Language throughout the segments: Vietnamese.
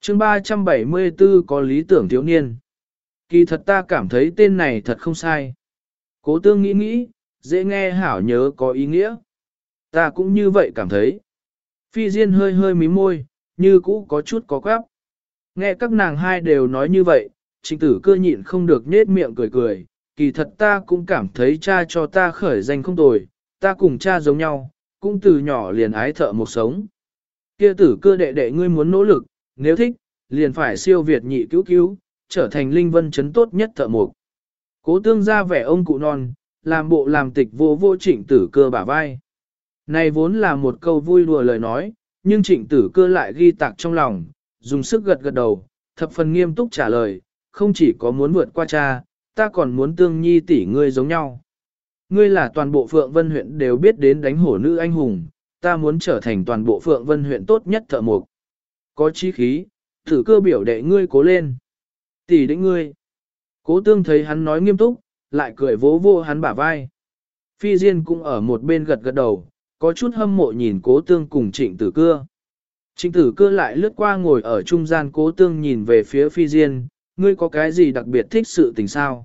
chương 374 có lý tưởng thiếu niên. Kỳ thật ta cảm thấy tên này thật không sai. Cố tương nghĩ nghĩ, dễ nghe hảo nhớ có ý nghĩa. Ta cũng như vậy cảm thấy. Phi Diên hơi hơi mím môi, như cũ có chút có quáp. Nghe các nàng hai đều nói như vậy, Trịnh Tử Cơ nhịn không được nết miệng cười cười. Kỳ thật ta cũng cảm thấy cha cho ta khởi danh không tồi, ta cùng cha giống nhau, cũng từ nhỏ liền ái thợ một sống. Kia Tử Cơ đệ đệ ngươi muốn nỗ lực, nếu thích, liền phải siêu việt nhị cứu cứu, trở thành linh vân chấn tốt nhất thợ mộc. Cố tương ra vẻ ông cụ non, làm bộ làm tịch vô Trịnh Tử Cơ bả vai. Này vốn là một câu vui đùa lời nói, nhưng Trịnh Tử Cơ lại ghi tạc trong lòng, dùng sức gật gật đầu, thập phần nghiêm túc trả lời, không chỉ có muốn vượt qua cha, ta còn muốn tương nhi tỷ ngươi giống nhau. Ngươi là toàn bộ Phượng Vân huyện đều biết đến đánh hổ nữ anh hùng, ta muốn trở thành toàn bộ Phượng Vân huyện tốt nhất thợ mộc. Có chí khí, Tử Cơ biểu đệ ngươi cố lên. Tỷ đĩnh ngươi. Cố tương thấy hắn nói nghiêm túc, lại cười vỗ vô hắn bả vai. Phi Diên cũng ở một bên gật gật đầu, có chút hâm mộ nhìn Cố tương cùng Trịnh Tử Cơ. Trịnh Tử Cơ lại lướt qua ngồi ở trung gian Cố tương nhìn về phía Phi Diên, ngươi có cái gì đặc biệt thích sự tình sao?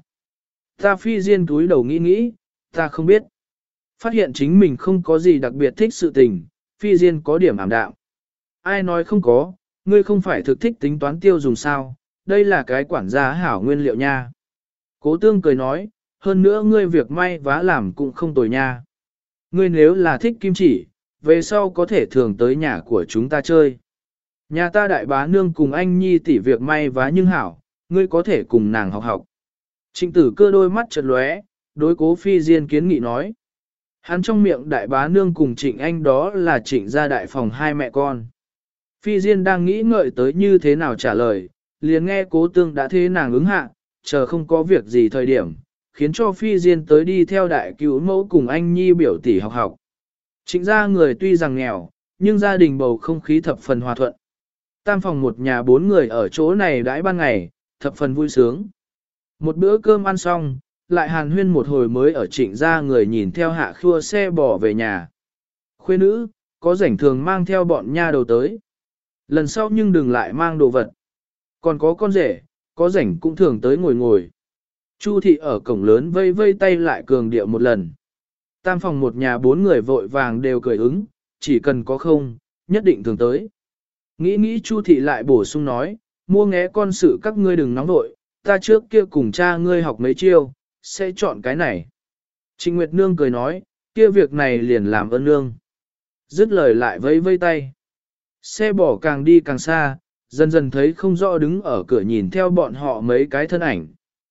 Ta Phi Diên túi đầu nghĩ nghĩ, ta không biết. Phát hiện chính mình không có gì đặc biệt thích sự tình, Phi Diên có điểm ảm đạm. Ai nói không có, ngươi không phải thực thích tính toán tiêu dùng sao, đây là cái quản gia hảo nguyên liệu nha. Cố tương cười nói, hơn nữa ngươi việc may vá làm cũng không tồi nha. Ngươi nếu là thích kim chỉ, về sau có thể thường tới nhà của chúng ta chơi. Nhà ta đại bá nương cùng anh nhi tỷ việc may vá nhưng hảo, ngươi có thể cùng nàng học học. Trịnh Tử Cơ đôi mắt chợt lóe, đối Cố Phi Diên kiến nghị nói. Hắn trong miệng đại bá nương cùng Trịnh Anh đó là Trịnh gia đại phòng hai mẹ con. Phi Diên đang nghĩ ngợi tới như thế nào trả lời, liền nghe Cố tương đã thế nàng ứng hạ, chờ không có việc gì thời điểm, khiến cho Phi Diên tới đi theo đại cứu mẫu cùng anh nhi biểu tỷ học học. Trịnh gia người tuy rằng nghèo, nhưng gia đình bầu không khí thập phần hòa thuận. Tam phòng một nhà bốn người ở chỗ này đãi ban ngày, thập phần vui sướng. Một bữa cơm ăn xong, lại hàn huyên một hồi mới ở Trịnh gia người nhìn theo hạ khua xe bỏ về nhà. Khuê nữ, có rảnh thường mang theo bọn nha đầu tới. Lần sau nhưng đừng lại mang đồ vật. Còn có con rể, có rảnh cũng thường tới ngồi ngồi. Chu thị ở cổng lớn vây vây tay lại cường điệu một lần. Tam phòng một nhà bốn người vội vàng đều cười ứng, chỉ cần có không, nhất định thường tới. Nghĩ Chu thị lại bổ sung nói, mua nghé con sự các ngươi đừng nóng vội, ta trước kia cùng cha ngươi học mấy chiêu, sẽ chọn cái này. Trịnh Nguyệt Nương cười nói, kia việc này liền làm ơn nương. Dứt lời lại vẫy vây tay. Xe bỏ càng đi càng xa, dần dần thấy không rõ đứng ở cửa nhìn theo bọn họ mấy cái thân ảnh.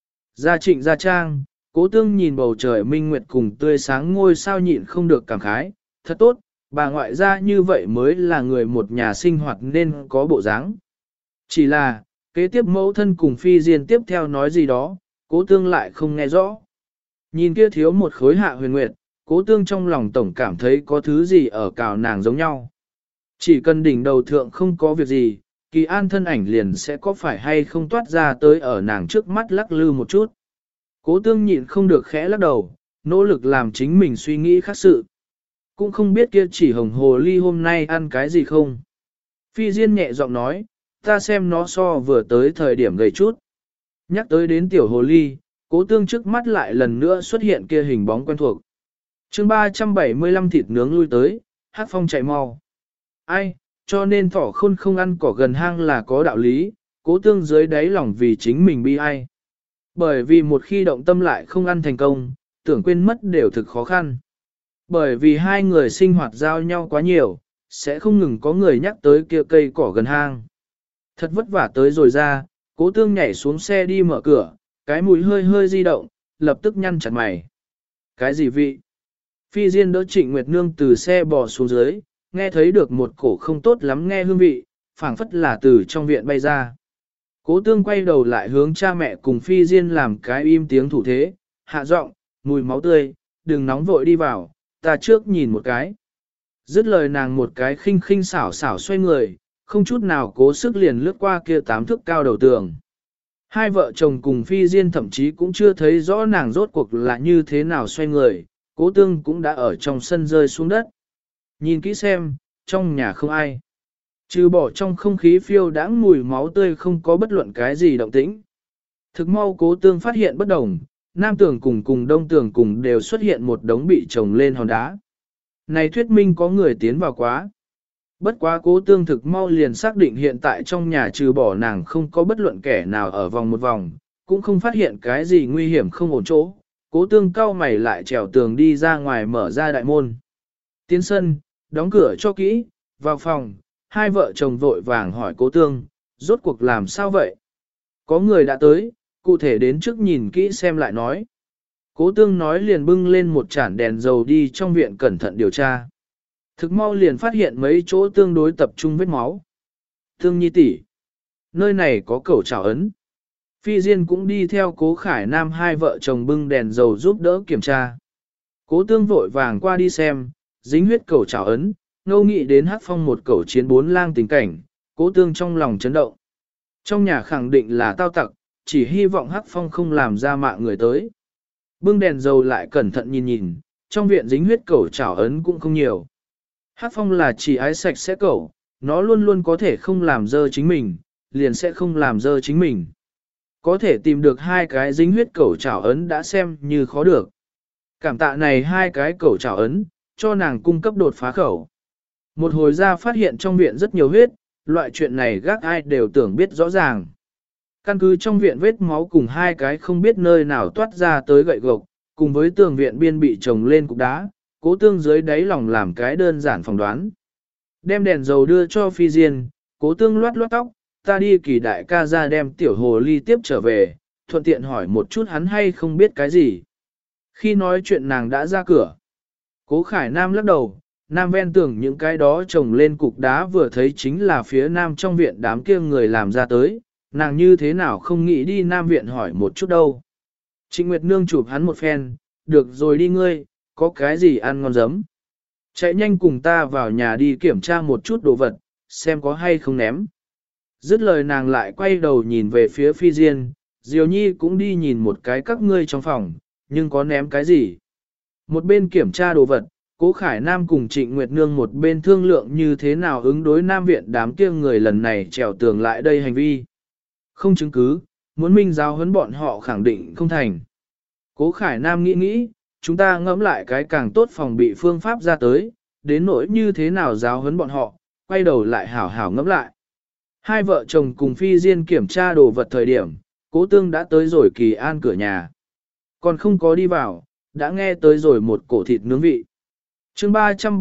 Ra Trịnh ra trang, Cố tương nhìn bầu trời minh nguyệt cùng tươi sáng ngôi sao nhịn không được cảm khái, thật tốt, bà ngoại gia như vậy mới là người một nhà sinh hoạt nên có bộ dáng. Chỉ là, kế tiếp mẫu thân cùng Phi Diên tiếp theo nói gì đó, Cố tương lại không nghe rõ. Nhìn kia thiếu một khối hạ huyền nguyệt, Cố tương trong lòng tổng cảm thấy có thứ gì ở cào nàng giống nhau. Chỉ cần đỉnh đầu thượng không có việc gì, Kỳ An thân ảnh liền sẽ có phải hay không toát ra tới ở nàng trước mắt lắc lư một chút. Cố tương nhịn không được khẽ lắc đầu, nỗ lực làm chính mình suy nghĩ khác sự. Cũng không biết kia chỉ hồng hồ ly hôm nay ăn cái gì không. Phi Diên nhẹ giọng nói, ta xem nó so vừa tới thời điểm gầy chút. Nhắc tới đến tiểu hồ ly, Cố tương trước mắt lại lần nữa xuất hiện kia hình bóng quen thuộc. chương 375 thịt nướng lui tới, hát phong chạy mau. Ai, cho nên thỏ khôn không ăn cỏ gần hang là có đạo lý, Cố tương dưới đáy lòng vì chính mình bi ai. Bởi vì một khi động tâm lại không ăn thành công, tưởng quên mất đều thực khó khăn. Bởi vì hai người sinh hoạt giao nhau quá nhiều, sẽ không ngừng có người nhắc tới kia cây cỏ gần hang. Thật vất vả tới rồi ra, Cố tương nhảy xuống xe đi mở cửa, cái mũi hơi hơi di động, lập tức nhăn chặt mày. Cái gì vị? Phi Diên đỡ Trịnh Nguyệt Nương từ xe bò xuống dưới, nghe thấy được một cổ không tốt lắm nghe hương vị, phảng phất là từ trong viện bay ra. Cố tương quay đầu lại hướng cha mẹ cùng Phi Diên làm cái im tiếng thủ thế, hạ giọng, mùi máu tươi, đừng nóng vội đi vào, ta trước nhìn một cái. Dứt lời nàng một cái khinh khinh xảo xảo xoay người, không chút nào cố sức liền lướt qua kia 8 thước cao đầu tường. Hai vợ chồng cùng Phi Diên thậm chí cũng chưa thấy rõ nàng rốt cuộc là như thế nào xoay người, Cố tương cũng đã ở trong sân rơi xuống đất. Nhìn kỹ xem, trong nhà không ai. Trừ bỏ trong không khí phiêu đãng mùi máu tươi không có bất luận cái gì động tĩnh. Thực mau Cố Tương phát hiện bất đồng, nam tường cùng đông tường cùng đều xuất hiện một đống bị trồng lên hòn đá. Này thuyết minh có người tiến vào quá. Bất quá Cố Tương thực mau liền xác định hiện tại trong nhà trừ bỏ nàng không có bất luận kẻ nào ở vòng một vòng, cũng không phát hiện cái gì nguy hiểm không ổn chỗ. Cố Tương cau mày lại trèo tường đi ra ngoài mở ra đại môn. Tiến sân, đóng cửa cho kỹ, vào phòng, hai vợ chồng vội vàng hỏi Cố Tương, rốt cuộc làm sao vậy? Có người đã tới, cụ thể đến trước nhìn kỹ xem lại nói. Cố Tương nói liền bưng lên một chản đèn dầu đi trong viện cẩn thận điều tra. Thực mau liền phát hiện mấy chỗ tương đối tập trung vết máu. Tương Nhi tỷ, nơi này có cẩu trảo ấn. Phi Diên cũng đi theo Cố Khải Nam hai vợ chồng bưng đèn dầu giúp đỡ kiểm tra. Cố Tương vội vàng qua đi xem, dính huyết cẩu trảo ấn, ngâu nghĩ đến Hắc Phong một cẩu chiến bốn lang tình cảnh, Cố Tương trong lòng chấn động. Trong nhà khẳng định là tao tặc, chỉ hy vọng Hắc Phong không làm ra mạng người tới. Bưng đèn dầu lại cẩn thận nhìn nhìn, trong viện dính huyết cẩu trảo ấn cũng không nhiều. Hắc Phong là chỉ ái sạch sẽ cẩu, nó luôn luôn có thể không làm dơ chính mình, liền sẽ không làm dơ chính mình. Có thể tìm được hai cái dính huyết cẩu trảo ấn đã xem như khó được. Cảm tạ này hai cái cẩu trảo ấn, cho nàng cung cấp đột phá khẩu. Một hồi ra phát hiện trong viện rất nhiều huyết, loại chuyện này gác ai đều tưởng biết rõ ràng. Căn cứ trong viện vết máu cùng hai cái không biết nơi nào toát ra tới gậy gộc, cùng với tường viện biên bị trồng lên cục đá, Cố Tương dưới đáy lòng làm cái đơn giản phỏng đoán. Đem đèn dầu đưa cho Phi Diên, Cố Tương loát loát tóc, ta đi Kỳ đại ca ra đem tiểu hồ ly tiếp trở về, thuận tiện hỏi một chút hắn hay không biết cái gì. Khi nói chuyện nàng đã ra cửa. Cố Khải Nam lắc đầu, Nam ven tường những cái đó trồng lên cục đá vừa thấy chính là phía Nam trong viện đám kia người làm ra tới, nàng như thế nào không nghĩ đi Nam viện hỏi một chút đâu. Trịnh Nguyệt Nương chụp hắn một phen, được rồi đi ngươi, có cái gì ăn ngon giấm. Chạy nhanh cùng ta vào nhà đi kiểm tra một chút đồ vật, xem có hay không ném. Dứt lời nàng lại quay đầu nhìn về phía Phi Diên, Diều Nhi cũng đi nhìn một cái các ngươi trong phòng, nhưng có ném cái gì. Một bên kiểm tra đồ vật, Cố Khải Nam cùng Trịnh Nguyệt Nương một bên thương lượng như thế nào ứng đối Nam viện đám kia người lần này trèo tường lại đây hành vi. Không chứng cứ, muốn minh giáo huấn bọn họ khẳng định không thành. Cố Khải Nam nghĩ, chúng ta ngẫm lại cái càng tốt phòng bị phương pháp ra tới, đến nỗi như thế nào giáo huấn bọn họ, quay đầu lại hảo hảo ngẫm lại. Hai vợ chồng cùng Phi Diên kiểm tra đồ vật thời điểm, Cố Tương đã tới rồi Kỳ An cửa nhà. Còn không có đi vào, đã nghe tới rồi một cổ thịt nướng vị. chương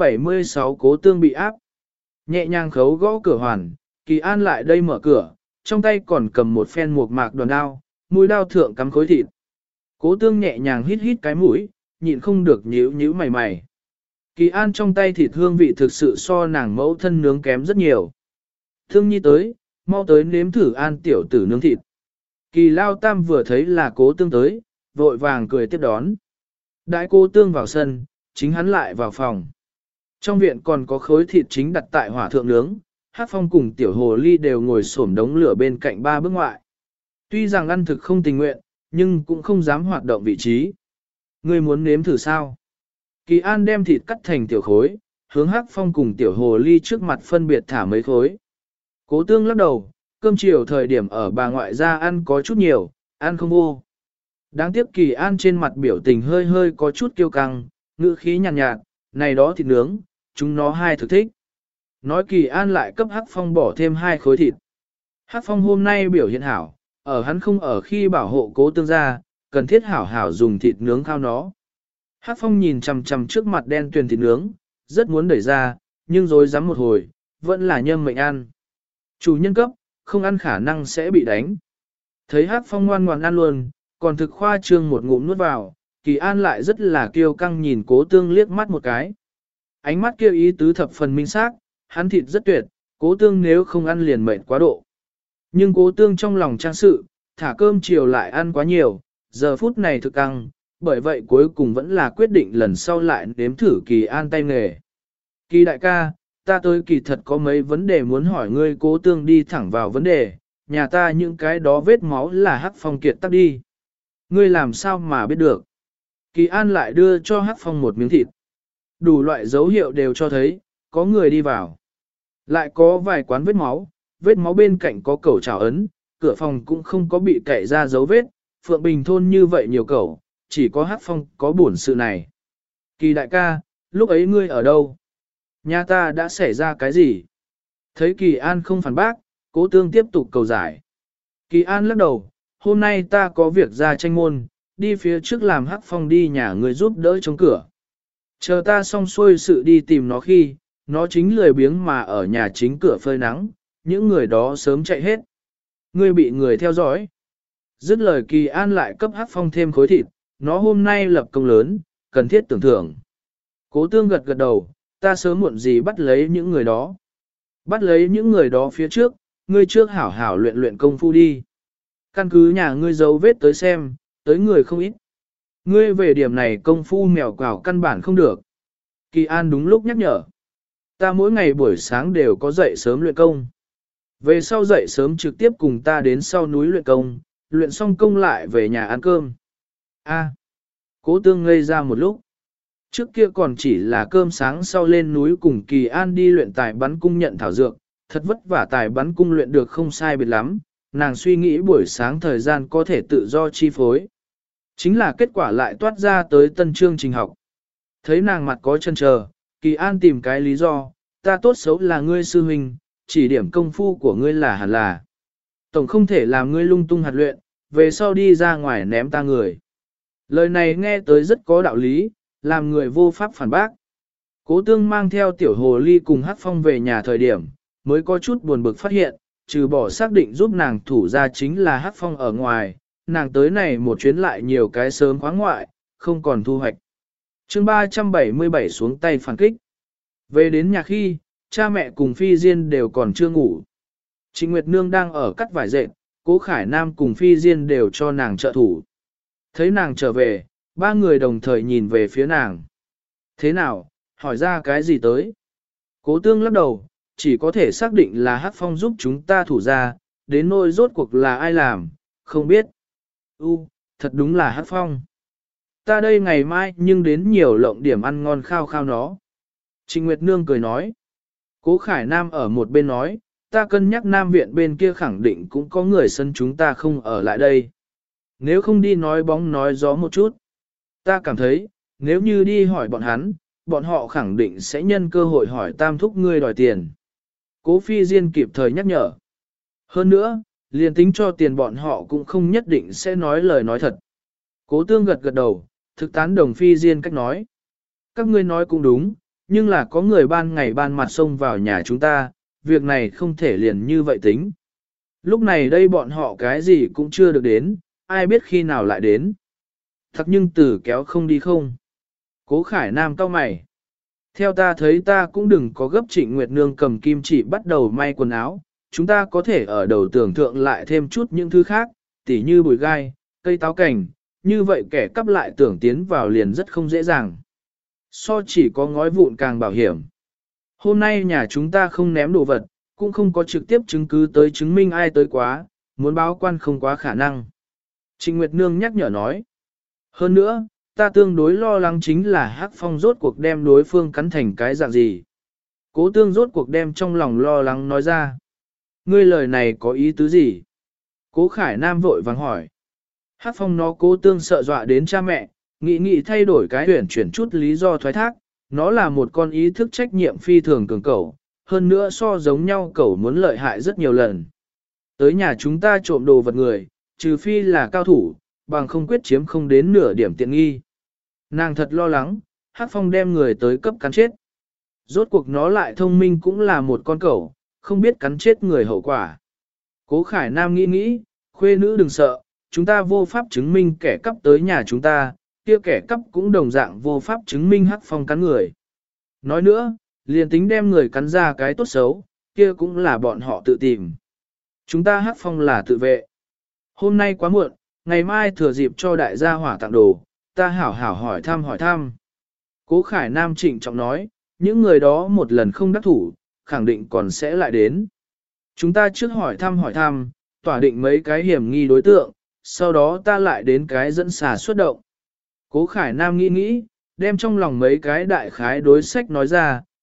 376 Cố Tương bị áp. Nhẹ nhàng khấu gõ cửa hoàn, Kỳ An lại đây mở cửa, trong tay còn cầm một phen muộc mạc đòn đao, mũi đao thượng cắm khối thịt. Cố Tương nhẹ nhàng hít hít cái mũi, nhịn không được nhíu nhíu mày mày. Kỳ An trong tay thịt hương vị thực sự so nàng mẫu thân nướng kém rất nhiều. Thương Nhi tới, mau tới nếm thử An tiểu tử nướng thịt. Kỳ Lao Tam vừa thấy là Cố Tương tới, vội vàng cười tiếp đón. Đãi Cố Tương vào sân, chính hắn lại vào phòng. Trong viện còn có khối thịt chính đặt tại hỏa thượng nướng, Hắc Phong cùng tiểu hồ ly đều ngồi xổm đống lửa bên cạnh ba bước ngoại. Tuy rằng ăn thực không tình nguyện, nhưng cũng không dám hoạt động vị trí. Ngươi muốn nếm thử sao? Kỳ An đem thịt cắt thành tiểu khối, hướng Hắc Phong cùng tiểu hồ ly trước mặt phân biệt thả mấy khối. Cố Tương lắc đầu, cơm chiều thời điểm ở bà ngoại ra ăn có chút nhiều, ăn không vô. Đáng tiếc Kỳ An trên mặt biểu tình hơi hơi có chút kiêu căng, ngữ khí nhàn nhạt, này đó thịt nướng, chúng nó hai thực thích. Nói Kỳ An lại cấp Hắc Phong bỏ thêm 2 khối thịt. Hắc Phong hôm nay biểu hiện hảo, ở hắn không ở khi bảo hộ Cố Tương ra, cần thiết hảo hảo dùng thịt nướng khao nó. Hắc Phong nhìn chằm chằm trước mặt đen tuyền thịt nướng, rất muốn đẩy ra, nhưng rồi dám một hồi, vẫn là nhâm mệnh ăn. Chủ nhân cấp, không ăn khả năng sẽ bị đánh. Thấy Hắc Phong ngoan ngoãn ăn luôn, còn thực khoa trương một ngụm nuốt vào, Kỳ An lại rất là kiêu căng nhìn Cố Tương liếc mắt một cái. Ánh mắt kia ý tứ thập phần minh xác, hắn thịt rất tuyệt, Cố Tương nếu không ăn liền mệt quá độ. Nhưng Cố Tương trong lòng trang sự, thả cơm chiều lại ăn quá nhiều, giờ phút này thực căng, bởi vậy cuối cùng vẫn là quyết định lần sau lại nếm thử Kỳ An tay nghề. Kỳ đại ca, ta tới kỳ thật có mấy vấn đề muốn hỏi ngươi. Cố Tương đi thẳng vào vấn đề, nhà ta những cái đó vết máu là Hắc Phong kiệt tắc đi. Ngươi làm sao mà biết được? Kỳ An lại đưa cho Hắc Phong một miếng thịt. Đủ loại dấu hiệu đều cho thấy, có người đi vào. Lại có vài quán vết máu bên cạnh có cẩu trảo ấn, cửa phòng cũng không có bị cậy ra dấu vết, Phượng Bình thôn như vậy nhiều cẩu, chỉ có Hắc Phong có buồn sự này. Kỳ đại ca, lúc ấy ngươi ở đâu? Nhà ta đã xảy ra cái gì? Thấy Kỳ An không phản bác, Cố Tương tiếp tục cầu giải. Kỳ An lắc đầu, hôm nay ta có việc ra tranh môn, đi phía trước làm Hắc Phong đi nhà người giúp đỡ chống cửa. Chờ ta xong xuôi sự đi tìm nó khi, nó chính lười biếng mà ở nhà chính cửa phơi nắng, những người đó sớm chạy hết. Ngươi bị người theo dõi. Dứt lời Kỳ An lại cấp Hắc Phong thêm khối thịt, nó hôm nay lập công lớn, cần thiết tưởng thưởng. Cố Tương gật gật đầu, ta sớm muộn gì bắt lấy những người đó. Bắt lấy những người đó phía trước, ngươi trước hảo hảo luyện luyện công phu đi. Căn cứ nhà ngươi dấu vết tới xem, tới người không ít. Ngươi về điểm này công phu mèo quào căn bản không được. Kỳ An đúng lúc nhắc nhở. Ta mỗi ngày buổi sáng đều có dậy sớm luyện công. Về sau dậy sớm trực tiếp cùng ta đến sau núi luyện công, luyện xong công lại về nhà ăn cơm. A. Cố Tương ngây ra một lúc. Trước kia còn chỉ là cơm sáng sau lên núi cùng Kỳ An đi luyện tài bắn cung nhận thảo dược, thật vất vả tài bắn cung luyện được không sai biệt lắm, nàng suy nghĩ buổi sáng thời gian có thể tự do chi phối. Chính là kết quả lại toát ra tới tân chương trình học. Thấy nàng mặt có chân chờ, Kỳ An tìm cái lý do, ta tốt xấu là ngươi sư huynh, chỉ điểm công phu của ngươi là hẳn là. Tổng không thể làm ngươi lung tung hạt luyện, về sau đi ra ngoài ném ta người. Lời này nghe tới rất có đạo lý, làm người vô pháp phản bác. Cố Tương mang theo tiểu hồ ly cùng Hắc Phong về nhà thời điểm, mới có chút buồn bực phát hiện, trừ bỏ xác định giúp nàng thủ ra chính là Hắc Phong ở ngoài, nàng tới này một chuyến lại nhiều cái sớm khoáng ngoại, không còn thu hoạch. chương 377 xuống tay phản kích. Về đến nhà khi, cha mẹ cùng Phi Diên đều còn chưa ngủ. Trịnh Nguyệt Nương đang ở cắt vải dệt, Cố Khải Nam cùng Phi Diên đều cho nàng trợ thủ. Thấy nàng trở về, ba người đồng thời nhìn về phía nàng. Thế nào, hỏi ra cái gì tới? Cố Tương lắc đầu, chỉ có thể xác định là Hắc Phong giúp chúng ta thủ ra, đến nỗi rốt cuộc là ai làm, không biết. Thật đúng là Hắc Phong. Ta đây ngày mai nhưng đến nhiều lộng điểm ăn ngon khao khao nó. Trịnh Nguyệt Nương cười nói. Cố Khải Nam ở một bên nói, ta cân nhắc Nam Viện bên kia khẳng định cũng có người sân chúng ta không ở lại đây. Nếu không đi nói bóng nói gió một chút. Ta cảm thấy, nếu như đi hỏi bọn hắn, bọn họ khẳng định sẽ nhân cơ hội hỏi tam thúc ngươi đòi tiền. Cố Phi Diên kịp thời nhắc nhở. Hơn nữa, liền tính cho tiền bọn họ cũng không nhất định sẽ nói lời nói thật. Cố Tương gật gật đầu, thực tán đồng Phi Diên cách nói. Các ngươi nói cũng đúng, nhưng là có người ban ngày ban mặt xông vào nhà chúng ta, việc này không thể liền như vậy tính. Lúc này đây bọn họ cái gì cũng chưa được đến, ai biết khi nào lại đến. Thật nhưng tử kéo không đi không. Cố Khải Nam cau mày. Theo ta thấy ta cũng đừng có gấp. Trịnh Nguyệt Nương cầm kim chỉ bắt đầu may quần áo, chúng ta có thể ở đầu tưởng thượng lại thêm chút những thứ khác, tỉ như bùi gai, cây táo cảnh, như vậy kẻ cắp lại tưởng tiến vào liền rất không dễ dàng. So chỉ có ngói vụn càng bảo hiểm. Hôm nay nhà chúng ta không ném đồ vật, cũng không có trực tiếp chứng cứ tới chứng minh ai tới quá, muốn báo quan không quá khả năng. Trịnh Nguyệt Nương nhắc nhở nói. Hơn nữa, ta tương đối lo lắng chính là Hắc Phong rốt cuộc đem đối phương cắn thành cái dạng gì. Cố Tương rốt cuộc đem trong lòng lo lắng nói ra. Ngươi lời này có ý tứ gì? Cố Khải Nam vội vàng hỏi. Hắc Phong nó Cố Tương sợ dọa đến cha mẹ, nghĩ thay đổi cái huyển chuyển chút lý do thoái thác. Nó là một con ý thức trách nhiệm phi thường cường cẩu, hơn nữa so giống nhau cẩu muốn lợi hại rất nhiều lần. Tới nhà chúng ta trộm đồ vật người, trừ phi là cao thủ, bằng không quyết chiếm không đến nửa điểm tiện nghi. Nàng thật lo lắng, Hắc Phong đem người tới cấp cắn chết. Rốt cuộc nó lại thông minh cũng là một con cẩu, không biết cắn chết người hậu quả. Cố Khải Nam nghĩ, khuê nữ đừng sợ, chúng ta vô pháp chứng minh kẻ cắp tới nhà chúng ta, kia kẻ cắp cũng đồng dạng vô pháp chứng minh Hắc Phong cắn người. Nói nữa, liền tính đem người cắn ra cái tốt xấu, kia cũng là bọn họ tự tìm. Chúng ta Hắc Phong là tự vệ. Hôm nay quá muộn, ngày mai thừa dịp cho đại gia hỏa tặng đồ, ta hảo hảo hỏi thăm. Cố Khải Nam trịnh trọng nói, những người đó một lần không đắc thủ, khẳng định còn sẽ lại đến. Chúng ta trước hỏi thăm, tỏa định mấy cái hiểm nghi đối tượng, sau đó ta lại đến cái dẫn xà xuất động. Cố Khải Nam nghĩ, đem trong lòng mấy cái đại khái đối sách nói ra,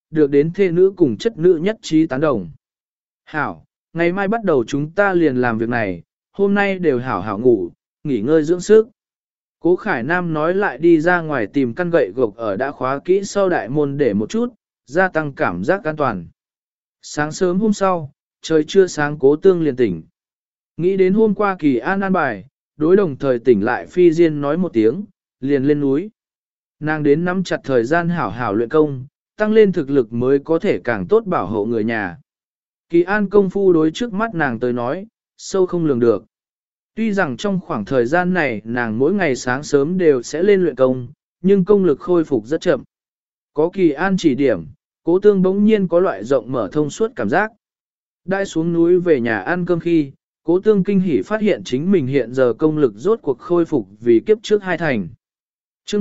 được đến thê nữ cùng chất nữ nhất trí tán đồng. Hảo, ngày mai bắt đầu chúng ta liền làm việc này, hôm nay đều hảo hảo ngủ, nghỉ ngơi dưỡng sức. Cố Khải Nam nói lại đi ra ngoài tìm căn gậy gộc ở đã khóa kỹ sau đại môn để một chút, gia tăng cảm giác an toàn. Sáng sớm hôm sau, trời chưa sáng Cố Tương liền tỉnh. Nghĩ đến hôm qua Kỳ an bài, đối đồng thời tỉnh lại Phi Diên nói một tiếng, liền lên núi. Nàng đến nắm chặt thời gian hảo hảo luyện công, tăng lên thực lực mới có thể càng tốt bảo hộ người nhà. Kỳ An công phu đối trước mắt nàng tới nói, sâu không lường được. Tuy rằng trong khoảng thời gian này nàng mỗi ngày sáng sớm đều sẽ lên luyện công, nhưng công lực khôi phục rất chậm. Có Kỳ An chỉ điểm, Cố Tương bỗng nhiên có loại rộng mở thông suốt cảm giác. Đãi xuống núi về nhà ăn cơm khi, Cố Tương kinh hỉ phát hiện chính mình hiện giờ công lực rốt cuộc khôi phục vì kiếp trước hai thành. Chương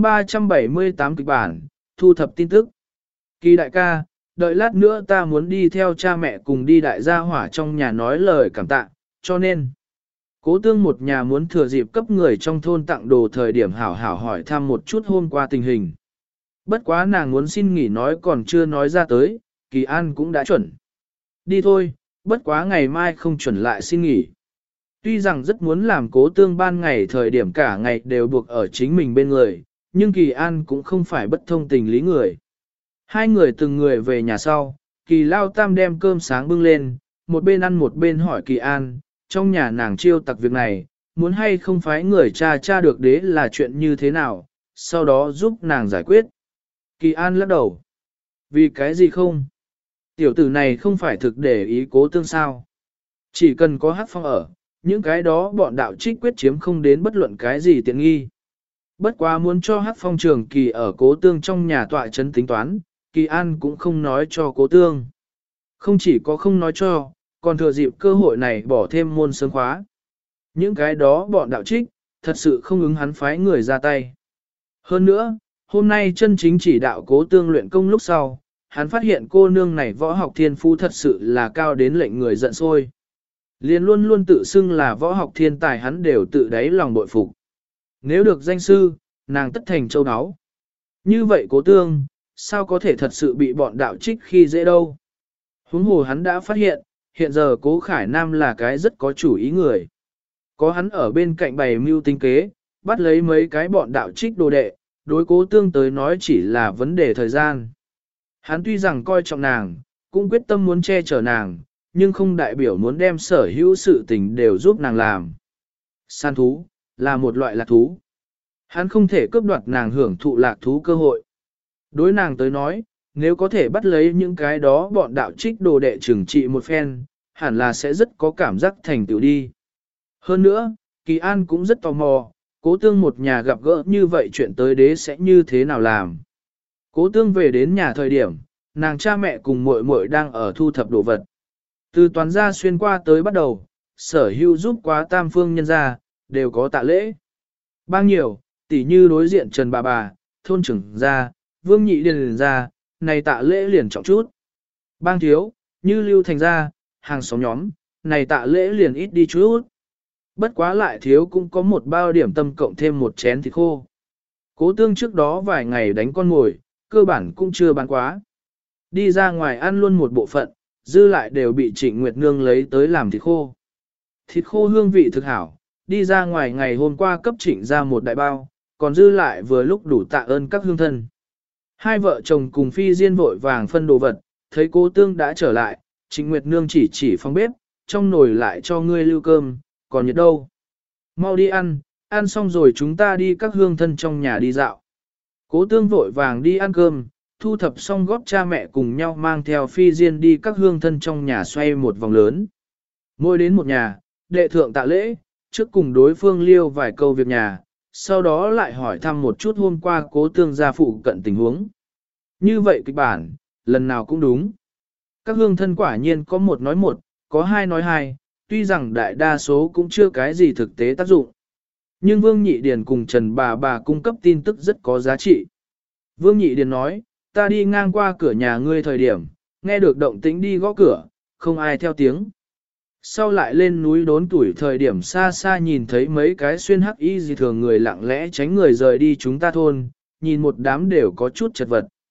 378 kịch bản, thu thập tin tức. Kỳ đại ca, đợi lát nữa ta muốn đi theo cha mẹ cùng đi đại gia hỏa trong nhà nói lời cảm tạ, cho nên Cố Tương một nhà muốn thừa dịp cấp người trong thôn tặng đồ thời điểm hảo hảo hỏi thăm một chút hôm qua tình hình. Bất quá nàng muốn xin nghỉ nói còn chưa nói ra tới, Kỳ An cũng đã chuẩn. Đi thôi, bất quá ngày mai không chuẩn lại xin nghỉ. Tuy rằng rất muốn làm Cố Tương ban ngày thời điểm cả ngày đều buộc ở chính mình bên người, nhưng Kỳ An cũng không phải bất thông tình lý người. Hai người từng người về nhà sau, Kỳ Lao Tam đem cơm sáng bưng lên, một bên ăn một bên hỏi Kỳ An, trong nhà nàng chiêu tặc việc này, muốn hay không phái người cha được đế là chuyện như thế nào, sau đó giúp nàng giải quyết. Kỳ An lắc đầu. Vì cái gì không? Tiểu tử này không phải thực để ý Cố Tương sao. Chỉ cần có Hắc Phong ở, những cái đó bọn đạo trích quyết chiếm không đến bất luận cái gì tiện nghi. Bất quá muốn cho Hắc Phong trường kỳ ở Cố Tương trong nhà tọa chấn tính toán, Kỳ An cũng không nói cho Cố Tương. Không chỉ có không nói cho, còn thừa dịp cơ hội này bỏ thêm môn sớm khóa. Những cái đó bọn đạo trích, thật sự không ứng hắn phái người ra tay. Hơn nữa, hôm nay chân chính chỉ đạo Cố Tương luyện công lúc sau, hắn phát hiện cô nương này võ học thiên phú thật sự là cao đến lệnh người giận sôi. Liền luôn luôn tự xưng là võ học thiên tài hắn đều tự đáy lòng bội phục. Nếu được danh sư, nàng tất thành châu áo. Như vậy Cố Tương, sao có thể thật sự bị bọn đạo trích khi dễ đâu. Huống hồ hắn đã phát hiện giờ Cố Khải Nam là cái rất có chủ ý người. Có hắn ở bên cạnh bày mưu tinh kế, bắt lấy mấy cái bọn đạo trích đồ đệ, đối Cố Tương tới nói chỉ là vấn đề thời gian. Hắn tuy rằng coi trọng nàng, cũng quyết tâm muốn che chở nàng, nhưng không đại biểu muốn đem sở hữu sự tình đều giúp nàng làm. Săn thú, là một loại lạc thú. Hắn không thể cướp đoạt nàng hưởng thụ lạc thú cơ hội. Đối nàng tới nói, nếu có thể bắt lấy những cái đó bọn đạo trích đồ đệ trừng trị một phen, hẳn là sẽ rất có cảm giác thành tựu đi. Hơn nữa, Kỳ An cũng rất tò mò, Cố Tương một nhà gặp gỡ như vậy chuyện tới đế sẽ như thế nào làm. Cố Tương về đến nhà thời điểm, nàng cha mẹ cùng muội muội đang ở thu thập đồ vật. Từ toàn gia xuyên qua tới bắt đầu, sở hữu giúp quá tam phương nhân gia, đều có tạ lễ. Bao nhiêu, tỉ như đối diện Trần bà, thôn trưởng gia, Vương Nhị Điền gia, này tạ lễ liền trọng chút. Bang thiếu, như Lưu Thành gia, hàng xóm nhóm, này tạ lễ liền ít đi chút. Bất quá lại thiếu cũng có một bao điểm tâm cộng thêm một chén thịt khô. Cố Tương trước đó vài ngày đánh con mồi, cơ bản cũng chưa bán quá. Đi ra ngoài ăn luôn một bộ phận, dư lại đều bị Trịnh Nguyệt Nương lấy tới làm thịt khô. Thịt khô hương vị thực hảo, đi ra ngoài ngày hôm qua cấp Trịnh ra một đại bao, còn dư lại vừa lúc đủ tạ ơn các hương thân. Hai vợ chồng cùng Phi Diên vội vàng phân đồ vật, thấy Cố Tương đã trở lại, Trịnh Nguyệt Nương chỉ phòng bếp, trong nồi lại cho ngươi lưu cơm, còn nhiệt đâu. Mau đi ăn xong rồi chúng ta đi các hương thân trong nhà đi dạo. Cố Tương vội vàng đi ăn cơm, thu thập xong góp cha mẹ cùng nhau mang theo Phi Diên đi các hương thân trong nhà xoay một vòng lớn. Mỗi đến một nhà, đệ thượng tạ lễ, trước cùng đối phương liêu vài câu việc nhà, sau đó lại hỏi thăm một chút hôm qua Cố Tương gia phụ cận tình huống. Như vậy kịch bản, lần nào cũng đúng. Các hương thân quả nhiên có một nói một, có hai nói hai, tuy rằng đại đa số cũng chưa cái gì thực tế tác dụng. Nhưng Vương Nhị Điền cùng Trần bà cung cấp tin tức rất có giá trị. Vương Nhị Điền nói, ta đi ngang qua cửa nhà ngươi thời điểm, nghe được động tĩnh đi gõ cửa, không ai theo tiếng. Sau lại lên núi đốn tuổi thời điểm xa xa nhìn thấy mấy cái xuyên hắc y gì thường người lặng lẽ tránh người rời đi chúng ta thôn, nhìn một đám đều có chút chật vật.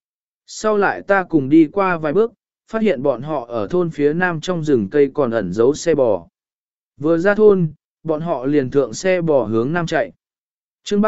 Sau lại ta cùng đi qua vài bước, phát hiện bọn họ ở thôn phía nam trong rừng cây còn ẩn giấu xe bò. Vừa ra thôn, bọn họ liền thượng xe bò hướng nam chạy. chương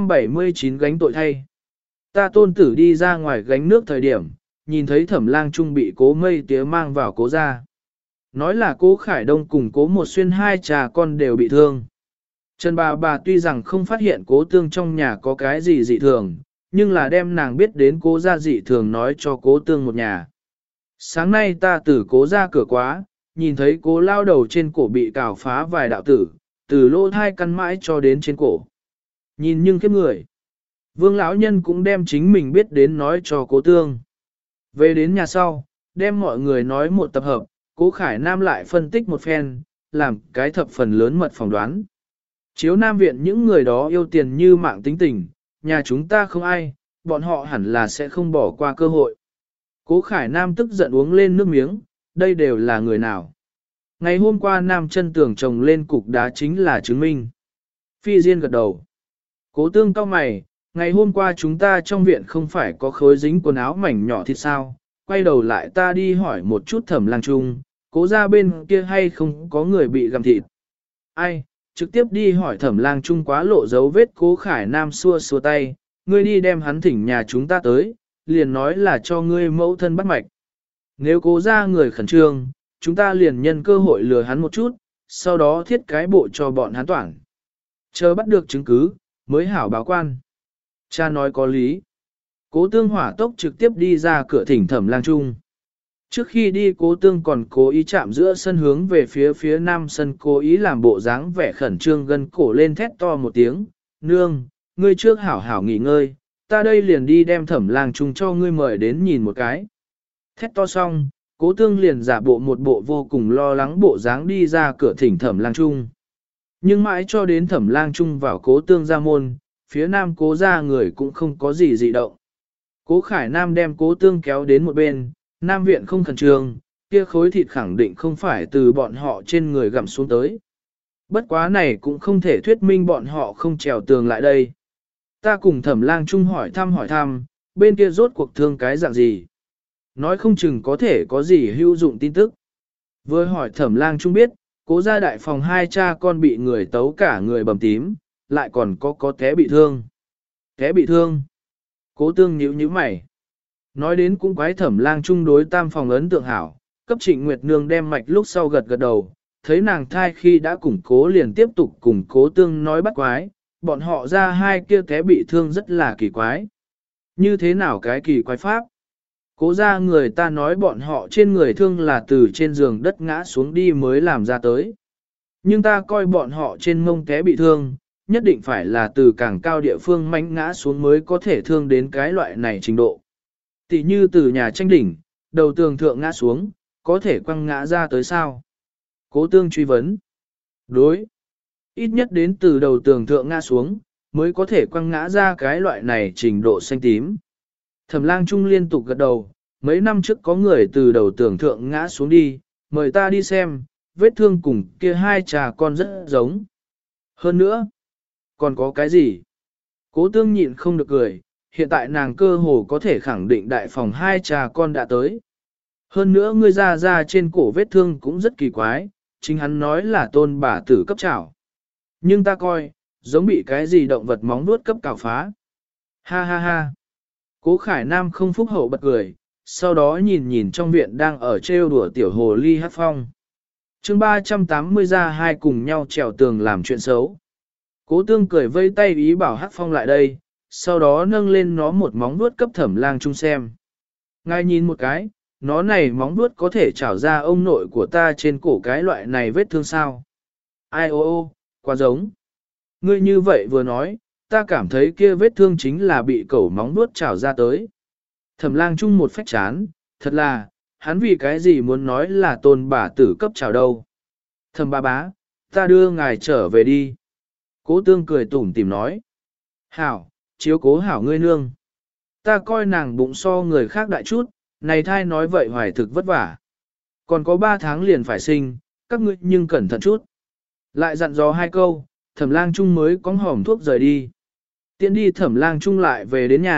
379 gánh tội thay. Ta tôn tử đi ra ngoài gánh nước thời điểm, nhìn thấy Thẩm Lang Trung bị Cố Mây Tía mang vào Cố gia. Nói là Cố Khải Đông cùng Cố Một Xuyên hai cha con đều bị thương. Trần bà tuy rằng không phát hiện Cố Tương trong nhà có cái gì dị thường, nhưng là đem nàng biết đến Cố gia dị thường nói cho Cố Tương một nhà. Sáng nay ta từ Cố gia cửa quá, nhìn thấy Cố lao đầu trên cổ bị cào phá vài đạo tử, từ lỗ thai căn mãi cho đến trên cổ. Nhìn nhưng khiếp người. Vương lão nhân cũng đem chính mình biết đến nói cho Cố Tương. Về đến nhà sau, đem mọi người nói một tập hợp, Cố Khải Nam lại phân tích một phen, làm cái thập phần lớn mật phỏng đoán. Chiếu Nam viện những người đó yêu tiền như mạng tính tình, nhà chúng ta không ai, bọn họ hẳn là sẽ không bỏ qua cơ hội. Cố Khải Nam tức giận uống lên nước miếng, đây đều là người nào. Ngày hôm qua Nam chân tường trồng lên cục đá chính là chứng minh. Phi Diên gật đầu. Cố Tương cau mày, ngày hôm qua chúng ta trong viện không phải có khối dính quần áo mảnh nhỏ thịt sao, quay đầu lại ta đi hỏi một chút Thẩm Lang Trung, Cố ra bên kia hay không có người bị gặm thịt. Ai, trực tiếp đi hỏi Thẩm Lang Trung quá lộ dấu vết. Cố Khải Nam xua xua tay, ngươi đi đem hắn thỉnh nhà chúng ta tới, liền nói là cho ngươi mẫu thân bắt mạch. Nếu Cố ra người khẩn trương, chúng ta liền nhân cơ hội lừa hắn một chút, sau đó thiết cái bộ cho bọn hắn toản. Chờ bắt được chứng cứ, mới hảo báo quan. Cha nói có lý. Cố Tương hỏa tốc trực tiếp đi ra cửa thỉnh Thẩm Lang Trung. Trước khi đi Cố Tương còn cố ý chạm giữa sân hướng về phía nam sân, cố ý làm bộ dáng vẻ khẩn trương gân cổ lên thét to một tiếng, nương, ngươi trước hảo hảo nghỉ ngơi, ta đây liền đi đem Thẩm Lang Trung cho ngươi mời đến nhìn một cái. Thét to xong, Cố Tương liền giả bộ một bộ vô cùng lo lắng bộ dáng đi ra cửa thỉnh Thẩm Lang Trung. Nhưng mãi cho đến Thẩm Lang Trung vào Cố Tương ra môn, phía nam Cố ra người cũng không có gì dị động. Cố Khải Nam đem Cố Tương kéo đến một bên, Nam viện không khẩn trương, kia khối thịt khẳng định không phải từ bọn họ trên người gặm xuống tới. Bất quá này cũng không thể thuyết minh bọn họ không trèo tường lại đây. Ta cùng Thẩm Lang Trung hỏi thăm, bên kia rốt cuộc thương cái dạng gì. Nói không chừng có thể có gì hữu dụng tin tức. Vừa hỏi Thẩm Lang Trung biết, Cố gia đại phòng hai cha con bị người tấu cả người bầm tím, lại còn có té bị thương. Té bị thương. Cố Tương nhíu mày. Nói đến cũng quái Thẩm Lang Trung đối tam phòng ấn tượng hảo, cấp Trịnh Nguyệt Nương đem mạch lúc sau gật đầu, thấy nàng thai khi đã củng cố liền tiếp tục cùng Cố Tương nói bắt quái, bọn họ ra hai kia té bị thương rất là kỳ quái. Như thế nào cái kỳ quái pháp? Cố ra người ta nói bọn họ trên người thương là từ trên giường đất ngã xuống đi mới làm ra tới. Nhưng ta coi bọn họ trên mông té bị thương, nhất định phải là từ càng cao địa phương mánh ngã xuống mới có thể thương đến cái loại này trình độ. Tỷ như từ nhà tranh đỉnh, đầu tường thượng ngã xuống, có thể quăng ngã ra tới sao? Cố Tương truy vấn. Đối. Ít nhất đến từ đầu tường thượng ngã xuống, mới có thể quăng ngã ra cái loại này trình độ xanh tím. Thẩm Lang Trung liên tục gật đầu, mấy năm trước có người từ đầu tường thượng ngã xuống đi, mời ta đi xem, vết thương cùng kia hai cha con rất giống. Hơn nữa, còn có cái gì? Cố Tương nhịn không được cười, hiện tại nàng cơ hồ có thể khẳng định đại phòng hai cha con đã tới. Hơn nữa ngươi ra trên cổ vết thương cũng rất kỳ quái, chính hắn nói là tôn bà tử cấp chảo. Nhưng ta coi, giống bị cái gì động vật móng nuốt cấp cào phá. Ha ha ha. Cố Khải Nam không phúc hậu bật cười, sau đó nhìn trong viện đang ở trêu đùa tiểu hồ ly hát phong. chương 380 ra hai cùng nhau trèo tường làm chuyện xấu. Cố Tương cười vây tay ý bảo hát phong lại đây, sau đó nâng lên nó một móng vuốt cấp Thẩm Lang Trung xem. Ngài nhìn một cái, nó này móng vuốt có thể trảo ra ông nội của ta trên cổ cái loại này vết thương sao. Ai ô, quá giống. Ngươi như vậy vừa nói, ta cảm thấy kia vết thương chính là bị cẩu móng vuốt trảo ra tới. Thẩm Lang Trung một phách chán, thật là, hắn vì cái gì muốn nói là tôn bà tử cấp trảo đâu. Thẩm bá, ta đưa ngài trở về đi. Cố Tương cười tủm tỉm nói. Hảo, chiếu cố hảo ngươi nương. Ta coi nàng bụng so người khác đại chút, này thai nói vậy hoài thực vất vả. Còn có 3 tháng liền phải sinh, các ngươi nhưng cẩn thận chút. Lại dặn dò hai câu, Thẩm Lang Trung mới cõng hòm thuốc rời đi. Tiện đi Thẩm Lang Trung lại về đến nhà,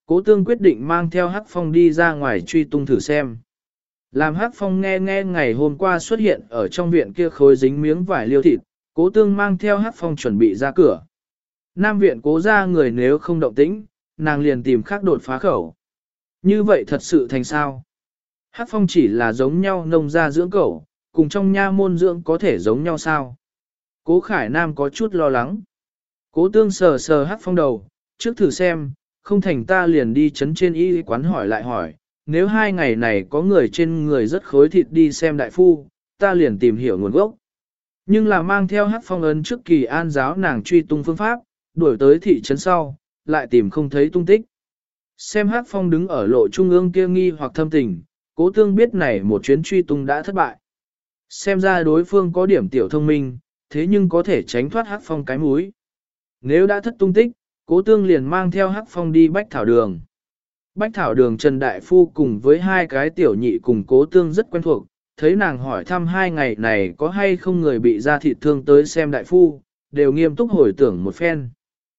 Cố Tương quyết định mang theo Hắc Phong đi ra ngoài truy tung thử xem. Làm Hắc Phong nghe ngày hôm qua xuất hiện ở trong viện kia khối dính miếng vải liêu thịt, Cố Tương mang theo Hắc Phong chuẩn bị ra cửa. Nam viện Cố ra người nếu không động tĩnh, nàng liền tìm khác đột phá khẩu. Như vậy thật sự thành sao? Hắc Phong chỉ là giống nhau nông gia dưỡng cẩu, cùng trong nha môn dưỡng có thể giống nhau sao? Cố Khải Nam có chút lo lắng. Cố Tương sờ sờ Hắc Phong đầu, trước thử xem, không thành ta liền đi chấn trên y quán hỏi lại hỏi, nếu 2 ngày này có người trên người rất khối thịt đi xem đại phu, ta liền tìm hiểu nguồn gốc. Nhưng là mang theo Hắc Phong ấn trước kỳ an giáo nàng truy tung phương pháp, đuổi tới thị trấn sau, lại tìm không thấy tung tích. Xem Hắc Phong đứng ở lộ trung ương kia nghi hoặc thâm tình, Cố Tương biết này một chuyến truy tung đã thất bại. Xem ra đối phương có điểm tiểu thông minh, thế nhưng có thể tránh thoát Hắc Phong cái múi. Nếu đã thất tung tích, Cố Tương liền mang theo Hắc Phong đi Bách Thảo Đường. Bách Thảo Đường Trần Đại Phu cùng với 2 cái tiểu nhị cùng Cố Tương rất quen thuộc, thấy nàng hỏi thăm 2 ngày này có hay không người bị da thịt thương tới xem Đại Phu, đều nghiêm túc hồi tưởng một phen.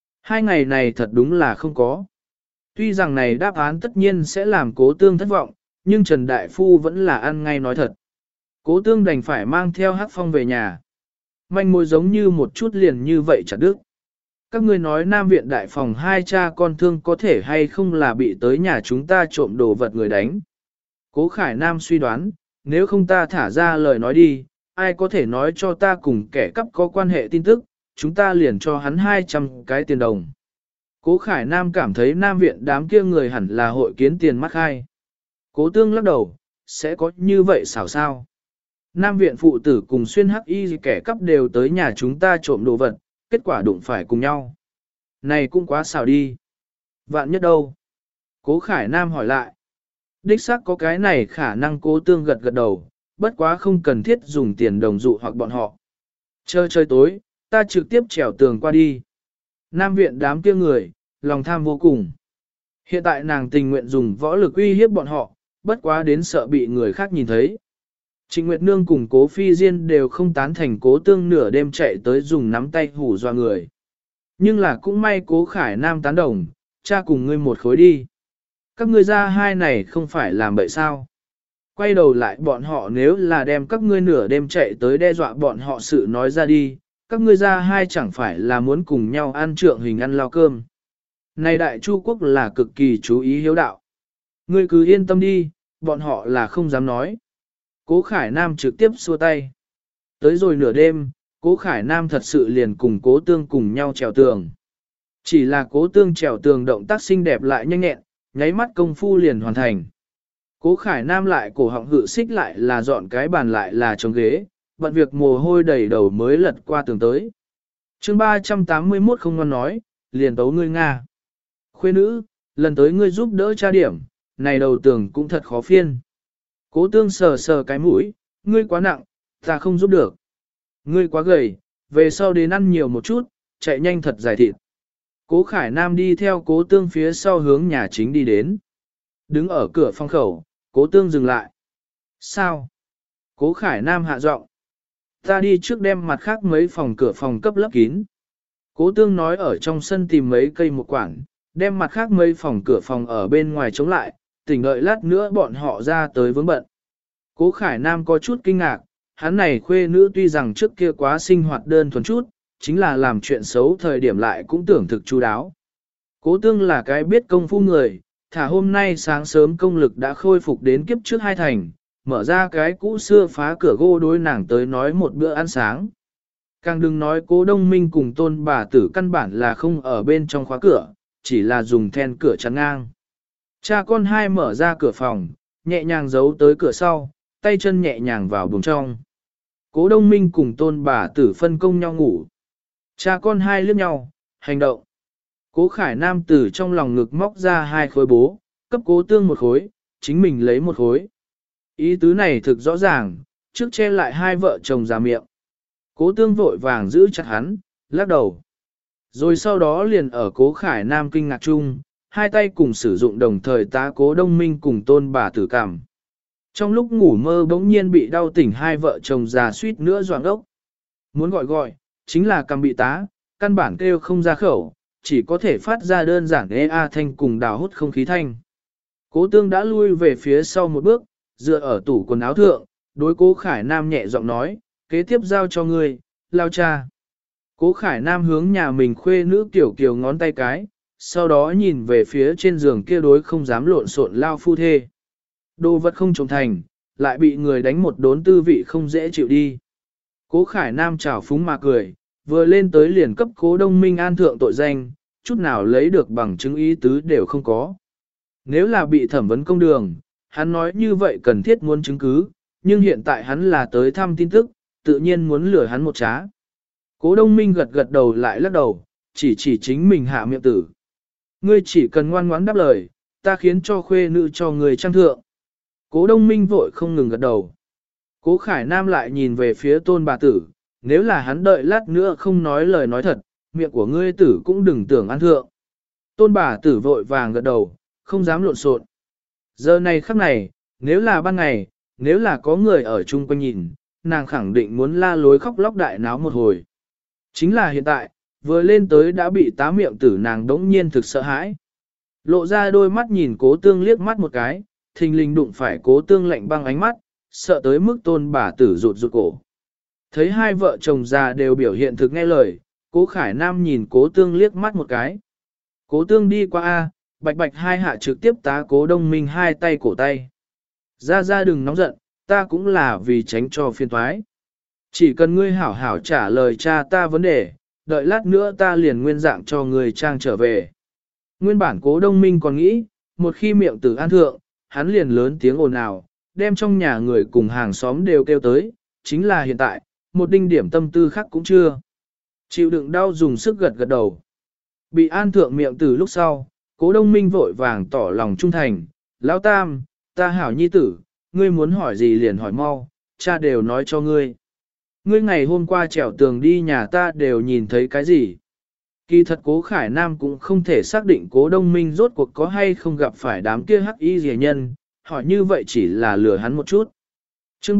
2 ngày này thật đúng là không có. Tuy rằng này đáp án tất nhiên sẽ làm Cố Tương thất vọng, nhưng Trần Đại Phu vẫn là ăn ngay nói thật. Cố Tương đành phải mang theo Hắc Phong về nhà. Manh mối giống như một chút liền như vậy chặt đứt. Các ngươi nói Nam viện đại phòng 2 cha con thương có thể hay không là bị tới nhà chúng ta trộm đồ vật người đánh. Cố Khải Nam suy đoán, nếu không ta thả ra lời nói đi, ai có thể nói cho ta cùng kẻ cắp có quan hệ tin tức, chúng ta liền cho hắn 200 cái tiền đồng. Cố Khải Nam cảm thấy Nam viện đám kia người hẳn là hội kiến tiền mắc khai. Cố Tương lắc đầu, sẽ có như vậy xảo sao? Nam viện phụ tử cùng xuyên hắc y kẻ cắp đều tới nhà chúng ta trộm đồ vật, kết quả đụng phải cùng nhau. Này cũng quá xảo đi. Vạn nhất đâu? Cố Khải Nam hỏi lại. Đích xác có cái này khả năng. Cố Tương gật gật đầu, bất quá không cần thiết dùng tiền đồng dụ hoặc bọn họ. Chơi tối, ta trực tiếp trèo tường qua đi. Nam viện đám kia người, lòng tham vô cùng. Hiện tại nàng tình nguyện dùng võ lực uy hiếp bọn họ, bất quá đến sợ bị người khác nhìn thấy. Trịnh Nguyệt Nương cùng Cố Phi Diên đều không tán thành Cố Tương nửa đêm chạy tới dùng nắm tay hù dọa người. Nhưng là cũng may Cố Khải Nam tán đồng, cha cùng ngươi một khối đi. Các ngươi ra 2 này không phải làm bậy sao. Quay đầu lại bọn họ nếu là đem các ngươi nửa đêm chạy tới đe dọa bọn họ sự nói ra đi, các ngươi ra 2 chẳng phải là muốn cùng nhau ăn trượng hình ăn lao cơm. Này Đại Chu Quốc là cực kỳ chú ý hiếu đạo. Ngươi cứ yên tâm đi, bọn họ là không dám nói. Cố Khải Nam trực tiếp xua tay. Tới rồi nửa đêm, Cố Khải Nam thật sự liền cùng Cố Tương cùng nhau trèo tường. Chỉ là Cố Tương trèo tường động tác xinh đẹp lại nhanh nhẹn, nháy mắt công phu liền hoàn thành. Cố Khải Nam lại cổ họng hự xích lại là dọn cái bàn lại là chống ghế, bận việc mồ hôi đầy đầu mới lật qua tường tới. Chương 381 không ngon nói, liền tấu ngươi Nga. Khuê nữ, lần tới ngươi giúp đỡ tra điểm, này đầu tường cũng thật khó phiên. Cố Tương sờ sờ cái mũi, ngươi quá nặng, ta không giúp được. Ngươi quá gầy, về sau đến ăn nhiều một chút, chạy nhanh thật dài thịt. Cố Khải Nam đi theo Cố Tương phía sau hướng nhà chính đi đến. Đứng ở cửa phòng khẩu, Cố Tương dừng lại. Sao? Cố Khải Nam hạ giọng. Ta đi trước đem mặt khác mấy phòng cửa phòng cấp lấp kín. Cố Tương nói ở trong sân tìm mấy cây một quản, đem mặt khác mấy phòng cửa phòng ở bên ngoài chống lại, tỉnh đợi lát nữa bọn họ ra tới vướng bận. Cố Khải Nam có chút kinh ngạc, hắn này khuê nữ tuy rằng trước kia quá sinh hoạt đơn thuần chút, chính là làm chuyện xấu thời điểm lại cũng tưởng thực chu đáo. Cố Tương là cái biết công phu người, thả hôm nay sáng sớm công lực đã khôi phục đến kiếp trước 2 thành, mở ra cái cũ xưa phá cửa gỗ đối nàng tới nói một bữa ăn sáng. Càng đừng nói Cố Đông Minh cùng Tôn bà tử căn bản là không ở bên trong khóa cửa, chỉ là dùng then cửa chắn ngang. Cha con 2 mở ra cửa phòng, nhẹ nhàng giấu tới cửa sau, tay chân nhẹ nhàng vào buồng trong. Cố Đông Minh cùng Tôn bà tử phân công nhau ngủ. Cha con 2 liếc nhau, hành động. Cố Khải Nam từ trong lòng ngực móc ra 2 khối bố, cấp Cố Tương 1 khối, chính mình lấy 1 khối. Ý tứ này thực rõ ràng, trước che lại 2 vợ chồng già miệng. Cố Tương vội vàng giữ chặt hắn, lắc đầu. Rồi sau đó liền ở Cố Khải Nam kinh ngạc chung, 2 tay cùng sử dụng đồng thời tá Cố Đông Minh cùng Tôn bà tử cảm. Trong lúc ngủ mơ bỗng nhiên bị đau tỉnh 2 vợ chồng già suýt nữa doạng ốc. Muốn gọi, chính là cầm bị tá, căn bản kêu không ra khẩu, chỉ có thể phát ra đơn giản a thanh cùng đào hút không khí thanh. Cố tương đã lui về phía sau một bước, dựa ở tủ quần áo thượng, đối Cố Khải Nam nhẹ giọng nói, kế tiếp giao cho ngươi, lao cha. Cố Khải Nam hướng nhà mình khuê nữ kiểu kiều ngón tay cái, sau đó nhìn về phía trên giường kia đối không dám lộn xộn lao phu thê. Đồ vật không trồng thành, lại bị người đánh một đốn tư vị không dễ chịu đi. Cố Khải Nam trào phúng mà cười, vừa lên tới liền cấp Cố Đông Minh an thượng tội danh, chút nào lấy được bằng chứng ý tứ đều không có. Nếu là bị thẩm vấn công đường, hắn nói như vậy cần thiết muốn chứng cứ, nhưng hiện tại hắn là tới thăm tin tức, tự nhiên muốn lừa hắn một trá. Cố Đông Minh gật gật đầu lại lắc đầu, chỉ chính mình hạ miệng tử. Ngươi chỉ cần ngoan ngoãn đáp lời, ta khiến cho khuê nữ cho người trang thượng. Cố Đông Minh vội không ngừng gật đầu. Cố Khải Nam lại nhìn về phía tôn bà tử, nếu là hắn đợi lát nữa không nói lời nói thật, miệng của ngươi tử cũng đừng tưởng ăn thượng. Tôn bà tử vội vàng gật đầu, không dám lộn xộn. Giờ này khắc này, nếu là ban ngày, nếu là có người ở chung quanh nhìn, nàng khẳng định muốn la lối khóc lóc đại náo một hồi. Chính là hiện tại, vừa lên tới đã bị tá miệng tử nàng đống nhiên thực sợ hãi. Lộ ra đôi mắt nhìn Cố Tương liếc mắt một cái, thình lình đụng phải Cố Tương lạnh băng ánh mắt, sợ tới mức tôn bà tử rụt rụt cổ. Thấy hai vợ chồng già đều biểu hiện thực nghe lời, Cố Khải Nam nhìn Cố Tương liếc mắt một cái. Cố Tương đi qua A, bạch bạch hai hạ trực tiếp tá Cố Đông Minh hai tay cổ tay. Ra đừng nóng giận, ta cũng là vì tránh cho phiền toái. Chỉ cần ngươi hảo hảo trả lời cha ta vấn đề, đợi lát nữa ta liền nguyên dạng cho ngươi trang trở về. Nguyên bản Cố Đông Minh còn nghĩ, một khi miệng tử an thượng, hắn liền lớn tiếng ồn ào, đem trong nhà người cùng hàng xóm đều kêu tới, chính là hiện tại, một đinh điểm tâm tư khác cũng chưa. Chịu đựng đau dùng sức gật gật đầu. Bị an thượng miệng tử lúc sau, Cố Đông Minh vội vàng tỏ lòng trung thành, Lão Tam, ta hảo nhi tử, ngươi muốn hỏi gì liền hỏi mau, cha đều nói cho ngươi. Ngươi ngày hôm qua trèo tường đi nhà ta đều nhìn thấy cái gì? Kỳ thật Cố Khải Nam cũng không thể xác định Cố Đông Minh rốt cuộc có hay không gặp phải đám kia hắc y rẻ nhân, hỏi như vậy chỉ là lừa hắn một chút. Chương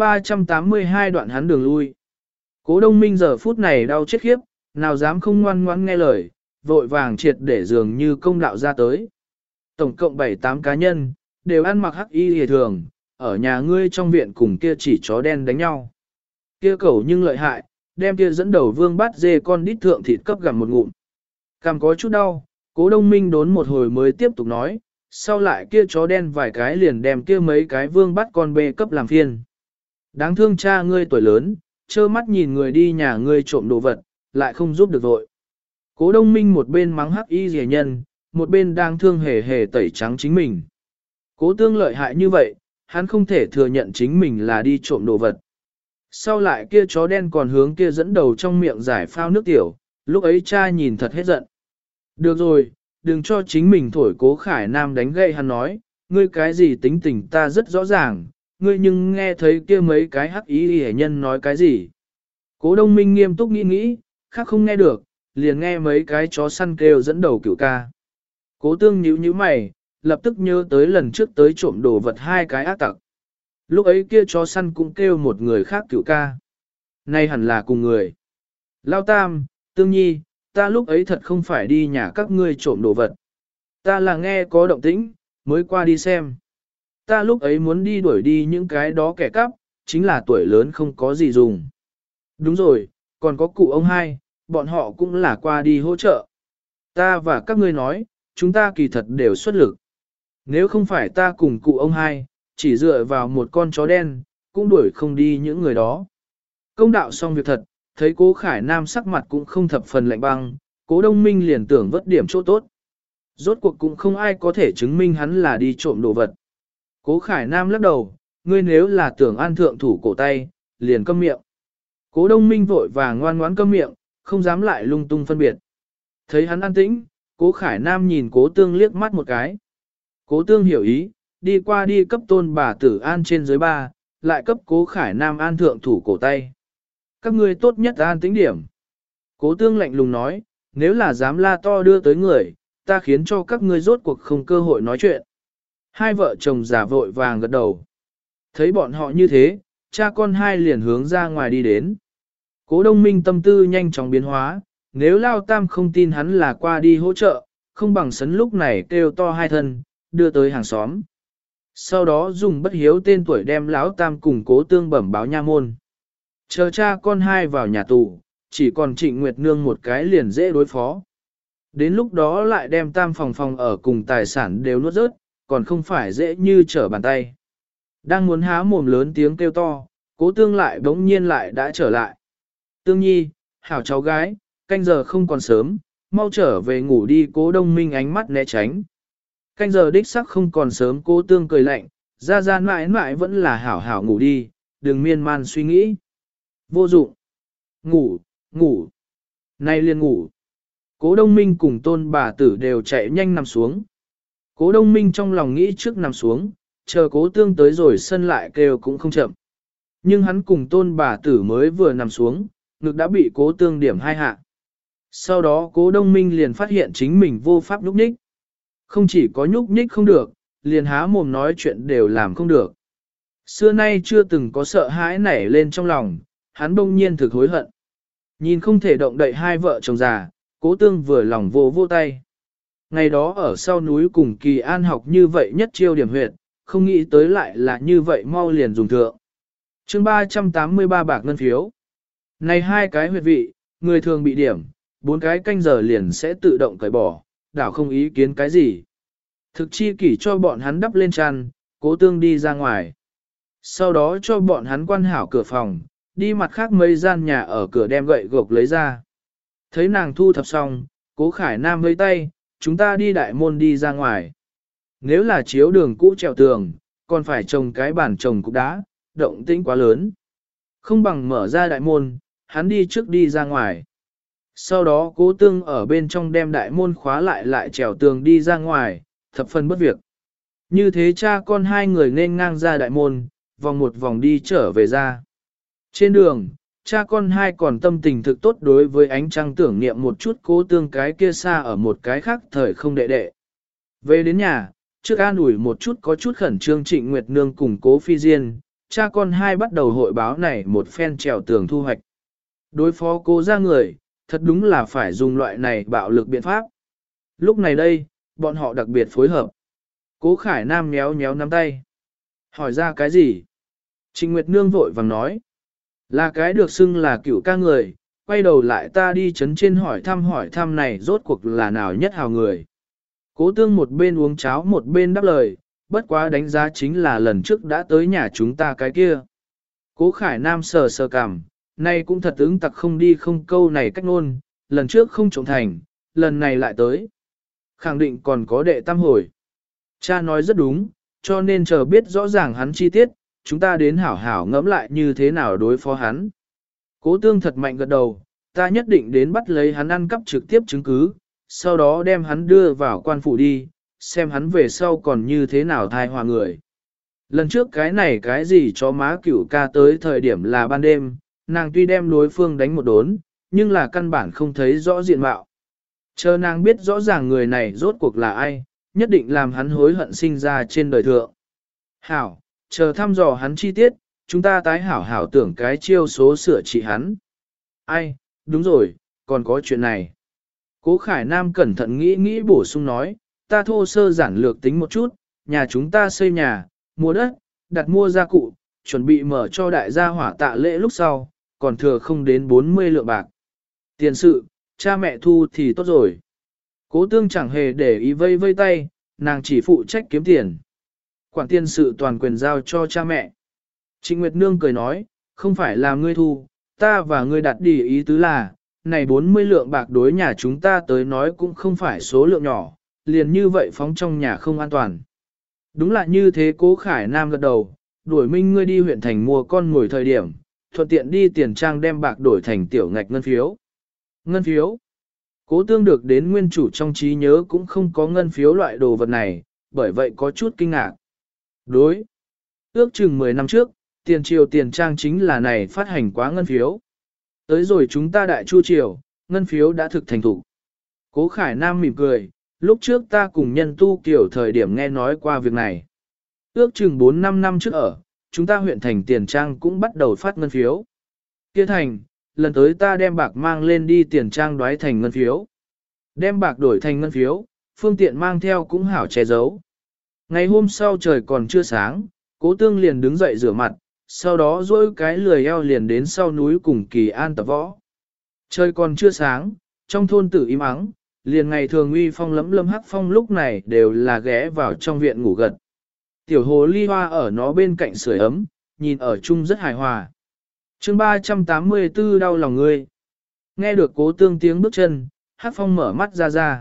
382 đoạn hắn đường lui. Cố Đông Minh giờ phút này đau chết khiếp, nào dám không ngoan ngoãn nghe lời, vội vàng triệt để dường như công đạo ra tới. Tổng cộng 7-8 cá nhân, đều ăn mặc hắc y hề thường, ở nhà ngươi trong viện cùng kia chỉ chó đen đánh nhau. Kia cẩu nhưng lợi hại, đem kia dẫn đầu vương bắt dê con đít thượng thịt cấp gặm một ngụm. Cằm có chút đau, Cố Đông Minh đốn một hồi mới tiếp tục nói, sau lại kia chó đen vài cái liền đem kia mấy cái vương bắt con bê cấp làm phiên. Đáng thương cha ngươi tuổi lớn, trơ mắt nhìn người đi nhà ngươi trộm đồ vật, lại không giúp được vội. Cố Đông Minh một bên mắng hắc y rẻ nhân, một bên đang thương hề hề tẩy trắng chính mình. Cố Tương lợi hại như vậy, hắn không thể thừa nhận chính mình là đi trộm đồ vật. Sau lại kia chó đen còn hướng kia dẫn đầu trong miệng giải phao nước tiểu, lúc ấy cha nhìn thật hết giận. Được rồi, đừng cho chính mình thổi Cố Khải Nam đánh gậy hắn nói, ngươi cái gì tính tình ta rất rõ ràng, ngươi nhưng nghe thấy kia mấy cái hắc ý hề nhân nói cái gì. Cố Đông Minh nghiêm túc nghĩ, khác không nghe được, liền nghe mấy cái chó săn kêu dẫn đầu cửu ca. Cố Tương nhíu mày, lập tức nhớ tới lần trước tới trộm đồ vật hai cái ác tặc. Lúc ấy kia chó săn cũng kêu một người khác cửu ca. Nay hẳn là cùng người. Lao Tam, Tương Nhi, ta lúc ấy thật không phải đi nhà các ngươi trộm đồ vật. Ta là nghe có động tĩnh, mới qua đi xem. Ta lúc ấy muốn đi đuổi đi những cái đó kẻ cắp, chính là tuổi lớn không có gì dùng. Đúng rồi, còn có cụ ông hai, bọn họ cũng là qua đi hỗ trợ. Ta và các ngươi nói, chúng ta kỳ thật đều xuất lực. Nếu không phải ta cùng cụ ông hai, chỉ dựa vào một con chó đen, cũng đuổi không đi những người đó. Công đạo xong việc thật, thấy Cố Khải Nam sắc mặt cũng không thập phần lạnh băng, Cố Đông Minh liền tưởng vất điểm chỗ tốt. Rốt cuộc cũng không ai có thể chứng minh hắn là đi trộm đồ vật. Cố Khải Nam lắc đầu, ngươi nếu là tưởng an thượng thủ cổ tay, liền câm miệng. Cố Đông Minh vội vàng ngoan ngoãn câm miệng, không dám lại lung tung phân biệt. Thấy hắn an tĩnh, Cố Khải Nam nhìn Cố Tương liếc mắt một cái. Cố Tương hiểu ý, đi qua đi cấp tôn bà tử an trên dưới ba, lại cấp Cố Khải Nam an thượng thủ cổ tay. Các ngươi tốt nhất an tĩnh điểm. Cố Tương lạnh lùng nói, nếu là dám la to đưa tới người, ta khiến cho các ngươi rốt cuộc không cơ hội nói chuyện. Hai vợ chồng già vội vàng gật đầu. Thấy bọn họ như thế, cha con hai liền hướng ra ngoài đi đến. Cố Đông Minh tâm tư nhanh chóng biến hóa, Nếu Lao Tam không tin hắn là qua đi hỗ trợ, không bằng sấn lúc này kêu to hai thân, đưa tới hàng xóm. Sau đó dùng bất hiếu tên tuổi đem Lão Tam cùng Cố Tương bẩm báo nha môn. Chờ cha con hai vào nhà tù, chỉ còn Trịnh Nguyệt Nương một cái liền dễ đối phó. Đến lúc đó lại đem Tam phòng ở cùng tài sản đều nuốt rớt, còn không phải dễ như trở bàn tay. Đang muốn há mồm lớn tiếng kêu to, Cố Tương lại bỗng nhiên lại đã trở lại. Tương Nhi, hảo cháu gái, canh giờ không còn sớm, mau trở về ngủ đi. Cố Đông Minh ánh mắt né tránh. Canh giờ đích sắc không còn sớm. Cố Tương cười lạnh, ra mãi mãi vẫn là hảo hảo ngủ đi, đừng miên man suy nghĩ. Vô dụng. Ngủ. Nay liền ngủ. Cố Đông Minh cùng Tôn bà tử đều chạy nhanh nằm xuống. Cố Đông Minh trong lòng nghĩ trước nằm xuống, chờ Cố Tương tới rồi sân lại kêu cũng không chậm. Nhưng hắn cùng Tôn bà tử mới vừa nằm xuống, ngực đã bị Cố Tương điểm hai hạ. Sau đó Cố Đông Minh liền phát hiện chính mình vô pháp nhúc nhích. Không chỉ có nhúc nhích không được, liền há mồm nói chuyện đều làm không được. Xưa nay chưa từng có sợ hãi nảy lên trong lòng, hắn bỗng nhiên thực hối hận. Nhìn không thể động đậy hai vợ chồng già, Cố Tương vừa lòng vô tay. Ngày đó ở sau núi cùng Kỳ An học như vậy nhất chiêu điểm huyệt, không nghĩ tới lại là như vậy mau liền dùng thượng. Chương 383 bạc ngân phiếu. Này hai cái huyệt vị, người thường bị điểm, 4 cái canh giờ liền sẽ tự động cởi bỏ, đảo không ý kiến cái gì. Thực chi kỷ cho bọn hắn đắp lên chăn, Cố Tương đi ra ngoài. Sau đó cho bọn hắn quan hảo cửa phòng, đi mặt khác mấy gian nhà ở cửa đem gậy gộc lấy ra. Thấy nàng thu thập xong, Cố Khải Nam vẫy tay, chúng ta đi đại môn đi ra ngoài. Nếu là chiếu đường cũ trèo tường, còn phải trồng cái bàn trồng cục đá, động tĩnh quá lớn. Không bằng mở ra đại môn, hắn đi trước đi ra ngoài. Sau đó Cố Tương ở bên trong đem đại môn khóa lại trèo tường đi ra ngoài, thập phần bất việc. Như thế cha con hai người nên ngang ra đại môn, vòng một vòng đi trở về ra. Trên đường, cha con hai còn tâm tình thực tốt đối với ánh trăng tưởng niệm một chút Cố Tương cái kia xa ở một cái khác thời không đệ đệ. Về đến nhà, trước an ủi một chút có chút khẩn trương Trịnh Nguyệt Nương cùng Cố Phi Diên, cha con hai bắt đầu hội báo này một phen trèo tường thu hoạch. Đối phó Cố ra người, thật đúng là phải dùng loại này bạo lực biện pháp. Lúc này đây, bọn họ đặc biệt phối hợp. Cố Khải Nam nhéo nắm tay. Hỏi ra cái gì? Trịnh Nguyệt Nương vội vàng nói. Là cái được xưng là cửu ca người, quay đầu lại ta đi chấn trên hỏi thăm này rốt cuộc là nào nhất hào người. Cố Tương một bên uống cháo một bên đáp lời, bất quá đánh giá chính là lần trước đã tới nhà chúng ta cái kia. Cố Khải Nam sờ cằm, nay cũng thật ứng tặc không đi không câu này cách ngôn, lần trước không trộm thành, lần này lại tới. Khẳng định còn có đệ tam hồi. Cha nói rất đúng, cho nên chờ biết rõ ràng hắn chi tiết, chúng ta đến hảo hảo ngẫm lại như thế nào đối phó hắn. Cố Tương thật mạnh gật đầu, ta nhất định đến bắt lấy hắn ăn cắp trực tiếp chứng cứ, sau đó đem hắn đưa vào quan phủ đi, xem hắn về sau còn như thế nào thai hòa người. Lần trước cái này cái gì cho má cửu ca tới thời điểm là ban đêm, nàng tuy đem đối phương đánh một đốn, nhưng là căn bản không thấy rõ diện mạo. Chờ nàng biết rõ ràng người này rốt cuộc là ai, nhất định làm hắn hối hận sinh ra trên đời thượng. Hảo, chờ thăm dò hắn chi tiết, chúng ta tái hảo tưởng cái chiêu số sửa trị hắn. Ai, đúng rồi, còn có chuyện này. Cố Khải Nam cẩn thận nghĩ bổ sung nói, ta thô sơ giản lược tính một chút, nhà chúng ta xây nhà, mua đất, đặt mua gia cụ, chuẩn bị mở cho đại gia hỏa tạ lễ lúc sau, còn thừa không đến 40 lượng bạc. Tiền sự, cha mẹ thu thì tốt rồi. Cố Tương chẳng hề để ý vây tay, nàng chỉ phụ trách kiếm tiền. Quản tiền sự toàn quyền giao cho cha mẹ. Trịnh Nguyệt Nương cười nói, không phải là ngươi thu, ta và ngươi đặt đi ý tứ là, này 40 lượng bạc đối nhà chúng ta tới nói cũng không phải số lượng nhỏ, liền như vậy phóng trong nhà không an toàn. Đúng là như thế. Cố Khải Nam gật đầu, đuổi minh ngươi đi huyện thành mua con ngồi thời điểm, thuận tiện đi tiền trang đem bạc đổi thành tiểu ngạch ngân phiếu. Ngân phiếu. Cố Tương được đến nguyên chủ trong trí nhớ cũng không có ngân phiếu loại đồ vật này, bởi vậy có chút kinh ngạc. Đối. Ước chừng 10 năm trước, tiền triều tiền trang chính là này phát hành quá ngân phiếu. Tới rồi chúng ta đại chu triều, ngân phiếu đã thực thành thủ. Cố Khải Nam mỉm cười, lúc trước ta cùng nhân tu kiểu thời điểm nghe nói qua việc này. Ước chừng 4-5 năm trước ở, chúng ta huyện thành tiền trang cũng bắt đầu phát ngân phiếu. Kia thành, lần tới ta đem bạc mang lên đi tiền trang đoái thành ngân phiếu. Đem bạc đổi thành ngân phiếu, phương tiện mang theo cũng hảo che giấu. Ngày hôm sau trời còn chưa sáng, Cố Tương liền đứng dậy rửa mặt, sau đó duỗi cái lười eo liền đến sau núi cùng Kỳ An tập võ. Trời còn chưa sáng, trong thôn tử im ắng, liền ngày thường uy phong lẫm lâm Hắc Phong lúc này đều là ghé vào trong viện ngủ gật. Tiểu hồ ly hoa ở nó bên cạnh sưởi ấm, nhìn ở chung rất hài hòa. Chương 384 đau lòng ngươi. Nghe được Cố Tương tiếng bước chân, Hắc Phong mở mắt ra ra.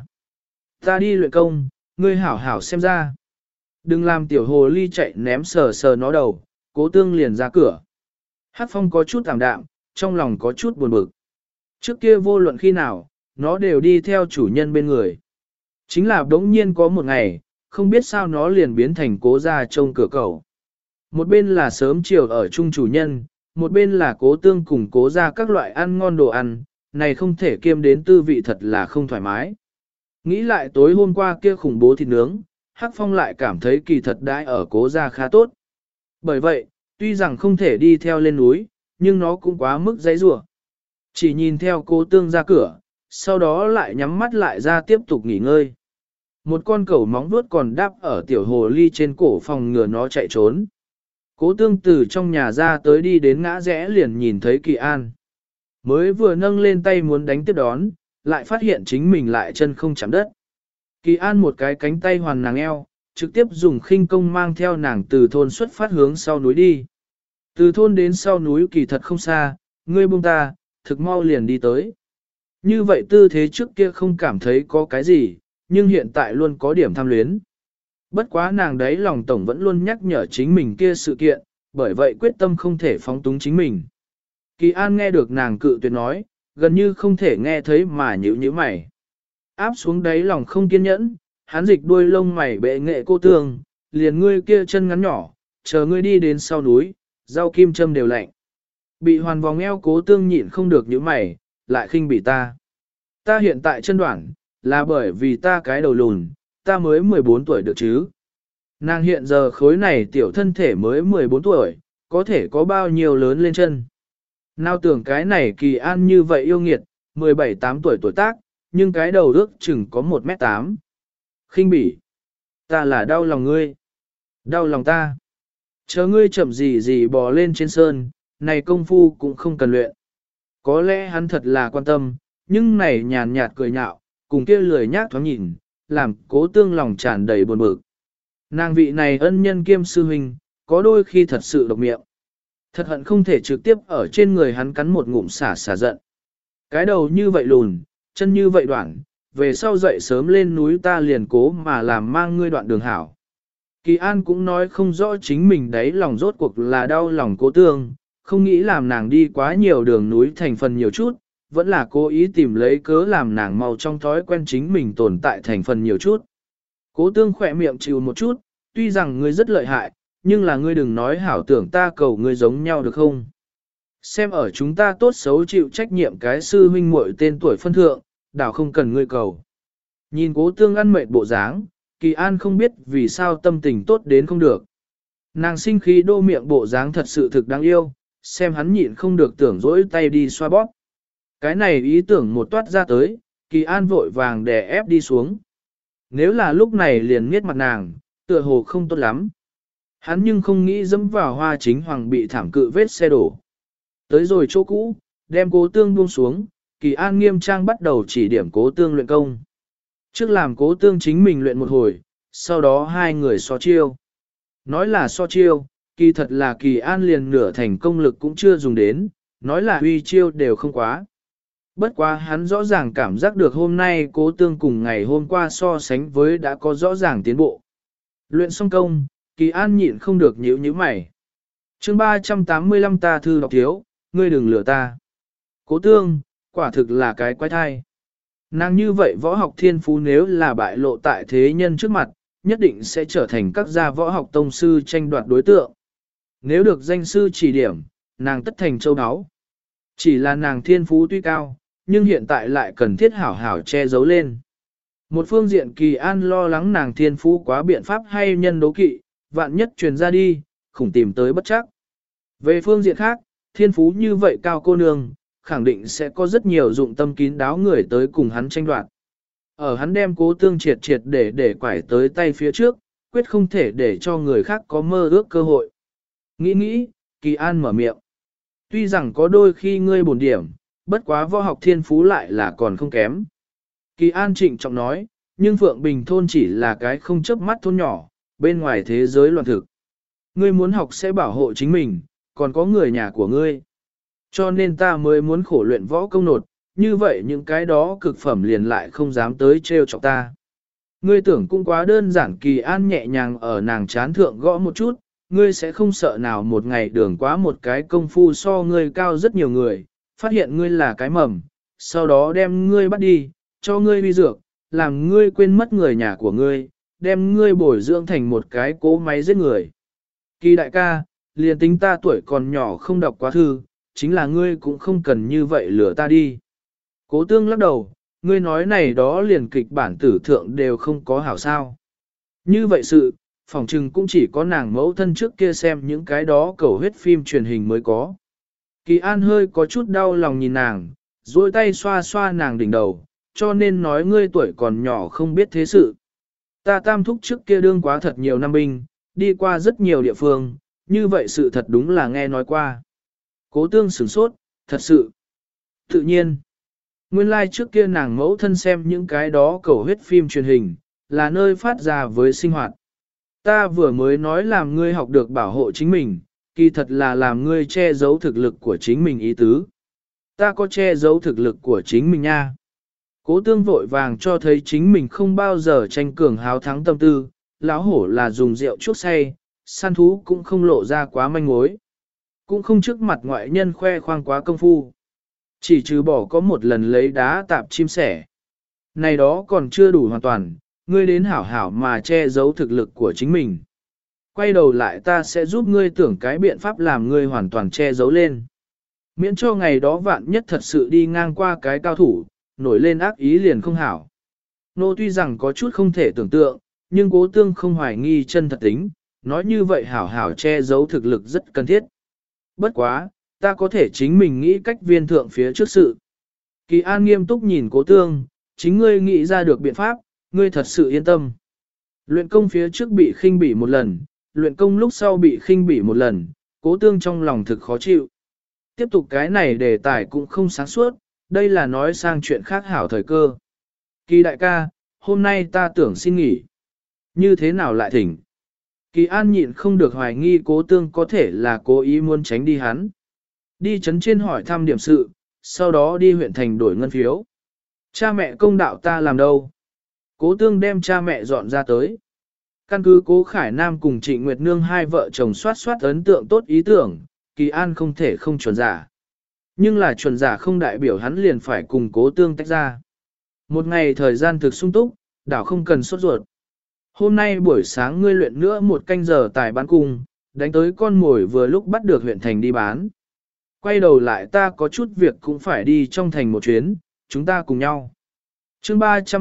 Ta đi luyện công, ngươi hảo hảo xem ra. Đừng làm tiểu hồ ly chạy ném sờ sờ nó đầu, Cố Tương liền ra cửa. Hắc Phong có chút ảm đạm, trong lòng có chút buồn bực. Trước kia vô luận khi nào, nó đều đi theo chủ nhân bên người. Chính là đống nhiên có một ngày, không biết sao nó liền biến thành Cố gia trông cửa cầu. Một bên là sớm chiều ở chung chủ nhân, một bên là Cố Tương cùng Cố gia các loại ăn ngon đồ ăn, này không thể kiêm đến tư vị thật là không thoải mái. Nghĩ lại tối hôm qua kia khủng bố thịt nướng, Hắc Phong lại cảm thấy kỳ thật đãi ở Cố gia khá tốt. Bởi vậy, tuy rằng không thể đi theo lên núi, nhưng nó cũng quá mức giấy rủa. Chỉ nhìn theo Cố Tương ra cửa, sau đó lại nhắm mắt lại ra tiếp tục nghỉ ngơi. Một con cẩu móng vuốt còn đáp ở tiểu hồ ly trên cổ phòng ngừa nó chạy trốn. Cố Tương từ trong nhà ra tới đi đến ngã rẽ liền nhìn thấy Kỳ An. Mới vừa nâng lên tay muốn đánh tiếp đón, lại phát hiện chính mình lại chân không chạm đất. Kỳ An một cái cánh tay hoàn nàng eo, trực tiếp dùng khinh công mang theo nàng từ thôn xuất phát hướng sau núi đi. Từ thôn đến sau núi kỳ thật không xa, ngươi buông ta, thực mau liền đi tới. Như vậy tư thế trước kia không cảm thấy có cái gì, nhưng hiện tại luôn có điểm tham luyến. Bất quá nàng đấy lòng tổng vẫn luôn nhắc nhở chính mình kia sự kiện, bởi vậy quyết tâm không thể phóng túng chính mình. Kỳ An nghe được nàng cự tuyệt nói, gần như không thể nghe thấy mà nhíu mày. Áp xuống đáy lòng không kiên nhẫn, hắn dịch đuôi lông mày bệ nghệ cô Tương, liền ngươi kia chân ngắn nhỏ, chờ ngươi đi đến sau núi, rau kim châm đều lạnh. Bị hoàn vòng eo Cố Tương nhịn không được nhíu mày, lại khinh bỉ ta. Ta hiện tại chân đoạn, là bởi vì ta cái đầu lùn, ta mới 14 tuổi được chứ. Nàng hiện giờ khối này tiểu thân thể mới 14 tuổi, có thể có bao nhiêu lớn lên chân. Nào tưởng cái này Kỳ An như vậy yêu nghiệt, 17-8 tuổi tuổi tác, nhưng cái đầu ước chừng có 1m8. Khinh bỉ. Ta là đau lòng ngươi. Đau lòng ta. Chờ ngươi chậm gì bò lên trên sơn, này công phu cũng không cần luyện. Có lẽ hắn thật là quan tâm, nhưng này nhàn nhạt cười nhạo, cùng kia lười nhác thoáng nhìn, làm Cố Tương lòng tràn đầy buồn bực. Nàng vị này ân nhân kiêm sư huynh, có đôi khi thật sự độc miệng. Thật hận không thể trực tiếp ở trên người hắn cắn một ngụm xả giận. Cái đầu như vậy lùn, chân như vậy đoạn, về sau dậy sớm lên núi ta liền cố mà làm mang ngươi đoạn đường hảo. Kỳ An cũng nói không rõ chính mình đấy lòng rốt cuộc là đau lòng Cố Tương, không nghĩ làm nàng đi quá nhiều đường núi thành phần nhiều chút, vẫn là cố ý tìm lấy cớ làm nàng mau trong thói quen chính mình tồn tại thành phần nhiều chút. Cố Tương khỏe miệng chịu một chút, tuy rằng ngươi rất lợi hại, nhưng là ngươi đừng nói hảo tưởng ta cầu ngươi giống nhau được không? Xem ở chúng ta tốt xấu chịu trách nhiệm cái sư huynh muội tên tuổi phân thượng, đảo không cần ngươi cầu. Nhìn Cố Tương ăn mệt bộ dáng, Kỳ An không biết vì sao tâm tình tốt đến không được. Nàng sinh khí đô miệng bộ dáng thật sự thực đáng yêu, xem hắn nhịn không được tưởng dỗi tay đi xoa bóp. Cái này ý tưởng một toát ra tới, Kỳ An vội vàng đè ép đi xuống. Nếu là lúc này liền miết mặt nàng, tựa hồ không tốt lắm. Hắn nhưng không nghĩ dẫm vào Hoa Chính Hoàng bị thảm cự vết xe đổ. Tới rồi chỗ cũ, đem Cố Tương buông xuống, Kỳ An nghiêm trang bắt đầu chỉ điểm Cố Tương luyện công. Trước làm Cố Tương chính mình luyện một hồi, sau đó hai người so chiêu. Nói là so chiêu, kỳ thật là Kỳ An liền nửa thành công lực cũng chưa dùng đến, nói là huy chiêu đều không quá. Bất quá hắn rõ ràng cảm giác được hôm nay Cố Tương cùng ngày hôm qua so sánh với đã có rõ ràng tiến bộ. Luyện xong công, Kỳ An nhịn không được nhíu mày. Chương 385 ta thư đọc thiếu, ngươi đừng lừa ta. Cố Tương, quả thực là cái quái thai. Nàng như vậy võ học thiên phú nếu là bại lộ tại thế nhân trước mặt, nhất định sẽ trở thành các gia võ học tông sư tranh đoạt đối tượng. Nếu được danh sư chỉ điểm, nàng tất thành châu áo. Chỉ là nàng thiên phú tuy cao, nhưng hiện tại lại cần thiết hảo hảo che giấu lên. Một phương diện Kỳ An lo lắng nàng thiên phú quá biện pháp hay nhân đố kỵ, vạn nhất truyền ra đi, khủng tìm tới bất chắc. Về phương diện khác, thiên phú như vậy cao cô nương, khẳng định sẽ có rất nhiều dụng tâm kín đáo người tới cùng hắn tranh đoạt. Ở hắn đem Cố Tương triệt triệt để quải tới tay phía trước, quyết không thể để cho người khác có mơ ước cơ hội. Nghĩ, Kỳ An mở miệng. Tuy rằng có đôi khi ngươi bổn điểm, bất quá võ học thiên phú lại là còn không kém. Kỳ An trịnh trọng nói, nhưng Phượng Bình thôn chỉ là cái không chớp mắt thôn nhỏ, bên ngoài thế giới loạn thực. Ngươi muốn học sẽ bảo hộ chính mình, còn có người nhà của ngươi. Cho nên ta mới muốn khổ luyện võ công nột, như vậy những cái đó cực phẩm liền lại không dám tới trêu chọc ta. Ngươi tưởng cũng quá đơn giản. Kỳ An nhẹ nhàng ở nàng chán thượng gõ một chút, ngươi sẽ không sợ nào một ngày đường quá một cái công phu so ngươi cao rất nhiều người, phát hiện ngươi là cái mầm, sau đó đem ngươi bắt đi, cho ngươi uy dược, làm ngươi quên mất người nhà của ngươi, đem ngươi bồi dưỡng thành một cái cỗ máy giết người. Kỳ đại ca, liền tính ta tuổi còn nhỏ không đọc quá thư, chính là ngươi cũng không cần như vậy lừa ta đi. Cố Tương lắc đầu, ngươi nói này đó liền kịch bản tử thượng đều không có hảo sao. Như vậy sự, phỏng chừng cũng chỉ có nàng mẫu thân trước kia xem những cái đó cầu huyết phim truyền hình mới có. Kỳ An hơi có chút đau lòng nhìn nàng, duỗi tay xoa xoa nàng đỉnh đầu, cho nên nói ngươi tuổi còn nhỏ không biết thế sự. Ta tam thúc trước kia đương quá thật nhiều năm binh, đi qua rất nhiều địa phương, như vậy sự thật đúng là nghe nói qua. Cố Tương sửng sốt, thật sự. Tự nhiên, nguyên lai trước kia nàng mẫu thân xem những cái đó cầu huyết phim truyền hình, là nơi phát ra với sinh hoạt. Ta vừa mới nói làm ngươi học được bảo hộ chính mình, kỳ thật là làm ngươi che giấu thực lực của chính mình ý tứ. Ta có che giấu thực lực của chính mình nha. Cố Tương vội vàng cho thấy chính mình không bao giờ tranh cường háo thắng tâm tư, lão hổ là dùng rượu chuốc say, săn thú cũng không lộ ra quá manh mối. Cũng không trước mặt ngoại nhân khoe khoang quá công phu. Chỉ trừ bỏ có một lần lấy đá tạp chim sẻ. Này đó còn chưa đủ hoàn toàn, ngươi đến hảo hảo mà che giấu thực lực của chính mình. Quay đầu lại ta sẽ giúp ngươi tưởng cái biện pháp làm ngươi hoàn toàn che giấu lên. Miễn cho ngày đó vạn nhất thật sự đi ngang qua cái cao thủ, nổi lên ác ý liền không hảo. Nô tuy rằng có chút không thể tưởng tượng, nhưng Cố Tương không hoài nghi chân thật tính, nói như vậy hảo hảo che giấu thực lực rất cần thiết. Bất quá, ta có thể chính mình nghĩ cách viên thượng phía trước sự. Kỳ An nghiêm túc nhìn Cố Tương, chính ngươi nghĩ ra được biện pháp, ngươi thật sự yên tâm. Luyện công phía trước bị khinh bỉ một lần, luyện công lúc sau bị khinh bỉ một lần, Cố Tương trong lòng thực khó chịu. Tiếp tục cái này đề tài cũng không sáng suốt, đây là nói sang chuyện khác hảo thời cơ. Kỳ đại ca, hôm nay ta tưởng xin nghỉ. Như thế nào lại thỉnh? Kỳ An nhịn không được hoài nghi Cố Tương có thể là cố ý muốn tránh đi hắn. Đi chấn trên hỏi thăm điểm sự, sau đó đi huyện thành đổi ngân phiếu. Cha mẹ công đạo ta làm đâu? Cố Tương đem cha mẹ dọn ra tới. Căn cứ Cố Khải Nam cùng Trịnh Nguyệt Nương hai vợ chồng soát soát ấn tượng tốt ý tưởng, Kỳ An không thể không chuẩn giả. Nhưng là chuẩn giả không đại biểu hắn liền phải cùng Cố Tương tách ra. Một ngày thời gian thực sung túc, đảo không cần sốt ruột. Hôm nay buổi sáng ngươi luyện nữa một canh giờ tài bán cung, đánh tới con mồi vừa lúc bắt được huyện thành đi bán. Quay đầu lại ta có chút việc cũng phải đi trong thành một chuyến, chúng ta cùng nhau. Chương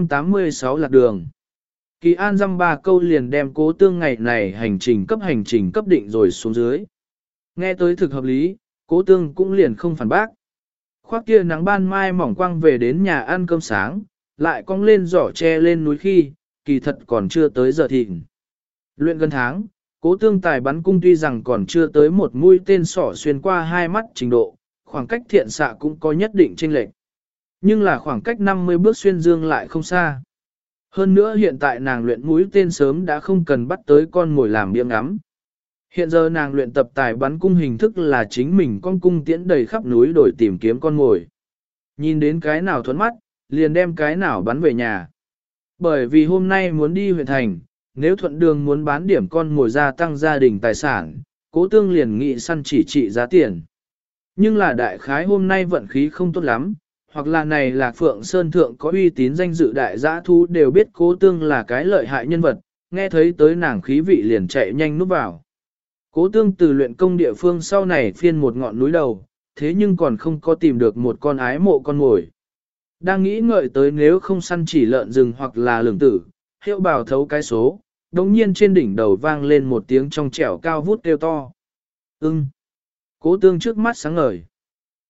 386 lạc đường. Kỳ An dăm ba câu liền đem Cố Tương ngày này hành trình cấp định rồi xuống dưới. Nghe tới thực hợp lý, Cố Tương cũng liền không phản bác. Khoác kia nắng ban mai mỏng quang về đến nhà ăn cơm sáng, lại cong lên giỏ tre lên núi khi, kỳ thật còn chưa tới giờ thịnh. Luyện gần tháng, Cố Tương tài bắn cung tuy rằng còn chưa tới một mũi tên sỏ xuyên qua hai mắt trình độ, khoảng cách thiện xạ cũng có nhất định chênh lệch. Nhưng là khoảng cách 50 bước xuyên dương lại không xa. Hơn nữa hiện tại nàng luyện mũi tên sớm đã không cần bắt tới con mồi làm biếng ngắm. Hiện giờ nàng luyện tập tài bắn cung hình thức là chính mình con cung tiễn đầy khắp núi đổi tìm kiếm con mồi. Nhìn đến cái nào thuẫn mắt, liền đem cái nào bắn về nhà. Bởi vì hôm nay muốn đi huyện thành, nếu thuận đường muốn bán điểm con mồi gia tăng gia đình tài sản, Cố Tương liền nghị săn chỉ trị giá tiền. Nhưng là đại khái hôm nay vận khí không tốt lắm, hoặc là này là Phượng Sơn Thượng có uy tín danh dự đại giã thu đều biết Cố Tương là cái lợi hại nhân vật, nghe thấy tới nàng khí vị liền chạy nhanh núp vào. Cố Tương từ luyện công địa phương sau này phiên một ngọn núi đầu, thế nhưng còn không có tìm được một con ái mộ con mồi. Đang nghĩ ngợi tới nếu không săn chỉ lợn rừng hoặc là lường tử, hiệu bảo thấu cái số, đồng nhiên trên đỉnh đầu vang lên một tiếng trong trẻo cao vút kêu to. Cố Tương trước mắt sáng ngời.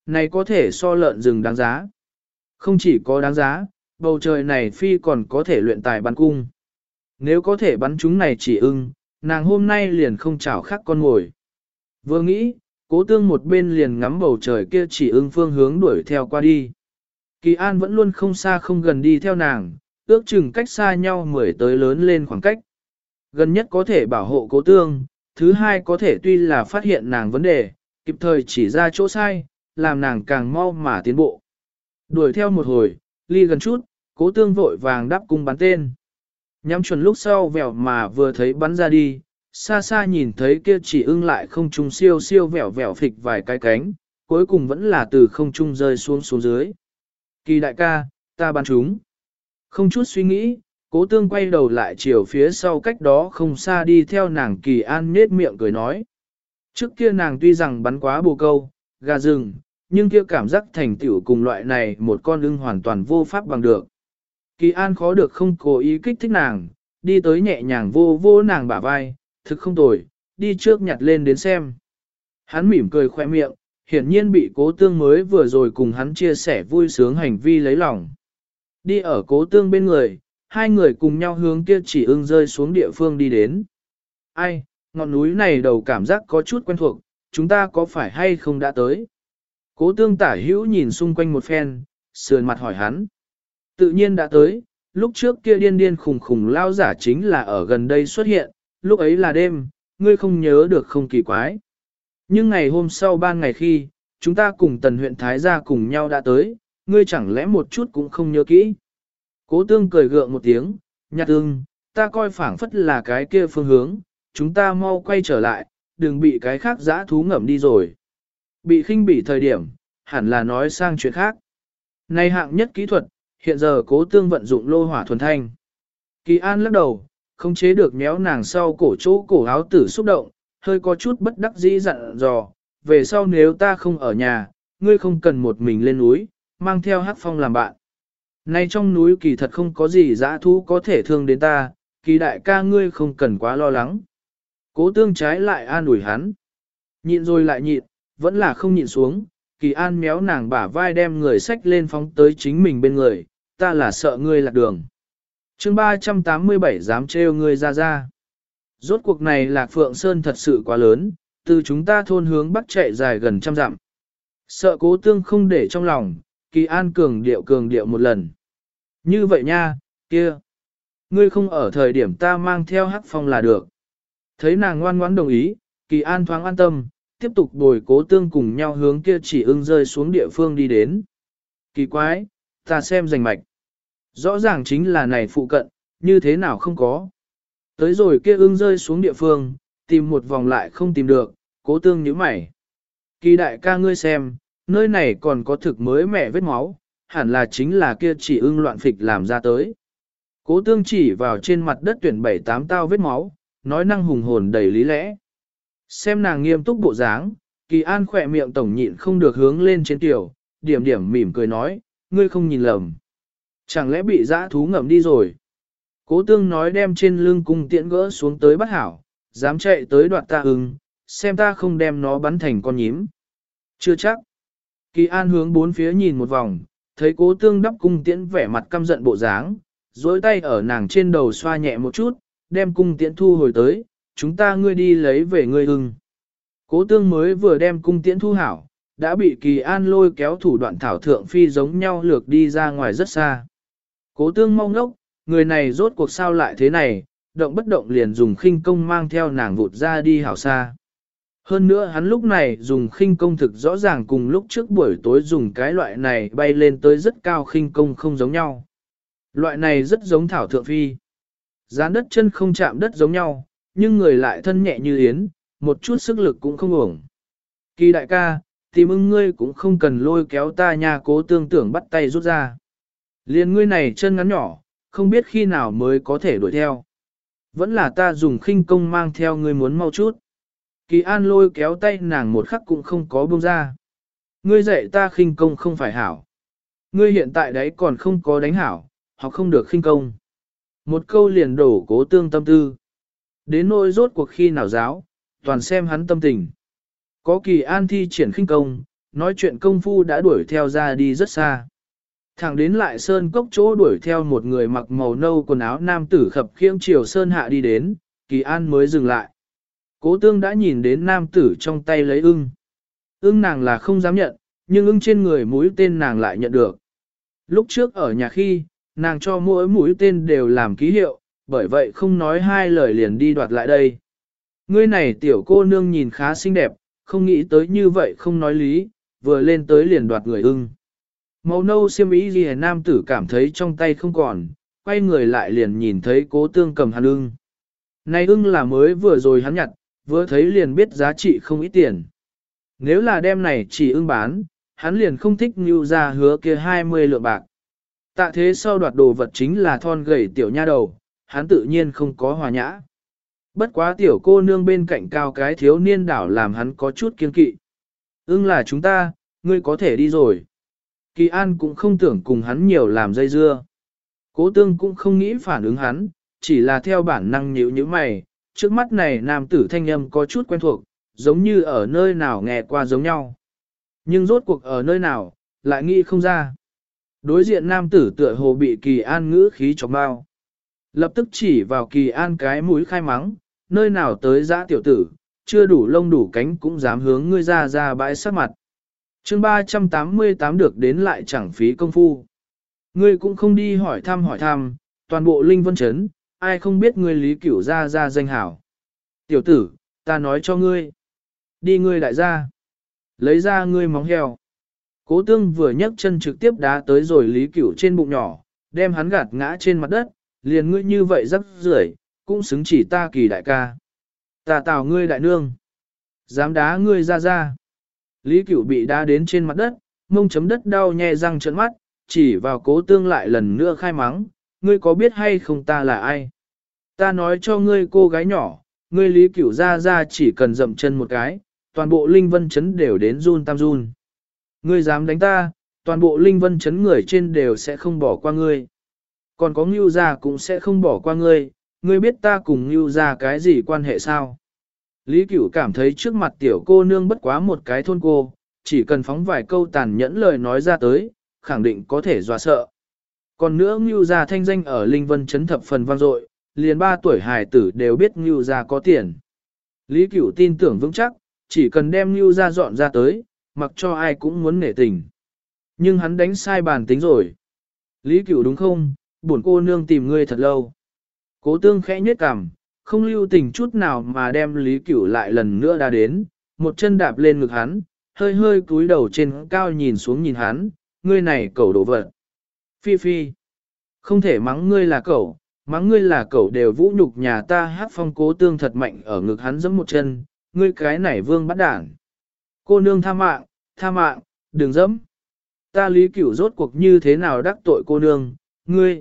này có thể so lợn rừng đáng giá. Không chỉ có đáng giá, bầu trời này phi còn có thể luyện tài bắn cung. Nếu có thể bắn chúng này chỉ ưng, nàng hôm nay liền không chảo khác con ngồi. Vừa nghĩ, Cố Tương một bên liền ngắm bầu trời kia chỉ ưng phương hướng đuổi theo qua đi. Kỳ An vẫn luôn không xa không gần đi theo nàng, ước chừng cách xa nhau 10 tới lớn lên khoảng cách. Gần nhất có thể bảo hộ Cố Tương, thứ hai có thể tuy là phát hiện nàng vấn đề, kịp thời chỉ ra chỗ sai, làm nàng càng mau mà tiến bộ. Đuổi theo một hồi, ly gần chút, Cố Tương vội vàng đáp cung bắn tên. Nhắm chuẩn lúc sau vèo mà vừa thấy bắn ra đi, xa xa nhìn thấy kia chỉ ưng lại không trung siêu siêu vèo vèo phịch vài cái cánh, cuối cùng vẫn là từ không trung rơi xuống dưới. Kỳ đại ca, ta bắn chúng. Không chút suy nghĩ, Cố Tương quay đầu lại chiều phía sau cách đó không xa đi theo nàng. Kỳ An nết miệng cười nói. Trước kia nàng tuy rằng bắn quá bồ câu, gà rừng, nhưng kia cảm giác thành tựu cùng loại này một con ưng hoàn toàn vô pháp bằng được. Kỳ An khó được không cố ý kích thích nàng, đi tới nhẹ nhàng vô vô nàng bả vai, thực không tồi, đi trước nhặt lên đến xem. Hắn mỉm cười khoe miệng, hiển nhiên bị Cố Tương mới vừa rồi cùng hắn chia sẻ vui sướng hành vi lấy lòng. Đi ở Cố Tương bên người, hai người cùng nhau hướng kia chỉ ưng rơi xuống địa phương đi đến. Ai, ngọn núi này đầu cảm giác có chút quen thuộc, chúng ta có phải hay không đã tới? Cố Tương tả hữu nhìn xung quanh một phen, sườn mặt hỏi hắn. Tự nhiên đã tới, lúc trước kia điên điên khùng khùng lao giả chính là ở gần đây xuất hiện, lúc ấy là đêm, ngươi không nhớ được không kỳ quái. Nhưng ngày hôm sau ban ngày khi, chúng ta cùng tần huyện Thái gia cùng nhau đã tới, ngươi chẳng lẽ một chút cũng không nhớ kỹ. Cố Tương cười gượng một tiếng, nhạt ưng, ta coi phảng phất là cái kia phương hướng, chúng ta mau quay trở lại, đừng bị cái khác dã thú ngậm đi rồi. Bị khinh bỉ thời điểm, hẳn là nói sang chuyện khác. Này hạng nhất kỹ thuật, hiện giờ Cố Tương vận dụng lô hỏa thuần thanh. Kỳ An lắc đầu, không chế được méo nàng sau cổ chỗ cổ áo tử xúc động, hơi có chút bất đắc dĩ dặn dò, về sau nếu ta không ở nhà, ngươi không cần một mình lên núi, mang theo Hắc Phong làm bạn. Nay trong núi kỳ thật không có gì dã thú có thể thương đến ta, Kỳ đại ca ngươi không cần quá lo lắng. Cố Tương trái lại an ủi hắn. Nhịn rồi lại nhịn, vẫn là không nhịn xuống, Kỳ An méo nàng bả vai đem người xách lên phóng tới chính mình bên người, ta là sợ ngươi lạc đường. Chương 387 dám trêu ngươi ra. Rốt cuộc này Lạc Phượng Sơn thật sự quá lớn, từ chúng ta thôn hướng bắc chạy dài gần 100 dặm. Sợ Cố Tương không để trong lòng, Kỳ An cường điệu một lần. Như vậy nha, kia. Ngươi không ở thời điểm ta mang theo Hắc Phong là được. Thấy nàng ngoan ngoãn đồng ý, Kỳ An thoáng an tâm, tiếp tục bồi Cố Tương cùng nhau hướng kia chỉ ưng rơi xuống địa phương đi đến. Kỳ quái, ta xem rành mạch. Rõ ràng chính là này phụ cận, như thế nào không có. Tới rồi kia ưng rơi xuống địa phương, tìm một vòng lại không tìm được, Cố Tương nhíu mày. Kỳ đại ca ngươi xem, nơi này còn có thực mới mẻ vết máu, hẳn là chính là kia chỉ ưng loạn phịch làm ra tới. Cố Tương chỉ vào trên mặt đất tuyển 7-8 tao vết máu, nói năng hùng hồn đầy lý lẽ. Xem nàng nghiêm túc bộ dáng, Kỳ An khỏe miệng tổng nhịn không được hướng lên trên tiểu, điểm điểm mỉm cười nói, ngươi không nhìn lầm. Chẳng lẽ bị dã thú ngậm đi rồi? Cố Tương nói đem trên lưng cung tiễn gỡ xuống tới bắt hảo, dám chạy tới đoạt ta ưng, xem ta không đem nó bắn thành con nhím. Chưa chắc. Kỳ An hướng bốn phía nhìn một vòng, thấy Cố Tương đắp cung tiễn vẻ mặt căm giận bộ dáng, duỗi tay ở nàng trên đầu xoa nhẹ một chút, đem cung tiễn thu hồi tới, chúng ta ngươi đi lấy về ngươi ưng. Cố Tương mới vừa đem cung tiễn thu hảo, đã bị Kỳ An lôi kéo thủ đoạn thảo thượng phi giống nhau lược đi ra ngoài rất xa. Cố Tương mau ngốc, người này rốt cuộc sao lại thế này, động bất động liền dùng khinh công mang theo nàng vụt ra đi hảo xa. Hơn nữa hắn lúc này dùng khinh công thực rõ ràng cùng lúc trước buổi tối dùng cái loại này bay lên tới rất cao khinh công không giống nhau. Loại này rất giống thảo thượng phi. Dán đất chân không chạm đất giống nhau, nhưng người lại thân nhẹ như yến, một chút sức lực cũng không uổng. Kỳ đại ca, tìm ưng ngươi cũng không cần lôi kéo ta nha. Cố Tương tưởng bắt tay rút ra. Liên ngươi này chân ngắn nhỏ, không biết khi nào mới có thể đuổi theo. Vẫn là ta dùng khinh công mang theo ngươi muốn mau chút. Kỳ An lôi kéo tay nàng một khắc cũng không có buông ra. Ngươi dạy ta khinh công không phải hảo. Ngươi hiện tại đấy còn không có đánh hảo, học không được khinh công. Một câu liền đổ Cố Tương tâm tư. Đến nỗi rốt cuộc khi nào giáo, toàn xem hắn tâm tình. Có Kỳ An thi triển khinh công, nói chuyện công phu đã đuổi theo ra đi rất xa. Thẳng đến lại sơn cốc chỗ đuổi theo một người mặc màu nâu quần áo nam tử khập khiễng chiều sơn hạ đi đến, Kỳ An mới dừng lại. Cố tương đã nhìn đến nam tử trong tay lấy ưng. Ưng nàng là không dám nhận, nhưng ưng trên người mũi tên nàng lại nhận được. Lúc trước ở nhà khi, nàng cho mỗi mũi tên đều làm ký hiệu, bởi vậy không nói hai lời liền đi đoạt lại đây. Ngươi này tiểu cô nương nhìn khá xinh đẹp, không nghĩ tới như vậy không nói lý, vừa lên tới liền đoạt người ưng. Màu nâu xiêm y ghi nam tử cảm thấy trong tay không còn, quay người lại liền nhìn thấy cố tương cầm hắn ưng. Này ưng là mới vừa rồi hắn nhặt, vừa thấy liền biết giá trị không ít tiền. Nếu là đem này chỉ ưng bán, hắn liền không thích như ra hứa kia 20 lượng bạc. Tạ thế sau đoạt đồ vật chính là thon gầy tiểu nha đầu, hắn tự nhiên không có hòa nhã. Bất quá tiểu cô nương bên cạnh cao cái thiếu niên đảo làm hắn có chút kiên kỵ. Ưng là chúng ta, ngươi có thể đi rồi. Kỳ An cũng không tưởng cùng hắn nhiều làm dây dưa. Cố tương cũng không nghĩ phản ứng hắn, chỉ là theo bản năng nhíu nhíu mày, trước mắt này nam tử thanh âm có chút quen thuộc, giống như ở nơi nào nghe qua giống nhau. Nhưng rốt cuộc ở nơi nào, lại nghĩ không ra. Đối diện nam tử tựa hồ bị Kỳ An ngữ khí chọc bao. Lập tức chỉ vào Kỳ An cái mũi khai mắng, nơi nào tới dã tiểu tử, chưa đủ lông đủ cánh cũng dám hướng ngươi ra bãi sát mặt. Chương 388 được đến lại chẳng phí công phu. Ngươi cũng không đi hỏi thăm, toàn bộ Linh Vân Trấn, ai không biết ngươi Lý Cửu ra danh hảo. Tiểu tử, ta nói cho ngươi. Đi ngươi đại gia. Lấy ra ngươi móng heo. Cố tương vừa nhấc chân trực tiếp đá tới rồi Lý Cửu trên bụng nhỏ, đem hắn gạt ngã trên mặt đất, liền ngươi như vậy rắc rưởi, cũng xứng chỉ ta Kỳ đại ca. Ta tào ngươi đại nương. Dám đá ngươi ra. Lý Cửu bị đá đến trên mặt đất, mông chấm đất đau nhè răng trợn mắt, chỉ vào cố tương lại lần nữa khai mắng, ngươi có biết hay không ta là ai? Ta nói cho ngươi cô gái nhỏ, ngươi Lý Cửu ra chỉ cần dậm chân một cái, toàn bộ Linh Vân Trấn đều đến run tam run. Ngươi dám đánh ta, toàn bộ Linh Vân Trấn người trên đều sẽ không bỏ qua ngươi. Còn có Ngưu gia cũng sẽ không bỏ qua ngươi, ngươi biết ta cùng Ngưu gia cái gì quan hệ sao? Lý Cửu cảm thấy trước mặt tiểu cô nương bất quá một cái thôn cô, chỉ cần phóng vài câu tàn nhẫn lời nói ra tới, khẳng định có thể dọa sợ. Còn nữa Ngưu gia thanh danh ở Linh Vân Trấn thập phần vang dội, liền 3 tuổi hài tử đều biết Ngưu gia có tiền. Lý Cửu tin tưởng vững chắc, chỉ cần đem Ngưu gia dọn ra tới, mặc cho ai cũng muốn nể tình. Nhưng hắn đánh sai bàn tính rồi. Lý Cửu đúng không, bổn cô nương tìm ngươi thật lâu. Cố tương khẽ nhếch cằm, không lưu tình chút nào mà đem Lý Cửu lại lần nữa đã đến, một chân đạp lên ngực hắn, hơi hơi cúi đầu trên cao nhìn xuống nhìn hắn, ngươi này cẩu đồ vật. Phi phi, không thể mắng ngươi là cẩu, mắng ngươi là cẩu đều vũ nhục nhà ta. Hát phong cố tương thật mạnh ở ngực hắn giẫm một chân, ngươi cái này vương bắt đản. Cô nương tha mạng, đừng dẫm. Ta Lý Cửu rốt cuộc như thế nào đắc tội cô nương, ngươi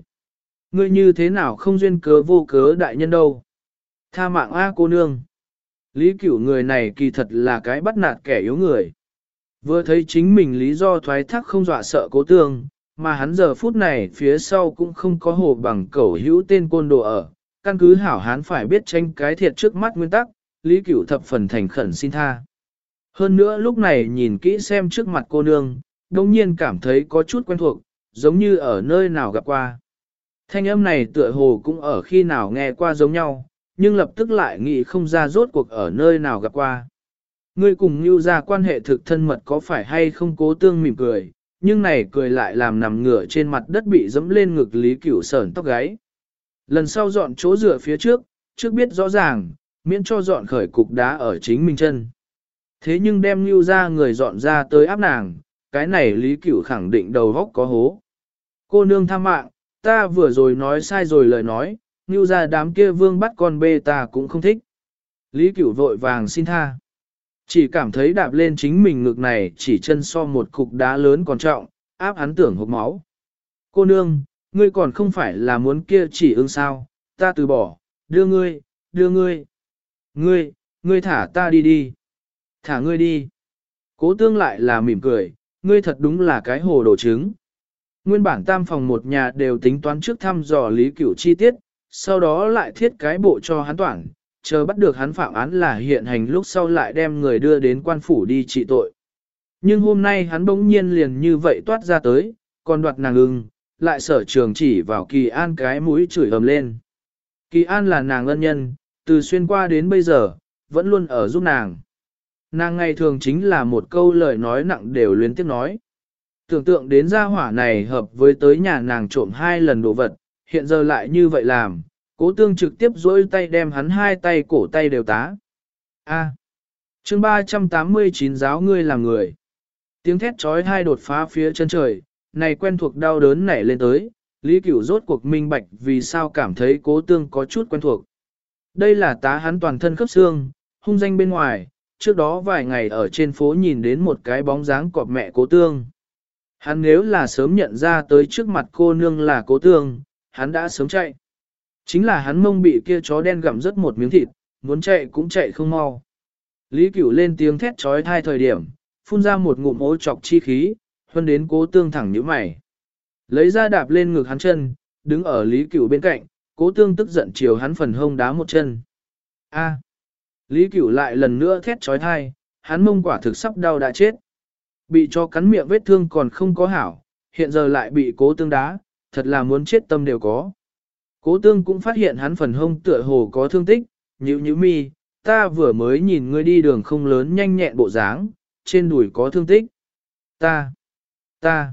như thế nào không duyên cớ vô cớ đại nhân đâu. Tha mạng a cô nương. Lý Cửu người này kỳ thật là cái bắt nạt kẻ yếu người. Vừa thấy chính mình lý do thoái thác không dọa sợ cố tương, mà hắn giờ phút này phía sau cũng không có hồ bằng cẩu hữu tên côn đồ ở. Căn cứ hảo hán phải biết tranh cái thiệt trước mắt nguyên tắc, Lý Cửu thập phần thành khẩn xin tha. Hơn nữa lúc này nhìn kỹ xem trước mặt cô nương, đồng nhiên cảm thấy có chút quen thuộc, giống như ở nơi nào gặp qua. Thanh âm này tựa hồ cũng ở khi nào nghe qua giống nhau, nhưng lập tức lại nghĩ không ra rốt cuộc ở nơi nào gặp qua. Ngươi cùng Nưu gia quan hệ thực thân mật có phải hay không cố tương mỉm cười, nhưng này cười lại làm nằm ngửa trên mặt đất bị dẫm lên ngực Lý Cửu sởn tóc gáy. Lần sau dọn chỗ rửa phía trước biết rõ ràng, miễn cho dọn khởi cục đá ở chính mình chân. Thế nhưng đem Nưu gia người dọn ra tới áp nàng, cái này Lý Cửu khẳng định đầu góc có hố. Cô nương tha mạng, ta vừa rồi nói sai rồi lời nói, Nưu gia đám kia vương bắt con bê ta cũng không thích. Lý Cửu vội vàng xin tha. Chỉ cảm thấy đạp lên chính mình ngực này chỉ chân so một cục đá lớn còn trọng, áp hắn tưởng hộc máu. Cô nương, ngươi còn không phải là muốn kia chỉ ưng sao, ta từ bỏ, đưa ngươi. Ngươi thả ta đi. Thả ngươi đi. Cố tương lại là mỉm cười, ngươi thật đúng là cái hồ đồ trứng. Nguyên bản tam phòng một nhà đều tính toán trước thăm dò Lý Cửu chi tiết, sau đó lại thiết cái bộ cho hắn toản, chờ bắt được hắn phạm án là hiện hành lúc sau lại đem người đưa đến quan phủ đi trị tội. Nhưng hôm nay hắn bỗng nhiên liền như vậy toát ra tới, còn đoạt nàng ưng, lại sở trường chỉ vào Kỳ An cái mũi chửi ầm lên. Kỳ An là nàng ân nhân, từ xuyên qua đến bây giờ, vẫn luôn ở giúp nàng. Nàng ngày thường chính là một câu lời nói nặng đều luyến tiếp nói. Tưởng tượng đến gia hỏa này hợp với tới nhà nàng trộm 2 lần đồ vật, hiện giờ lại như vậy làm, Cố Tương trực tiếp dỗi tay đem hắn 2 tay cổ tay đều tá. A. Chương 389 giáo ngươi làm người. Tiếng thét trói tai đột phá phía chân trời, này quen thuộc đau đớn nảy lên tới, Lý Cửu rốt cuộc minh bạch vì sao cảm thấy Cố Tương có chút quen thuộc. Đây là tá hắn toàn thân khớp xương, hung danh bên ngoài, trước đó vài ngày ở trên phố nhìn đến một cái bóng dáng cọp mẹ Cố Tương. Hắn nếu là sớm nhận ra tới trước mặt cô nương là Cố Tương, hắn đã sớm chạy. Chính là hắn mông bị kia chó đen gặm rớt một miếng thịt, muốn chạy cũng chạy không mau. Lý Cửu lên tiếng thét trói thai thời điểm, phun ra một ngụm ố chọc chi khí, hơn đến Cố Tương thẳng nhíu mày. Lấy ra đạp lên ngực hắn chân, đứng ở Lý Cửu bên cạnh, Cố Tương tức giận chiều hắn phần hông đá một chân. A. Lý Cửu lại lần nữa thét trói thai, hắn mông quả thực sắp đau đã chết. Bị cho cắn miệng vết thương còn không có hảo, hiện giờ lại bị Cố Tương đá, thật là muốn chết tâm đều có. Cố Tương cũng phát hiện hắn phần hông tựa hồ có thương tích, nhíu mi, ta vừa mới nhìn ngươi đi đường không lớn nhanh nhẹn bộ dáng, trên đùi có thương tích. Ta,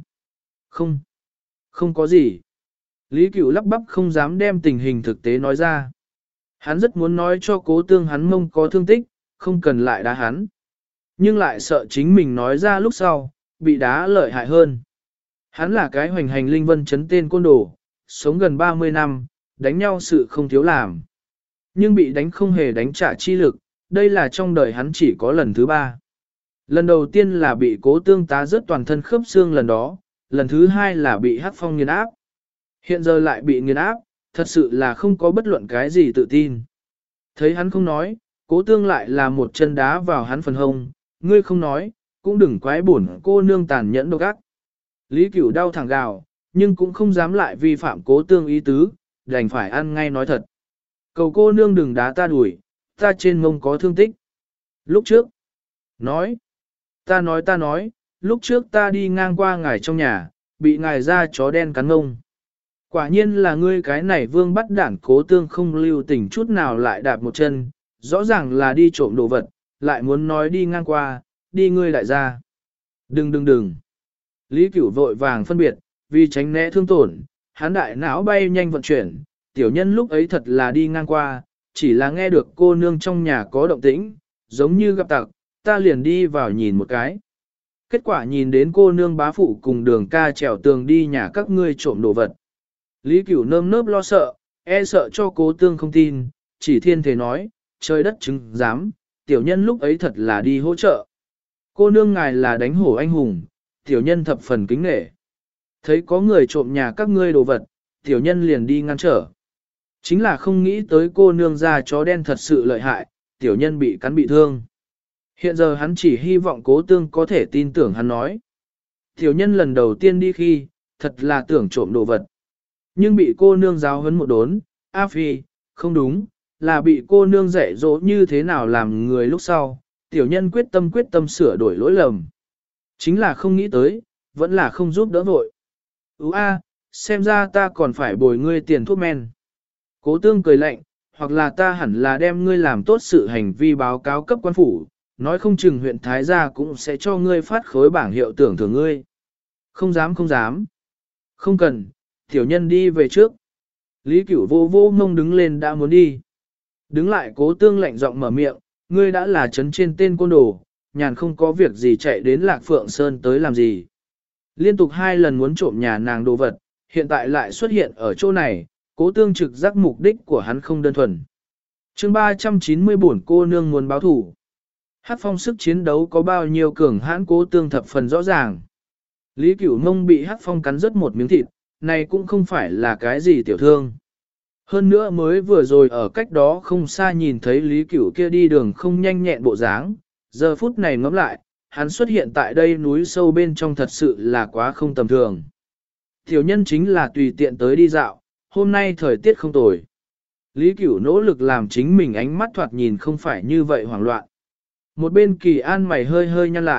không có gì. Lý Cửu lắp bắp không dám đem tình hình thực tế nói ra. Hắn rất muốn nói cho Cố Tương hắn mông có thương tích, không cần lại đá hắn. Nhưng lại sợ chính mình nói ra lúc sau, bị đá lợi hại hơn. Hắn là cái hoành hành linh vân chấn tên côn đồ, sống gần 30 năm, đánh nhau sự không thiếu làm. Nhưng bị đánh không hề đánh trả chi lực, đây là trong đời hắn chỉ có lần thứ 3. Lần đầu tiên là bị Cố Tương tá rớt toàn thân khớp xương lần đó, lần thứ 2 là bị Hắc Phong nghiền áp. Hiện giờ lại bị nghiền áp, thật sự là không có bất luận cái gì tự tin. Thấy hắn không nói, Cố Tương lại là một chân đá vào hắn phần hông, ngươi không nói, cũng đừng quái bổn cô nương tàn nhẫn độc ác. Lý Cửu đau thẳng gào, nhưng cũng không dám lại vi phạm Cố Tương ý tứ, đành phải ăn ngay nói thật. Cầu cô nương đừng đá ta đuổi, ta trên mông có thương tích. Lúc trước, ta nói, lúc trước ta đi ngang qua ngài trong nhà, bị ngài ra chó đen cắn ngông. Quả nhiên là ngươi cái này vương bắt đản. Cố Tương không lưu tình chút nào lại đạp một chân, rõ ràng là đi trộm đồ vật, lại muốn nói đi ngang qua, đi ngươi lại ra. Đừng. Lý Cửu vội vàng phân biệt, vì tránh né thương tổn, hắn đại não bay nhanh vận chuyển, tiểu nhân lúc ấy thật là đi ngang qua, chỉ là nghe được cô nương trong nhà có động tĩnh, giống như gặp tặc, ta liền đi vào nhìn một cái. Kết quả nhìn đến cô nương bá phụ cùng Đường Ca trèo tường đi nhà các ngươi trộm đồ vật. Lý Cửu nơm nớp lo sợ, e sợ cho Cố Tương không tin, chỉ thiên thể nói, trời đất chứng giám, tiểu nhân lúc ấy thật là đi hỗ trợ. Cô nương ngài là đánh hổ anh hùng, tiểu nhân thập phần kính nể. Thấy có người trộm nhà các ngươi đồ vật, tiểu nhân liền đi ngăn trở. Chính là không nghĩ tới cô nương ra chó đen thật sự lợi hại, tiểu nhân bị cắn bị thương. Hiện giờ hắn chỉ hy vọng Cố Tương có thể tin tưởng hắn nói. Tiểu nhân lần đầu tiên đi khi, thật là tưởng trộm đồ vật. Nhưng bị cô nương giáo huấn một đốn, A Phi, không đúng, là bị cô nương dạy dỗ như thế nào làm người lúc sau, tiểu nhân quyết tâm sửa đổi lỗi lầm. Chính là không nghĩ tới, vẫn là không giúp đỡ vội. Xem ra ta còn phải bồi ngươi tiền thuốc men. Cố Tương cười lạnh, hoặc là ta hẳn là đem ngươi làm tốt sự hành vi báo cáo cấp quan phủ, nói không chừng huyện Thái Gia cũng sẽ cho ngươi phát khối bảng hiệu tưởng thưởng ngươi. Không dám. Không cần, tiểu nhân đi về trước. Lý Cửu vô ngông đứng lên đã muốn đi. Đứng lại Cố Tương lạnh giọng mở miệng, ngươi đã là trấn trên tên côn đồ, nhàn không có việc gì chạy đến Lạc Phượng Sơn tới làm gì. Liên tục 2 lần muốn trộm nhà nàng đồ vật, hiện tại lại xuất hiện ở chỗ này, Cố Tương trực giác mục đích của hắn không đơn thuần. Chương 390 bổn cô nương muốn báo thủ. Hắc Phong sức chiến đấu có bao nhiêu cường hãn Cố Tương thập phần rõ ràng. Lý Cửu Mông bị Hắc Phong cắn rớt một miếng thịt, này cũng không phải là cái gì tiểu thương. Hơn nữa mới vừa rồi ở cách đó không xa nhìn thấy Lý Cửu kia đi đường không nhanh nhẹn bộ dáng, giờ phút này ngẫm lại, hắn xuất hiện tại đây núi sâu bên trong thật sự là quá không tầm thường. Tiểu nhân chính là tùy tiện tới đi dạo, hôm nay thời tiết không tồi. Lý Cửu nỗ lực làm chính mình ánh mắt thoạt nhìn không phải như vậy hoảng loạn. Một bên Kỳ An mày hơi nhăn lại,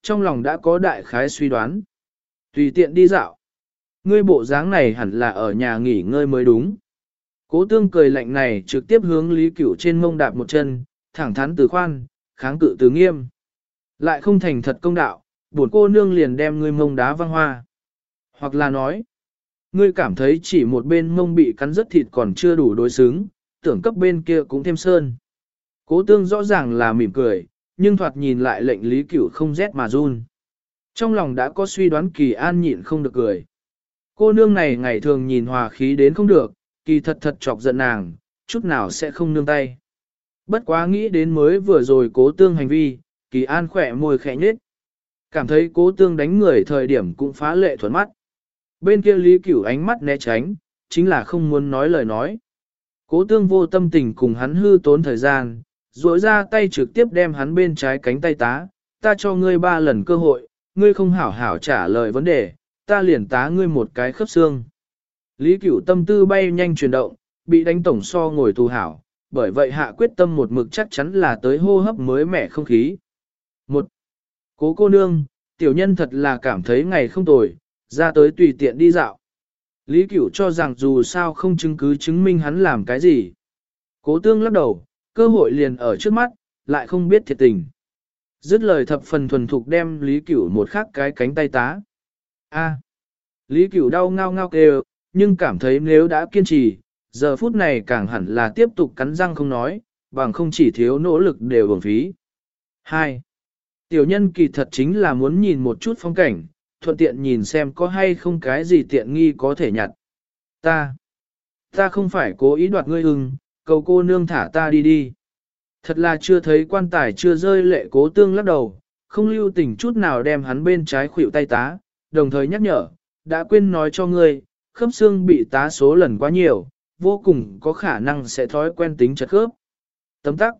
trong lòng đã có đại khái suy đoán. Tùy tiện đi dạo. Ngươi bộ dáng này hẳn là ở nhà nghỉ ngơi mới đúng. Cố tương cười lạnh này trực tiếp hướng Lý Cửu trên mông đạp một chân, thẳng thắn từ khoan, kháng cự từ nghiêm. Lại không thành thật công đạo, buồn cô nương liền đem ngươi mông đá văng hoa. Hoặc là nói, ngươi cảm thấy chỉ một bên mông bị cắn rất thịt còn chưa đủ đối xứng, tưởng cấp bên kia cũng thêm sơn. Cố tương rõ ràng là mỉm cười, nhưng thoạt nhìn lại lệnh Lý Cửu không rét mà run. Trong lòng đã có suy đoán Kỳ An nhịn không được cười. Cô nương này ngày thường nhìn hòa khí đến không được, kỳ thật thật chọc giận nàng, chút nào sẽ không nương tay. Bất quá nghĩ đến mới vừa rồi cố tương hành vi, Kỳ An khỏe môi khẽ nhếch. Cảm thấy cố tương đánh người thời điểm cũng phá lệ thuận mắt. Bên kia Lý Cửu ánh mắt né tránh, chính là không muốn nói lời nói. Cố tương vô tâm tình cùng hắn hư tốn thời gian, duỗi ra tay trực tiếp đem hắn bên trái cánh tay tá, ta cho ngươi 3 lần cơ hội, ngươi không hảo hảo trả lời vấn đề, ta liền tá ngươi một cái khớp xương. Lý Cửu tâm tư bay nhanh chuyển động, bị đánh tổng so ngồi tù hảo, bởi vậy hạ quyết tâm một mực chắc chắn là tới hô hấp mới mẻ không khí. Một, cố cô nương, tiểu nhân thật là cảm thấy ngày không tồi, ra tới tùy tiện đi dạo. Lý Cửu cho rằng dù sao không chứng cứ chứng minh hắn làm cái gì. Cố tương lắc đầu, cơ hội liền ở trước mắt, lại không biết thiệt tình. Dứt lời thập phần thuần thục đem Lý Cửu một khắc cái cánh tay tá. A. Lý Cửu đau ngao ngao kêu, nhưng cảm thấy nếu đã kiên trì, giờ phút này càng hẳn là tiếp tục cắn răng không nói, bằng không chỉ thiếu nỗ lực đều uổng phí. 2. Tiểu nhân kỳ thật chính là muốn nhìn một chút phong cảnh, thuận tiện nhìn xem có hay không cái gì tiện nghi có thể nhặt. Ta không phải cố ý đoạt ngươi ưng, cầu cô nương thả ta đi đi. Thật là chưa thấy quan tài chưa rơi lệ cố tương lắc đầu, không lưu tình chút nào đem hắn bên trái khuỷu tay tá, đồng thời nhắc nhở, đã quên nói cho ngươi, khớp xương bị tá số lần quá nhiều, vô cùng có khả năng sẽ thói quen tính chật khớp. Tấm tắc.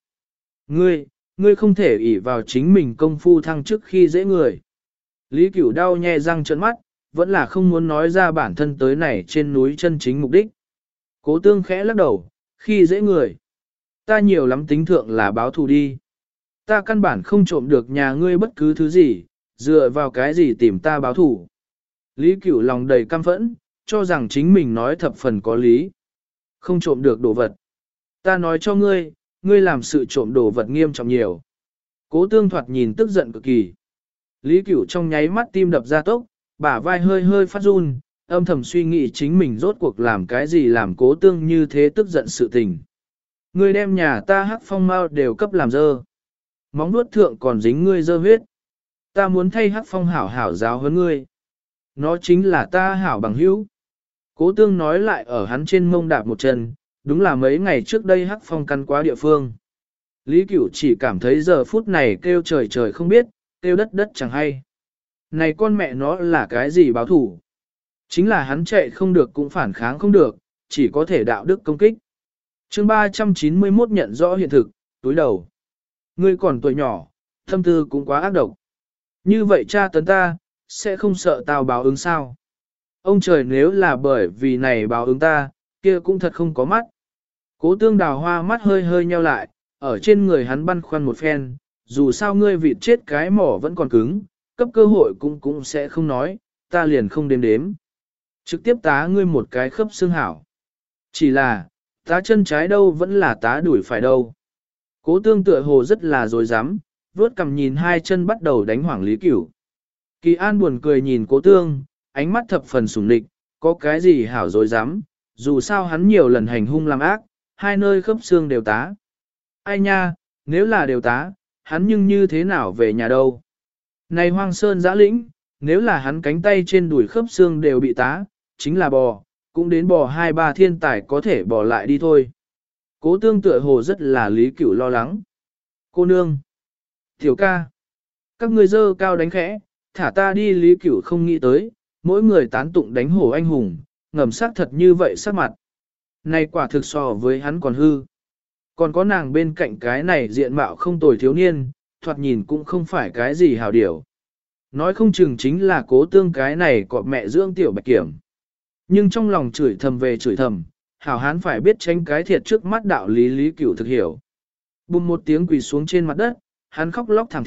Ngươi không thể ỷ vào chính mình công phu thăng trước khi dễ người. Lý Cửu đau nhè răng trợn mắt, vẫn là không muốn nói ra bản thân tới này trên núi chân chính mục đích. Cố tương khẽ lắc đầu, khi dễ người. Ta nhiều lắm tính thượng là báo thù đi. Ta căn bản không trộm được nhà ngươi bất cứ thứ gì, dựa vào cái gì tìm ta báo thù. Lý Cửu lòng đầy căm phẫn, cho rằng chính mình nói thập phần có lý. Không trộm được đồ vật. Ta nói cho ngươi, ngươi làm sự trộm đồ vật nghiêm trọng nhiều. Cố tương thoạt nhìn tức giận cực kỳ. Lý Cửu trong nháy mắt tim đập ra tốc, bả vai hơi hơi phát run, âm thầm suy nghĩ chính mình rốt cuộc làm cái gì làm cố tương như thế tức giận sự tình. Ngươi đem nhà ta hắc phong mau đều cấp làm dơ. Móng nuốt thượng còn dính ngươi dơ huyết. Ta muốn thay hắc phong hảo hảo giáo hơn ngươi. Nó chính là ta hảo bằng hữu. Cố tương nói lại ở hắn trên mông đạp một chân, đúng là mấy ngày trước đây hắc phong căn quá địa phương. Lý Cửu chỉ cảm thấy giờ phút này kêu trời trời không biết, kêu đất đất chẳng hay. Này con mẹ nó là cái gì báo thủ? Chính là hắn chạy không được cũng phản kháng không được, chỉ có thể đạo đức công kích. Chương 391 nhận rõ hiện thực, túi đầu. Ngươi còn tuổi nhỏ, tâm tư cũng quá ác độc. Như vậy cha tấn ta, sẽ không sợ tao báo ứng sao? Ông trời nếu là bởi vì này báo ứng ta, kia cũng thật không có mắt. Cố tương đào hoa mắt hơi hơi nheo lại, ở trên người hắn băn khoăn một phen, dù sao ngươi vịt chết cái mỏ vẫn còn cứng, cấp cơ hội cũng sẽ không nói, ta liền không đếm đếm. Trực tiếp tá ngươi một cái khớp xương hảo. Chỉ là, tá chân trái đâu vẫn là tá đuổi phải đâu. Cố tương tựa hồ rất là dối dám, vuốt cầm nhìn hai chân bắt đầu đánh hoảng Lý Cửu. Kỳ An buồn cười nhìn cố tương, ánh mắt thập phần sủng địch, có cái gì hảo dối dám, dù sao hắn nhiều lần hành hung làm ác, hai nơi khớp xương đều tá. Ai nha, nếu là đều tá, hắn nhưng như thế nào về nhà đâu. Này hoang sơn giã lĩnh, nếu là hắn cánh tay trên đùi khớp xương đều bị tá, chính là bò, cũng đến bò 2-3 thiên tài có thể bò lại đi thôi. Cố tương tựa hồ rất là Lý Cửu lo lắng. Cô nương, tiểu ca, các ngươi dơ cao đánh khẽ, thả ta đi. Lý Cửu không nghĩ tới, mỗi người tán tụng đánh hổ anh hùng, ngầm sắc thật như vậy sắc mặt. Này quả thực so với hắn còn hư. Còn có nàng bên cạnh cái này diện mạo không tồi thiếu niên, thoạt nhìn cũng không phải cái gì hào điểu. Nói không chừng chính là cố tương cái này cọp mẹ dưỡng tiểu bạch kiểm. Nhưng trong lòng chửi thầm về chửi thầm, hảo hán phải biết tránh cái thiệt trước mắt đạo lý Lý Cửu thực hiểu. Bùm một tiếng quỳ xuống trên mặt đất, hắn khóc lóc thảm thiết,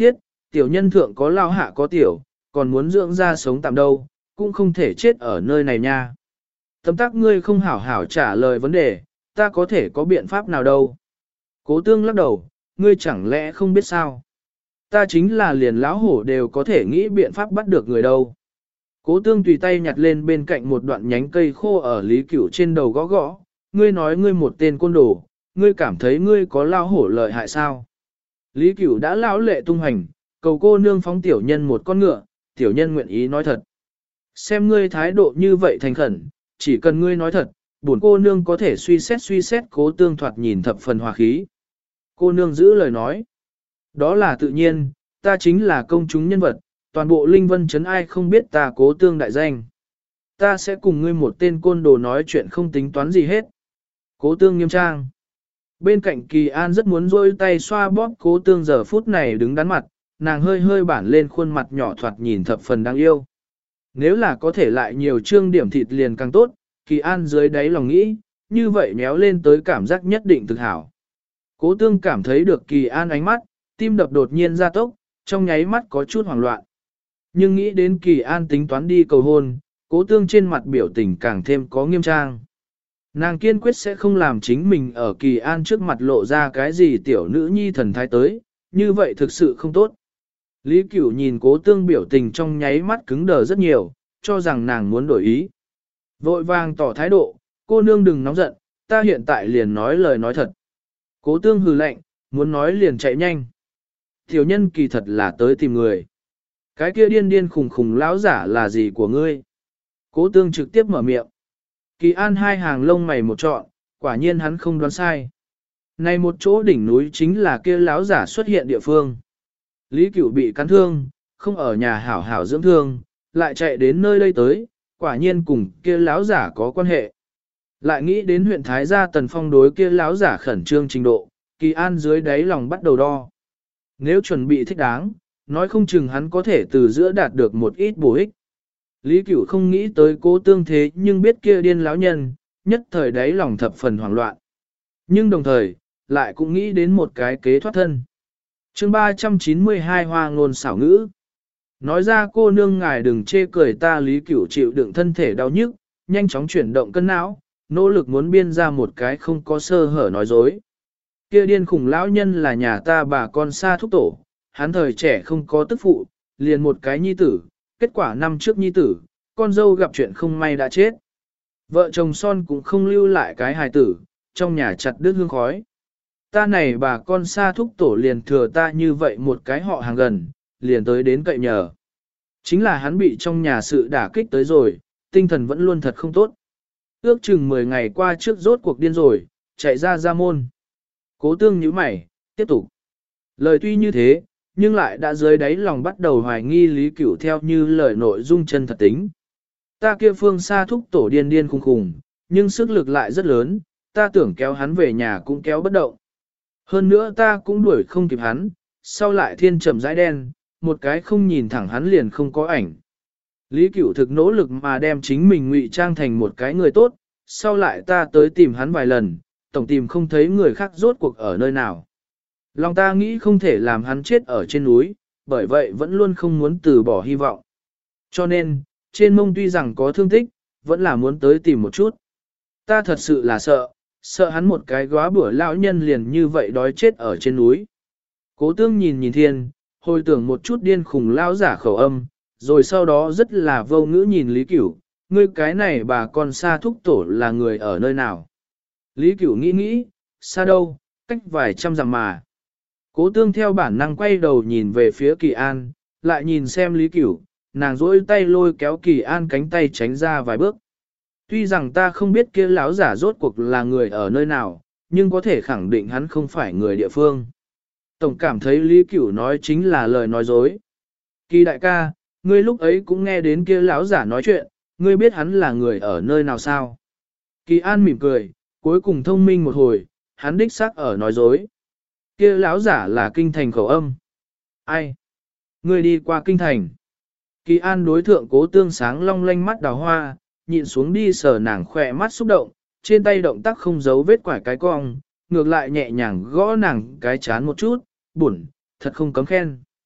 tiểu nhân thượng có lao hạ có tiểu, còn muốn dưỡng ra sống tạm đâu, cũng không thể chết ở nơi này nha. Tấm tắc ngươi không hảo hảo trả lời vấn đề, ta có thể có biện pháp nào đâu. Cố tương lắc đầu, ngươi chẳng lẽ không biết sao? Ta chính là liền lão hổ đều có thể nghĩ biện pháp bắt được người đâu. Cố tương tùy tay nhặt lên bên cạnh một đoạn nhánh cây khô ở Lý Cửu trên đầu gõ gõ, ngươi nói ngươi một tên côn đồ, ngươi cảm thấy ngươi có lao hổ lợi hại sao? Lý Cửu đã lão lệ tung hành, cầu cô nương phóng tiểu nhân một con ngựa, tiểu nhân nguyện ý nói thật. Xem ngươi thái độ như vậy thành khẩn, chỉ cần ngươi nói thật, bổn cô nương có thể suy xét cố tương thoạt nhìn thập phần hòa khí. Cô nương giữ lời nói. Đó là tự nhiên, ta chính là công chúng nhân vật, toàn bộ Linh Vân Trấn ai không biết ta cố tương đại danh. Ta sẽ cùng ngươi một tên côn đồ nói chuyện không tính toán gì hết. Cố tương nghiêm trang. Bên cạnh Kỳ An rất muốn rôi tay xoa bóp cố tương giờ phút này đứng đắn mặt, nàng hơi hơi bản lên khuôn mặt nhỏ thoạt nhìn thập phần đáng yêu. Nếu là có thể lại nhiều trương điểm thịt liền càng tốt, Kỳ An dưới đáy lòng nghĩ, như vậy méo lên tới cảm giác nhất định thực hảo. Cố tương cảm thấy được Kỳ An ánh mắt, tim đập đột nhiên ra tốc, trong nháy mắt có chút hoảng loạn. Nhưng nghĩ đến Kỳ An tính toán đi cầu hôn, cố tương trên mặt biểu tình càng thêm có nghiêm trang. Nàng kiên quyết sẽ không làm chính mình ở Kỳ An trước mặt lộ ra cái gì tiểu nữ nhi thần thái tới, như vậy thực sự không tốt. Lý Cửu nhìn cố tương biểu tình trong nháy mắt cứng đờ rất nhiều, cho rằng nàng muốn đổi ý. Vội vàng tỏ thái độ, cô nương đừng nóng giận, ta hiện tại liền nói lời nói thật. Cố tương hừ lạnh, muốn nói liền chạy nhanh. Tiểu nhân kỳ thật là tới tìm người. Cái kia điên điên khùng khùng lão giả là gì của ngươi? Cố tương trực tiếp mở miệng. Kỳ An hai hàng lông mày một trọn, quả nhiên hắn không đoán sai. Này một chỗ đỉnh núi chính là kia lão giả xuất hiện địa phương. Lý Cửu bị cắn thương, không ở nhà hảo hảo dưỡng thương, lại chạy đến nơi đây tới, quả nhiên cùng kia lão giả có quan hệ. Lại nghĩ đến huyện Thái gia Tần Phong đối kia lão giả khẩn trương trình độ, Kỳ An dưới đáy lòng bắt đầu đo. Nếu chuẩn bị thích đáng, nói không chừng hắn có thể từ giữa đạt được một ít bổ ích. Lý Cửu không nghĩ tới cố tương thế nhưng biết kia điên lão nhân, nhất thời đáy lòng thập phần hoảng loạn. Nhưng đồng thời, lại cũng nghĩ đến một cái kế thoát thân. chương 392 hoa ngôn xảo ngữ. Nói ra cô nương ngài đừng chê cười ta. Lý Cửu chịu đựng thân thể đau nhức, nhanh chóng chuyển động cân não, nỗ lực muốn biên ra một cái không có sơ hở nói dối. Kia điên khủng lão nhân là nhà ta bà con xa thúc tổ, hắn thời trẻ không có tức phụ, liền một cái nhi tử, kết quả năm trước nhi tử, con dâu gặp chuyện không may đã chết. Vợ chồng son cũng không lưu lại cái hài tử, trong nhà chặt đứt hương khói. Ta này bà con xa thúc tổ liền thừa ta như vậy một cái họ hàng gần, liền tới đến cậy nhờ. Chính là hắn bị trong nhà sự đả kích tới rồi, tinh thần vẫn luôn thật không tốt. Ước chừng 10 ngày qua trước rốt cuộc điên rồi, chạy ra môn. Cố tương nhíu mày, tiếp tục. Lời tuy như thế, nhưng lại đã dưới đáy lòng bắt đầu hoài nghi Lý Cửu theo như lời nội dung chân thật tính. Ta kia phương xa thúc tổ điên điên khùng khùng, nhưng sức lực lại rất lớn, ta tưởng kéo hắn về nhà cũng kéo bất động. Hơn nữa ta cũng đuổi không kịp hắn, sau lại thiên trầm rãi đen, một cái không nhìn thẳng hắn liền không có ảnh. Lý Cửu thực nỗ lực mà đem chính mình ngụy trang thành một cái người tốt, sau lại ta tới tìm hắn vài lần, tổng tìm không thấy người khác rốt cuộc ở nơi nào. Lòng ta nghĩ không thể làm hắn chết ở trên núi, bởi vậy vẫn luôn không muốn từ bỏ hy vọng. Cho nên, trên mông tuy rằng có thương tích, vẫn là muốn tới tìm một chút. Ta thật sự là sợ hắn một cái góa bữa lão nhân liền như vậy đói chết ở trên núi. Cố tương nhìn thiên, hồi tưởng một chút điên khùng lão giả khẩu âm, rồi sau đó rất là vô ngữ nhìn Lý Cửu, ngươi cái này bà con xa thúc tổ là người ở nơi nào. Lý Cửu nghĩ, xa đâu, cách vài trăm dặm mà. Cố tương theo bản năng quay đầu nhìn về phía Kỳ An, lại nhìn xem Lý Cửu, nàng rỗi tay lôi kéo Kỳ An cánh tay tránh ra vài bước. Tuy rằng ta không biết kia lão giả rốt cuộc là người ở nơi nào, nhưng có thể khẳng định hắn không phải người địa phương. Tổng cảm thấy Lý Cửu nói chính là lời nói dối. Kỳ đại ca, ngươi lúc ấy cũng nghe đến kia lão giả nói chuyện, ngươi biết hắn là người ở nơi nào sao? Kỳ An mỉm cười, cuối cùng thông minh một hồi, hắn đích xác ở nói dối. Kia lão giả là kinh thành khẩu âm. Ai? Ngươi đi qua kinh thành. Kỳ An đối thượng cố tương sáng long lanh mắt đào hoa, nhịn xuống đi sờ nàng khỏe mắt xúc động, trên tay động tác không giấu vết quải cái cong, ngược lại nhẹ nhàng gõ nàng cái chán một chút, buồn, thật không cấm khen.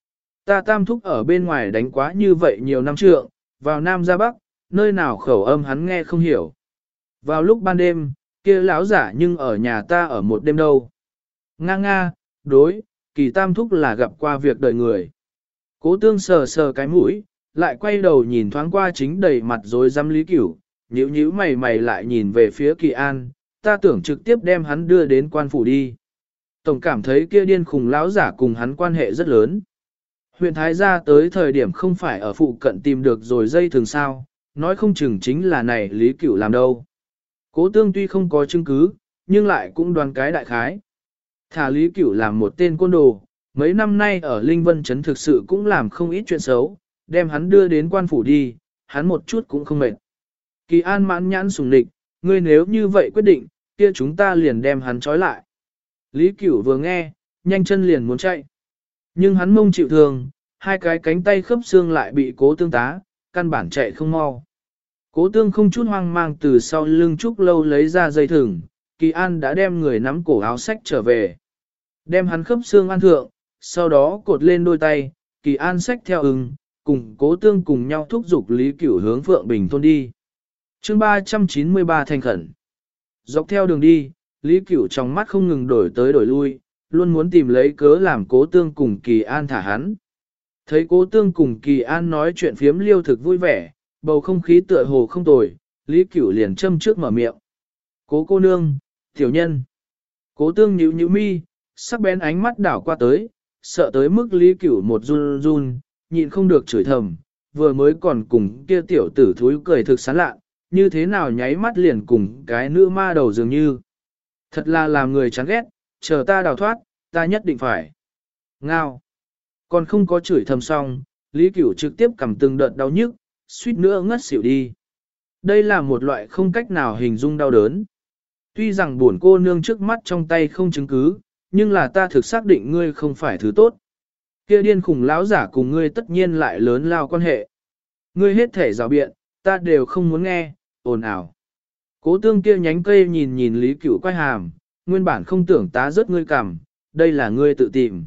Ta tam thúc ở bên ngoài đánh quá như vậy nhiều năm trượng, vào Nam ra Bắc, nơi nào khẩu âm hắn nghe không hiểu. Vào lúc ban đêm, kia lão giả nhưng ở nhà ta ở một đêm đâu. Nga nga, đối, kỳ tam thúc là gặp qua việc đời người. Cố tương sờ sờ cái mũi, lại quay đầu nhìn thoáng qua chính đầy mặt rồi dám Lý Cửu, nhíu nhíu mày lại nhìn về phía Kỳ An, ta tưởng trực tiếp đem hắn đưa đến quan phủ đi. Tổng cảm thấy kia điên khùng lão giả cùng hắn quan hệ rất lớn. Huyện Thái gia tới thời điểm không phải ở phụ cận tìm được rồi dây thường sao, nói không chừng chính là này Lý Cửu làm đâu. Cố tương tuy không có chứng cứ, nhưng lại cũng đoán cái đại khái. Thả Lý Cửu làm một tên côn đồ, mấy năm nay ở Linh Vân Trấn thực sự cũng làm không ít chuyện xấu, đem hắn đưa đến quan phủ đi, hắn một chút cũng không mệt. Kỳ An mãn nhãn sùng địch, ngươi nếu như vậy quyết định, kia chúng ta liền đem hắn trói lại. Lý Cửu vừa nghe, nhanh chân liền muốn chạy. Nhưng hắn mông chịu thương, hai cái cánh tay khớp xương lại bị cố tương tá, căn bản chạy không mau. Cố tương không chút hoang mang từ sau lưng Trúc Lâu lấy ra dây thừng, Kỳ An đã đem người nắm cổ áo sách trở về. Đem hắn khớp xương an thượng, sau đó cột lên đôi tay, Kỳ An sách theo cùng cố tương cùng nhau thúc giục Lý Cửu hướng Phượng Bình thôn đi. Chương 393 thành khẩn. Dọc theo đường đi, Lý Cửu trong mắt không ngừng đổi tới đổi lui, luôn muốn tìm lấy cớ làm cố tương cùng Kỳ An thả hắn. Thấy cố tương cùng Kỳ An nói chuyện phiếm liêu thực vui vẻ, bầu không khí tựa hồ không tồi, Lý Cửu liền châm trước mở miệng. Cố cô nương, tiểu nhân. Cố tương nhíu nhíu mi, sắc bén ánh mắt đảo qua tới, sợ tới mức Lý Cửu một run run, nhịn không được chửi thầm, vừa mới còn cùng kia tiểu tử thúi cười thực sán lạ, như thế nào nháy mắt liền cùng cái nữ ma đầu dường như. Thật là làm người chán ghét, chờ ta đào thoát, ta nhất định phải. Ngao. Còn không có chửi thầm xong, Lý Cửu trực tiếp cầm từng đợt đau nhức, suýt nữa ngất xỉu đi. Đây là một loại không cách nào hình dung đau đớn. Tuy rằng buồn cô nương trước mắt trong tay không chứng cứ, nhưng là ta thực xác định ngươi không phải thứ tốt. Kia điên khủng lão giả cùng ngươi tất nhiên lại lớn lao quan hệ. Ngươi hết thể rào biện, ta đều không muốn nghe, ồn ào. Cố tương kia nhánh cây nhìn nhìn Lý Cửu quay hàm, nguyên bản không tưởng tá rớt ngươi cằm, đây là ngươi tự tìm.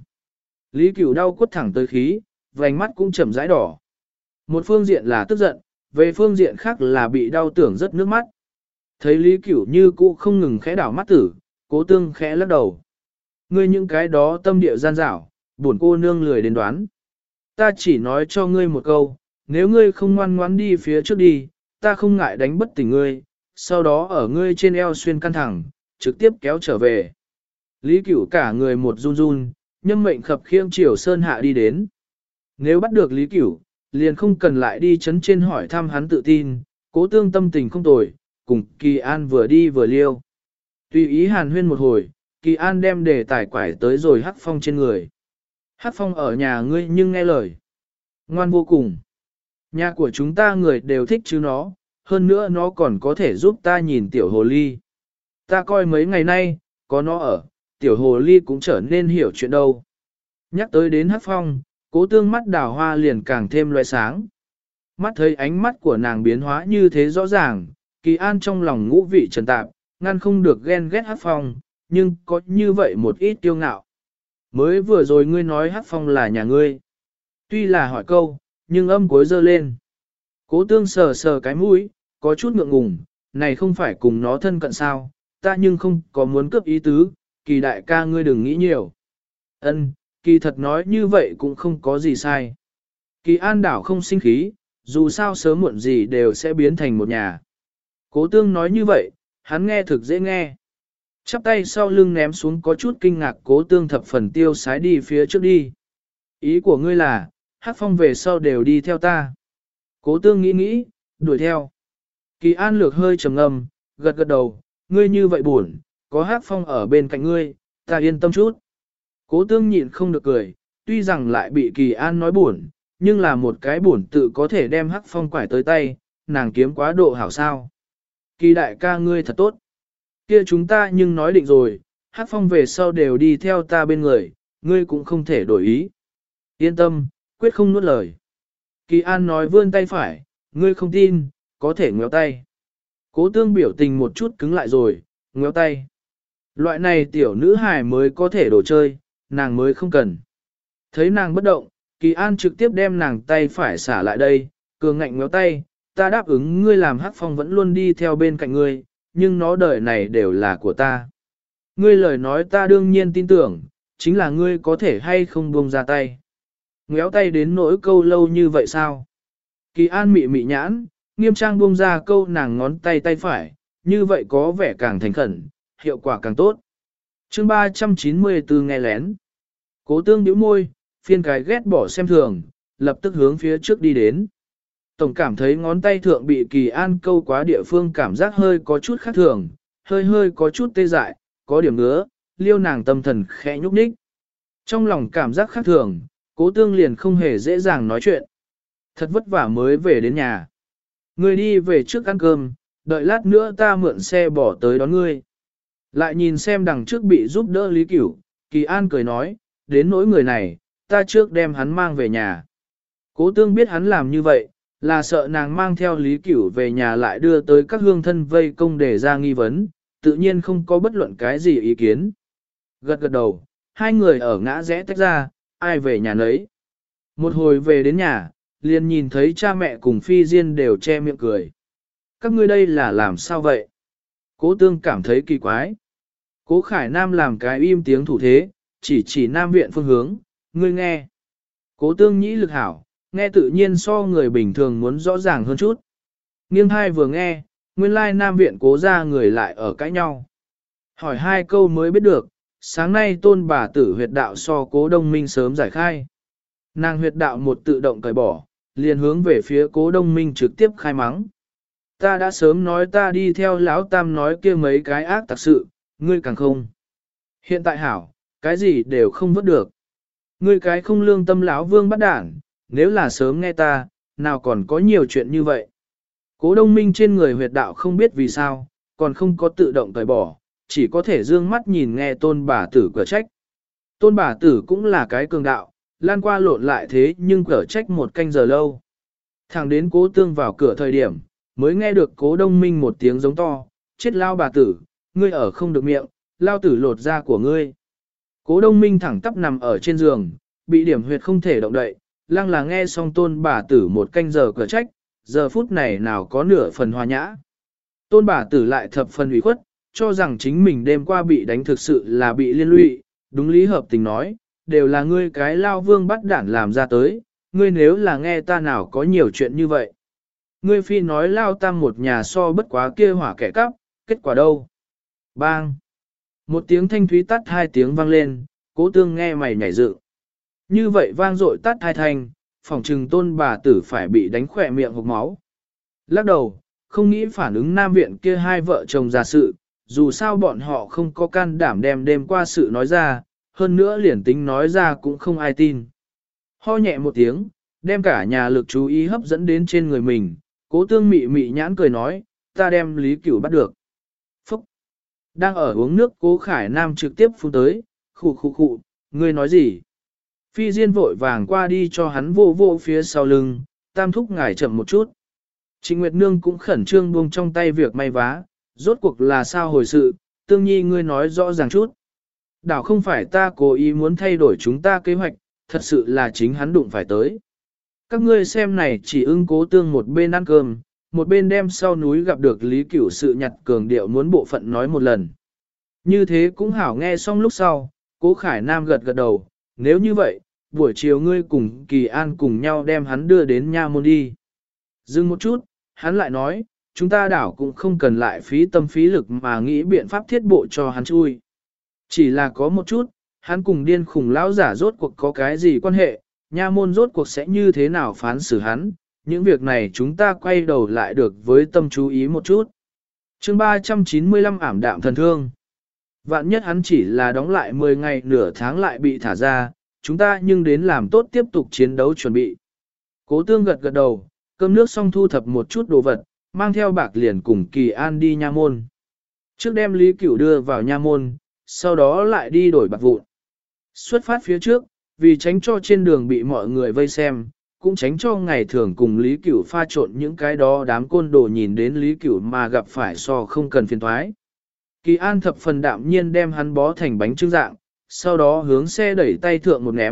Lý Cửu đau quất thẳng tới khí, vành mắt cũng chậm rãi đỏ. Một phương diện là tức giận, về phương diện khác là bị đau tưởng rất nước mắt. Thấy Lý Cửu như cũ không ngừng khẽ đảo mắt tử, cố tương khẽ lắc đầu. Ngươi những cái đó tâm địa gian dảo, buồn cô nương lười đến đoán. Ta chỉ nói cho ngươi một câu, nếu ngươi không ngoan ngoãn đi phía trước đi, ta không ngại đánh bất tỉnh ngươi, sau đó ở ngươi trên eo xuyên căn thẳng, trực tiếp kéo trở về. Lý Cửu cả người một run run, nhâm mệnh khập khiễng chiều sơn hạ đi đến. Nếu bắt được Lý Cửu, liền không cần lại đi chấn trên hỏi thăm hắn tự tin, cố tương tâm tình không tồi, cùng Kỳ An vừa đi vừa liêu. Tùy ý hàn huyên một hồi, Kỳ An đem đề tài quải tới rồi Hắc Phong trên người. Hắc Phong ở nhà ngươi nhưng nghe lời. Ngoan vô cùng. Nhà của chúng ta người đều thích chứ nó, hơn nữa nó còn có thể giúp ta nhìn tiểu hồ ly. Ta coi mấy ngày nay, có nó ở, tiểu hồ ly cũng trở nên hiểu chuyện đâu. Nhắc tới đến Hắc Phong, cố tương mắt đào hoa liền càng thêm loại sáng. Mắt thấy ánh mắt của nàng biến hóa như thế rõ ràng, Kỳ An trong lòng ngũ vị trần tạp, ngăn không được ghen ghét Hắc Phong, nhưng có như vậy một ít kiêu ngạo. Mới vừa rồi ngươi nói Hắc Phong là nhà ngươi. Tuy là hỏi câu, nhưng âm cuối dơ lên. Cố tương sờ sờ cái mũi, có chút ngượng ngùng, này không phải cùng nó thân cận sao, ta nhưng không có muốn cướp ý tứ, Kỳ đại ca ngươi đừng nghĩ nhiều. Ân, Kỳ thật nói như vậy cũng không có gì sai. Kỳ An đảo không sinh khí, dù sao sớm muộn gì đều sẽ biến thành một nhà. Cố tương nói như vậy, hắn nghe thực dễ nghe. Chắp tay sau lưng ném xuống có chút kinh ngạc, cố tương thập phần tiêu sái đi phía trước đi. Ý của ngươi là, Hắc Phong về sau đều đi theo ta. Cố tương nghĩ, đuổi theo. Kỳ An lược hơi trầm ngâm, gật gật đầu, ngươi như vậy buồn, có Hắc Phong ở bên cạnh ngươi, ta yên tâm chút. Cố tương nhịn không được cười, tuy rằng lại bị Kỳ An nói buồn, nhưng là một cái buồn tự có thể đem Hắc Phong quải tới tay, nàng kiếm quá độ hảo sao. Kỳ đại ca ngươi thật tốt. Kia chúng ta nhưng nói định rồi, Hắc Phong về sau đều đi theo ta bên người, ngươi cũng không thể đổi ý. Yên tâm, quyết không nuốt lời. Kỳ An nói vươn tay phải, ngươi không tin, có thể ngéo tay. Cố tương biểu tình một chút cứng lại rồi, ngéo tay. Loại này tiểu nữ hài mới có thể đồ chơi, nàng mới không cần. Thấy nàng bất động, Kỳ An trực tiếp đem nàng tay phải xả lại đây, cường ngạnh méo tay, ta đáp ứng ngươi làm Hắc Phong vẫn luôn đi theo bên cạnh ngươi, nhưng nó đời này đều là của ta. Ngươi lời nói ta đương nhiên tin tưởng, chính là ngươi có thể hay không buông ra tay. Ngéo tay đến nỗi câu lâu như vậy sao? Kỳ An mị mị nhãn, nghiêm trang buông ra câu nàng ngón tay tay phải, như vậy có vẻ càng thành khẩn, hiệu quả càng tốt. Chương 394 nghe lén. Cố Tương nhíu môi, phiên cái ghét bỏ xem thường, lập tức hướng phía trước đi đến. Tổng cảm thấy ngón tay thượng bị Kỳ An câu quá địa phương cảm giác hơi có chút khác thường, hơi có chút tê dại, có điểm ngứa, liêu nàng tâm thần khẽ nhúc nhích. Trong lòng cảm giác khác thường, Cố Tương liền không hề dễ dàng nói chuyện. Thật vất vả mới về đến nhà. Ngươi đi về trước ăn cơm, đợi lát nữa ta mượn xe bỏ tới đón ngươi. Lại nhìn xem đằng trước bị giúp đỡ Lý Cửu, Kỳ An cười nói, đến nỗi người này, ta trước đem hắn mang về nhà. Cố Tương biết hắn làm như vậy, là sợ nàng mang theo Lý Cửu về nhà lại đưa tới các hương thân vây công để ra nghi vấn, tự nhiên không có bất luận cái gì ý kiến. Gật gật đầu, hai người ở ngã rẽ tách ra, ai về nhà nấy. Một hồi về đến nhà, liền nhìn thấy cha mẹ cùng Phi Diên đều che miệng cười. Các ngươi đây là làm sao vậy? Cố Tương cảm thấy kỳ quái. Cố Khải Nam làm cái im tiếng thủ thế, chỉ Nam viện phương hướng, ngươi nghe. Cố Tương nhĩ lực hảo, nghe tự nhiên so người bình thường muốn rõ ràng hơn chút. Nghiêng hai vừa nghe, nguyên lai Nam viện Cố ra người lại ở cãi nhau. Hỏi hai câu mới biết được, sáng nay tôn bà tử huyệt đạo so Cố Đông Minh sớm giải khai. Nàng huyệt đạo một tự động cởi bỏ, liền hướng về phía Cố Đông Minh trực tiếp khai mắng. Ta đã sớm nói ta đi theo lão tam nói kia mấy cái ác tặc sự, ngươi càng không. Hiện tại hảo, cái gì đều không vớt được. Ngươi cái không lương tâm lão vương bắt đản, nếu là sớm nghe ta, nào còn có nhiều chuyện như vậy. Cố Đông Minh trên người huyệt đạo không biết vì sao, còn không có tự động cởi bỏ, chỉ có thể dương mắt nhìn nghe tôn bà tử cửa trách. Tôn bà tử cũng là cái cường đạo, lan qua lộn lại thế nhưng cửa trách một canh giờ lâu. Thẳng đến Cố Tương vào cửa thời điểm, mới nghe được Cố Đông Minh một tiếng giống to, chết lao bà tử, ngươi ở không được miệng, lao tử lột da của ngươi. Cố Đông Minh thẳng tắp nằm ở trên giường, bị điểm huyệt không thể động đậy, lăng là nghe xong tôn bà tử một canh giờ cửa trách, giờ phút này nào có nửa phần hòa nhã. Tôn bà tử lại thập phần ủy khuất, cho rằng chính mình đêm qua bị đánh thực sự là bị liên lụy, đúng lý hợp tình nói, đều là ngươi cái lao vương bắt đản làm ra tới, ngươi nếu là nghe ta nào có nhiều chuyện như vậy. Ngươi phi nói lao tam một nhà so bất quá kia hỏa kẻ cắp, kết quả đâu? Bang! Một tiếng thanh thúy tắt hai tiếng vang lên, Cố Tương nghe mày nhảy dựng. Như vậy vang dội tắt hai thanh, phòng trừng tôn bà tử phải bị đánh khỏe miệng hộc máu. Lắc đầu, không nghĩ phản ứng Nam viện kia hai vợ chồng ra sự, dù sao bọn họ không có can đảm đem đêm qua sự nói ra, hơn nữa liền tính nói ra cũng không ai tin. Ho nhẹ một tiếng, đem cả nhà lực chú ý hấp dẫn đến trên người mình, Cố Tương mị mị nhãn cười nói, ta đem Lý Cửu bắt được. Phúc! Đang ở uống nước Cố Khải Nam trực tiếp phun tới, khụ, ngươi nói gì? Phi Diên vội vàng qua đi cho hắn vô vô phía sau lưng, tam thúc ngài chậm một chút. Trịnh Nguyệt Nương cũng khẩn trương buông trong tay việc may vá, rốt cuộc là sao hồi sự, Tương Nhi ngươi nói rõ ràng chút. Đảo không phải ta cố ý muốn thay đổi chúng ta kế hoạch, thật sự là chính hắn đụng phải tới. Các ngươi xem này chỉ ưng Cố Tương một bên ăn cơm, một bên đem sau núi gặp được Lý Cửu sự nhặt cường điệu muốn bộ phận nói một lần. Như thế cũng hảo nghe xong lúc sau, Cố Khải Nam gật gật đầu, nếu như vậy, buổi chiều ngươi cùng Kỳ An cùng nhau đem hắn đưa đến nha môn đi. Dừng một chút, hắn lại nói, chúng ta đảo cũng không cần lại phí tâm phí lực mà nghĩ biện pháp thiết bộ cho hắn chui. Chỉ là có một chút, hắn cùng điên khủng lão giả rốt cuộc có cái gì quan hệ, nha môn rốt cuộc sẽ như thế nào phán xử hắn, những việc này chúng ta quay đầu lại được với tâm chú ý một chút. Chương 395 ảm đạm thần thương. Vạn nhất hắn chỉ là đóng lại 10 ngày nửa tháng lại bị thả ra, chúng ta nhưng đến làm tốt tiếp tục chiến đấu chuẩn bị. Cố Tương gật gật đầu, cơm nước xong thu thập một chút đồ vật, mang theo bạc liền cùng Kỳ An đi nha môn. Trước đem Lý Cửu đưa vào nha môn, sau đó lại đi đổi bạc vụn. Xuất phát phía trước, vì tránh cho trên đường bị mọi người vây xem, cũng tránh cho ngày thường cùng Lý Cửu pha trộn những cái đó đám côn đồ nhìn đến Lý Cửu mà gặp phải so không cần phiền thoái. Kỳ An thập phần đạm nhiên đem hắn bó thành bánh trưng dạng, sau đó hướng xe đẩy tay thượng một ném,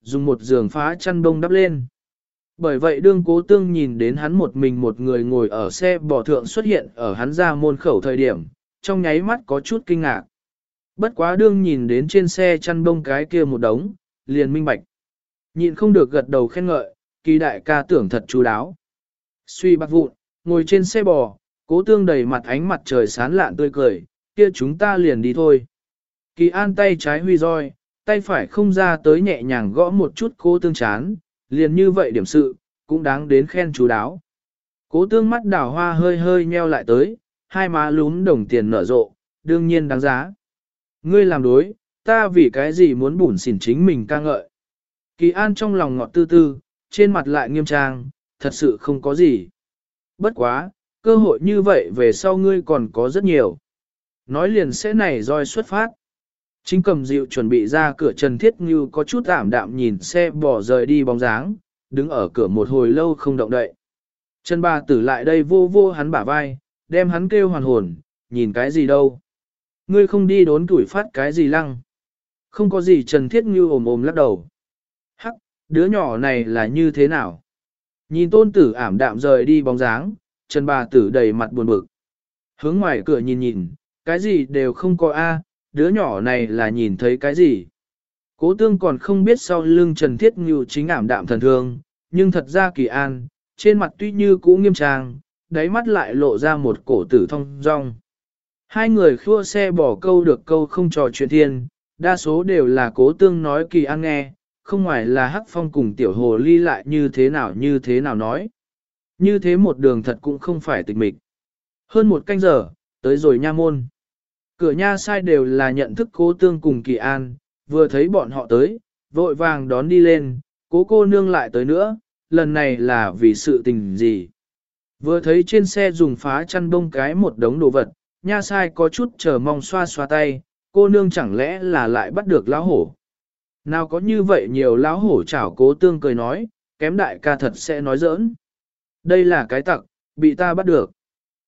dùng một giường phá chăn đông đắp lên. Bởi vậy đương Cố Tương nhìn đến hắn một mình một người ngồi ở xe bò thượng xuất hiện ở hắn ra môn khẩu thời điểm, trong nháy mắt có chút kinh ngạc. Bất quá đương nhìn đến trên xe chăn đông cái kia một đống, liền minh bạch. Nhịn không được gật đầu khen ngợi, Kỳ đại ca tưởng thật chú đáo. Suy bạc vụn, ngồi trên xe bò, Cố Tương đầy mặt ánh mặt trời sán lạn tươi cười, kia chúng ta liền đi thôi. Kỳ An tay trái huy roi, tay phải không ra tới nhẹ nhàng gõ một chút Cố Tương chán, liền như vậy điểm sự, cũng đáng đến khen chú đáo. Cố Tương mắt đảo hoa hơi hơi nheo lại tới, hai má lún đồng tiền nở rộ, đương nhiên đáng giá. Ngươi làm đối, ta vì cái gì muốn bủn xỉn chính mình ca ngợi. Kỳ An trong lòng ngọt tư tư, trên mặt lại nghiêm trang, thật sự không có gì. Bất quá, cơ hội như vậy về sau ngươi còn có rất nhiều. Nói liền sẽ nảy roi xuất phát. Chính cầm dịu chuẩn bị ra cửa Trần Thiết Như có chút ảm đạm nhìn xe bỏ rời đi bóng dáng, đứng ở cửa một hồi lâu không động đậy. Trần Ba Tử lại đây vô vô hắn bả vai, đem hắn kêu hoàn hồn, nhìn cái gì đâu. Ngươi không đi đốn tuổi phát cái gì lăng. Không có gì Trần Thiết Như ồm ồm lắc đầu. Hắc, đứa nhỏ này là như thế nào? Nhìn tôn tử ảm đạm rời đi bóng dáng, Trần Bà Tử đầy mặt buồn bực. Hướng ngoài cửa nhìn nhìn, cái gì đều không có a, đứa nhỏ này là nhìn thấy cái gì? Cố Tương còn không biết sau lưng Trần Thiết Như chính ảm đạm thần thương, nhưng thật ra Kỳ An, trên mặt tuy như cũ nghiêm trang, đáy mắt lại lộ ra một cổ tử thong dong. Hai người khua xe bỏ câu được câu không trò chuyện thiên, đa số đều là Cố Tương nói Kỳ An nghe, không ngoài là Hắc Phong cùng Tiểu Hồ Ly lại như thế nào nói. Như thế một đường thật cũng không phải tịch mịch. Hơn một canh giờ, tới rồi nha môn. Cửa nha sai đều là nhận thức Cố Tương cùng Kỳ An, vừa thấy bọn họ tới, vội vàng đón đi lên, Cố cô nương lại tới nữa, lần này là vì sự tình gì. Vừa thấy trên xe dùng phá chăn bông cái một đống đồ vật, nha sai có chút chờ mong xoa xoa tay, cô nương chẳng lẽ là lại bắt được lão hổ. Nào có như vậy nhiều lão hổ chảo Cố Tương cười nói, kém đại ca thật sẽ nói giỡn. Đây là cái tặc, bị ta bắt được.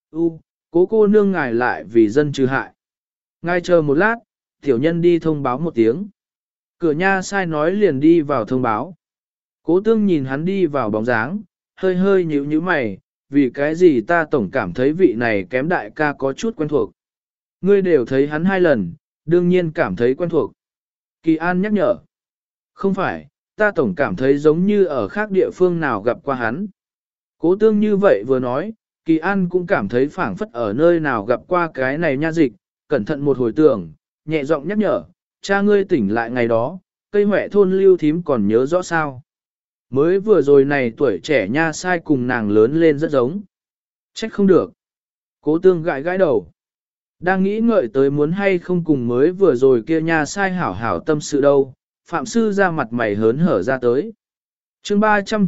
Cố cô nương ngài lại vì dân trừ hại. Ngài chờ một lát, tiểu nhân đi thông báo một tiếng. Cửa nha sai nói liền đi vào thông báo. Cố Tương nhìn hắn đi vào bóng dáng, hơi hơi nhíu nhíu mày, vì cái gì ta tổng cảm thấy vị này kém đại ca có chút quen thuộc. Ngươi đều thấy hắn hai lần, đương nhiên cảm thấy quen thuộc. Kỳ An nhắc nhở. Không phải, ta tổng cảm thấy giống như ở khác địa phương nào gặp qua hắn. Cố Tương như vậy vừa nói, Kỳ An cũng cảm thấy phảng phất ở nơi nào gặp qua cái này nha dịch, cẩn thận một hồi tưởng, nhẹ giọng nhắc nhở, cha ngươi tỉnh lại ngày đó, cây huệ thôn Lưu Thím còn nhớ rõ sao. Mới vừa rồi này tuổi trẻ nha sai cùng nàng lớn lên rất giống. Trách không được. Cố Tương gãi gãi đầu. Đang nghĩ ngợi tới muốn hay không cùng mới vừa rồi kia nha sai hảo hảo tâm sự đâu, Phạm Sư ra mặt mày hớn hở ra tới. chương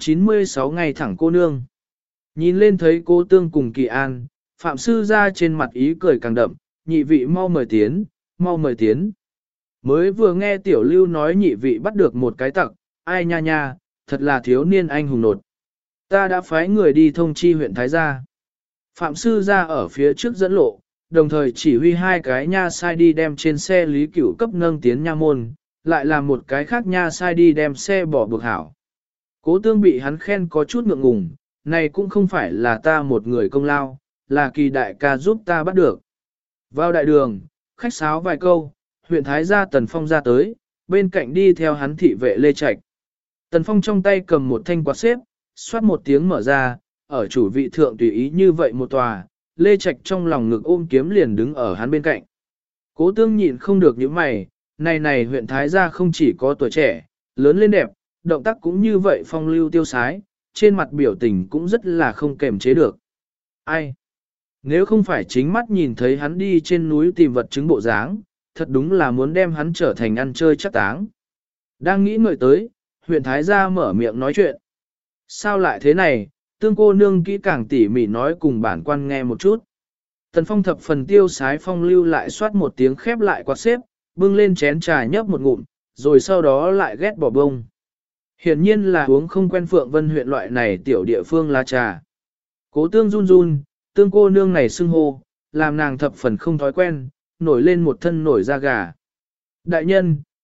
396 ngày thẳng cô nương. Nhìn lên thấy Cố Tương cùng Kỳ An, Phạm Sư ra trên mặt ý cười càng đậm, nhị vị mau mời tiến, mau mời tiến. Mới vừa nghe Tiểu Lưu nói nhị vị bắt được một cái tặc, ai nha nha, thật là thiếu niên anh hùng nột. Ta đã phái người đi thông chi huyện Thái Gia. Phạm Sư ra ở phía trước dẫn lộ, đồng thời chỉ huy hai cái nha sai đi đem trên xe Lý Cửu cấp nâng tiến nha môn, lại làm một cái khác nha sai đi đem xe bỏ buộc hảo. Cố Tương bị hắn khen có chút ngượng ngùng, này cũng không phải là ta một người công lao, là Kỳ đại ca giúp ta bắt được. Vào đại đường, khách sáo vài câu, huyện Thái Gia Tần Phong ra tới, bên cạnh đi theo hắn thị vệ Lê Trạch. Tần Phong trong tay cầm một thanh quạt xếp, xoát một tiếng mở ra, ở chủ vị thượng tùy ý như vậy một tòa, Lê Trạch trong lòng ngực ôm kiếm liền đứng ở hắn bên cạnh. Cố Tương nhịn không được những mày, này huyện Thái Gia không chỉ có tuổi trẻ, lớn lên đẹp, động tác cũng như vậy phong lưu tiêu sái, trên mặt biểu tình cũng rất là không kềm chế được. Ai? Nếu không phải chính mắt nhìn thấy hắn đi trên núi tìm vật chứng bộ dáng, thật đúng là muốn đem hắn trở thành ăn chơi chắc táng. Đang nghĩ ngợi tới, huyện Thái Gia mở miệng nói chuyện. Sao lại thế này, Tương cô nương kỹ càng tỉ mỉ nói cùng bản quan nghe một chút. Tần Phong thập phần tiêu sái phong lưu lại soát một tiếng khép lại quạt xếp, bưng lên chén trà nhấp một ngụm, rồi sau đó lại ghét bỏ bông. Hiển nhiên là uống không quen Phượng Vân huyện loại này tiểu địa phương lá trà. Cố Tương run run, Tương cô nương này xưng hô, làm nàng thập phần không thói quen, nổi lên một thân nổi da gà. Đại nhân,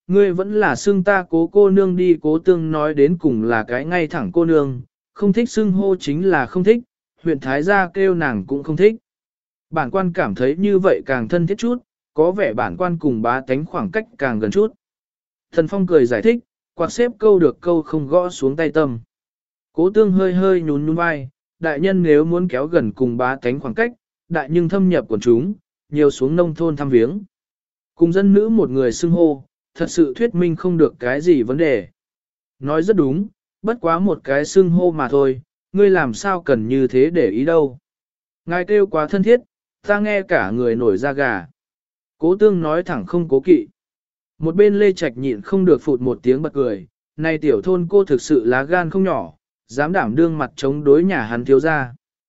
ngươi vẫn là xưng ta cố cô nương đi. Cố tương nói đến cùng là cái ngay thẳng cô nương, không thích xưng hô chính là không thích, huyện Thái gia kêu nàng cũng không thích. Bản quan cảm thấy như vậy càng thân thiết chút, có vẻ bản quan cùng bá tánh khoảng cách càng gần chút. Thần Phong cười giải thích, quạt xếp câu được câu không gõ xuống tay tâm. Cố tương hơi hơi nhún nhún vai, đại nhân nếu muốn kéo gần cùng bá tánh khoảng cách, đại nhưng thâm nhập của chúng, nhiều xuống nông thôn thăm viếng. Cùng dân nữ một người xưng hô, thật sự thuyết minh không được cái gì vấn đề. Nói rất đúng, bất quá một cái xưng hô mà thôi, ngươi làm sao cần như thế để ý đâu. Ngài kêu quá thân thiết, ta nghe cả người nổi da gà. Cố tương nói thẳng không cố kỵ. Một bên Lê Trạch nhịn không được phụt một tiếng bật cười, này tiểu thôn cô thực sự lá gan không nhỏ, dám đảm đương mặt chống đối nhà hắn thiếu gia.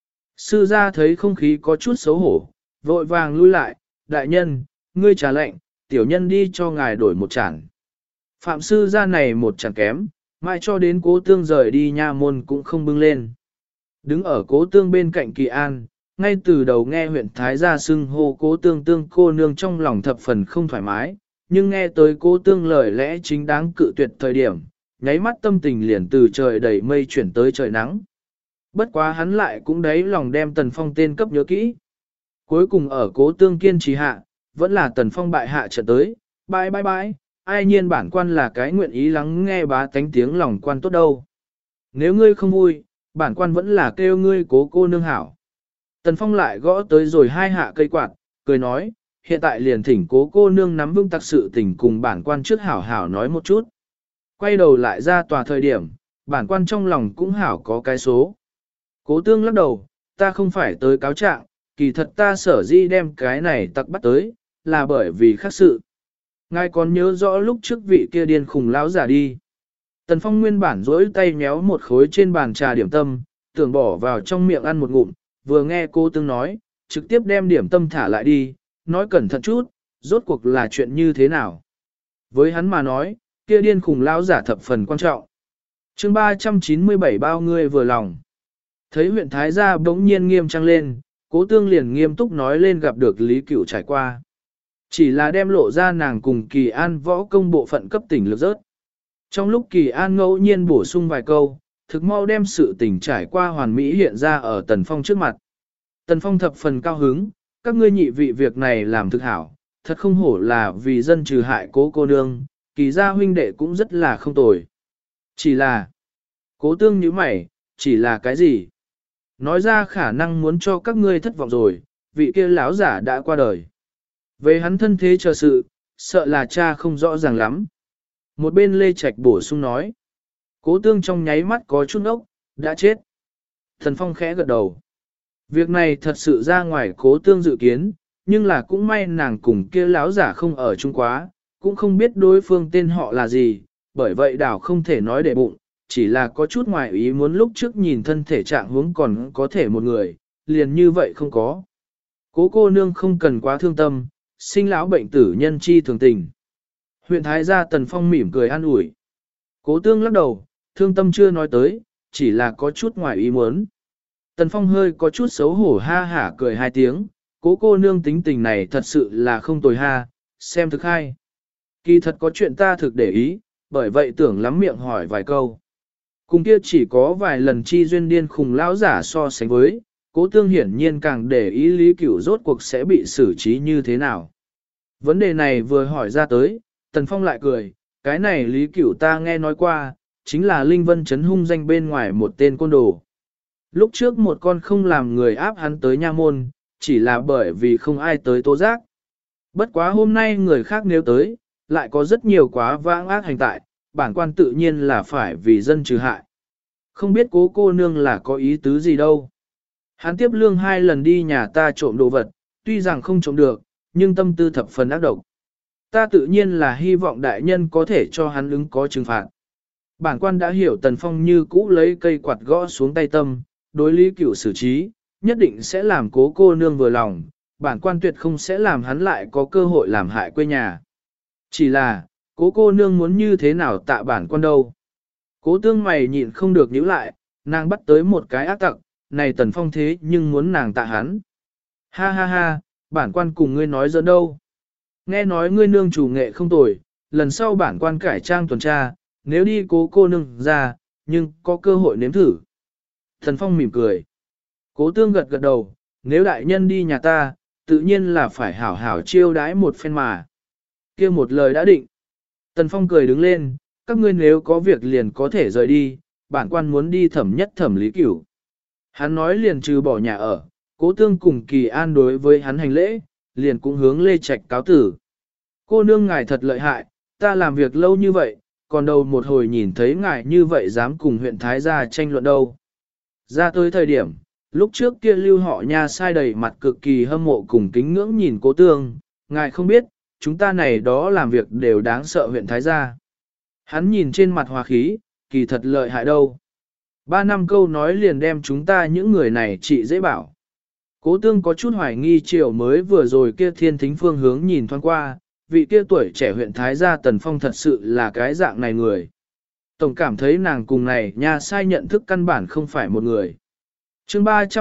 Sư gia thấy không khí có chút xấu hổ, vội vàng lui lại, đại nhân, ngươi trà lệnh, tiểu nhân đi cho ngài đổi một chản. Phạm sư gia này một chản kém, mai cho đến cố tương rời đi nha môn cũng không bưng lên. Đứng ở cố tương bên cạnh Kỳ An, ngay từ đầu nghe huyện Thái gia xưng hô cố tương tương cô nương trong lòng thập phần không thoải mái, nhưng nghe tới cố tương lời lẽ chính đáng cự tuyệt thời điểm, nháy mắt tâm tình liền từ trời đầy mây chuyển tới trời nắng. Bất quá hắn lại cũng đấy lòng đem Tần Phong tên cấp nhớ kỹ. Cuối cùng ở cố tương kiên trì hạ, vẫn là Tần Phong bại hạ trận tới, bye bye bye, ai nhiên bản quan là cái nguyện ý lắng nghe bá tánh tiếng lòng quan tốt đâu. Nếu ngươi không vui, bản quan vẫn là kêu ngươi cố cô nương hảo. Tần Phong lại gõ tới rồi hai hạ cây quạt, cười nói, hiện tại liền thỉnh cố cô nương nắm vững tặc sự tình cùng bản quan trước hảo hảo nói một chút. Quay đầu lại ra tòa thời điểm, bản quan trong lòng cũng hảo có cái số. Cố tương lắc đầu, ta không phải tới cáo trạng, kỳ thật ta sở di đem cái này tặc bắt tới, là bởi vì khác sự. Ngài còn nhớ rõ lúc trước vị kia điên khùng lão giả đi. Tần Phong nguyên bản rỗi tay méo một khối trên bàn trà điểm tâm, tưởng bỏ vào trong miệng ăn một ngụm, vừa nghe cô tương nói, trực tiếp đem điểm tâm thả lại đi, nói cẩn thận chút, rốt cuộc là chuyện như thế nào. Với hắn mà nói, kia điên khùng lão giả thập phần quan trọng. Chương 397 bao ngươi vừa lòng. Thấy huyện Thái gia bỗng nhiên nghiêm trang lên, cố tương liền nghiêm túc nói lên gặp được Lý Cửu trải qua. Chỉ là đem lộ ra nàng cùng Kỳ An võ công bộ phận cấp tỉnh lực rớt. Trong lúc Kỳ An ngẫu nhiên bổ sung vài câu, thực mau đem sự tình trải qua hoàn mỹ hiện ra ở Tần Phong trước mặt. Tần Phong thập phần cao hứng, các ngươi nhị vị việc này làm thực hảo, thật không hổ là vì dân trừ hại cố cô nương, Kỳ gia huynh đệ cũng rất là không tồi. Chỉ là, cố tương như mày, chỉ là cái gì? Nói ra khả năng muốn cho các ngươi thất vọng rồi, vị kia lão giả đã qua đời. Về hắn thân thế chờ sự, sợ là cha không rõ ràng lắm. Một bên Lê Trạch bổ sung nói. Cố tương trong nháy mắt có chút ốc, đã chết. Thần Phong khẽ gật đầu. Việc này thật sự ra ngoài cố tương dự kiến, nhưng là cũng may nàng cùng kia lão giả không ở chung quá, cũng không biết đối phương tên họ là gì, bởi vậy đảo không thể nói để bụng, chỉ là có chút ngoài ý muốn lúc trước nhìn thân thể trạng huống còn có thể một người, liền như vậy không có. Cố cô nương không cần quá thương tâm, sinh lão bệnh tử nhân chi thường tình. Huyện Thái gia Tần Phong mỉm cười an ủi. Cố tương lắc đầu, thương tâm chưa nói tới, chỉ là có chút ngoài ý muốn. Tần Phong hơi có chút xấu hổ ha hả cười hai tiếng, cố cô nương tính tình này thật sự là không tồi ha, xem thực hay. Kỳ thật có chuyện ta thực để ý, bởi vậy tưởng lắm miệng hỏi vài câu. Cùng kia chỉ có vài lần chi duyên điên khùng lão giả so sánh với, cố tương hiển nhiên càng để ý Lý Cửu rốt cuộc sẽ bị xử trí như thế nào. Vấn đề này vừa hỏi ra tới, Tần Phong lại cười, cái này Lý Cửu ta nghe nói qua, chính là Linh Vân Trấn hung danh bên ngoài một tên côn đồ. Lúc trước một con không làm người áp hắn tới nha môn, chỉ là bởi vì không ai tới tố giác. Bất quá hôm nay người khác nếu tới, lại có rất nhiều quá vãng ác hành tại, bản quan tự nhiên là phải vì dân trừ hại. Không biết cố cô nương là có ý tứ gì đâu. Hắn tiếp lương 2 lần đi nhà ta trộm đồ vật, tuy rằng không trộm được, nhưng tâm tư thập phần ác độc. Ta tự nhiên là hy vọng đại nhân có thể cho hắn ứng có trừng phạt. Bản quan đã hiểu Tần Phong như cũ lấy cây quạt gõ xuống tay tâm, đối Lý Cửu xử trí, nhất định sẽ làm cố cô nương vừa lòng, bản quan tuyệt không sẽ làm hắn lại có cơ hội làm hại quê nhà. Chỉ là, cố cô nương muốn như thế nào tạ bản quan đâu. Cố tương mày nhịn không được nhíu lại, nàng bắt tới một cái ác tặc, này Tần Phong thế nhưng muốn nàng tạ hắn. Ha ha ha, bản quan cùng ngươi nói giỡn đâu. Nghe nói ngươi nương chủ nghệ không tồi, lần sau bản quan cải trang tuần tra, nếu đi cố cô nương ra, nhưng có cơ hội nếm thử. Thần Phong mỉm cười. Cố tương gật gật đầu, nếu đại nhân đi nhà ta, tự nhiên là phải hảo hảo chiêu đãi một phen mà. Kia một lời đã định. Tần Phong cười đứng lên, các ngươi nếu có việc liền có thể rời đi, bản quan muốn đi thẩm nhất thẩm Lý Cửu. Hắn nói liền trừ bỏ nhà ở, Cố tương cùng Kỳ An đối với hắn hành lễ, liền cũng hướng Lê Trạch cáo tử. Cô nương ngài thật lợi hại, ta làm việc lâu như vậy, còn đầu một hồi nhìn thấy ngài như vậy dám cùng huyện Thái gia tranh luận đâu. Ra tới thời điểm, lúc trước kia lưu họ nha sai đầy mặt cực kỳ hâm mộ cùng kính ngưỡng nhìn Cố tương, ngài không biết, chúng ta này đó làm việc đều đáng sợ huyện Thái gia. Hắn nhìn trên mặt hòa khí, kỳ thật lợi hại đâu. 3 năm câu nói liền đem chúng ta những người này trị dễ bảo. Cố tương có chút hoài nghi chiều mới vừa rồi kia thiên thính phương hướng nhìn thoáng qua, vị kia tuổi trẻ huyện Thái gia Tần Phong thật sự là cái dạng này người. Tổng cảm thấy nàng cùng này nha sai nhận thức căn bản không phải một người. chương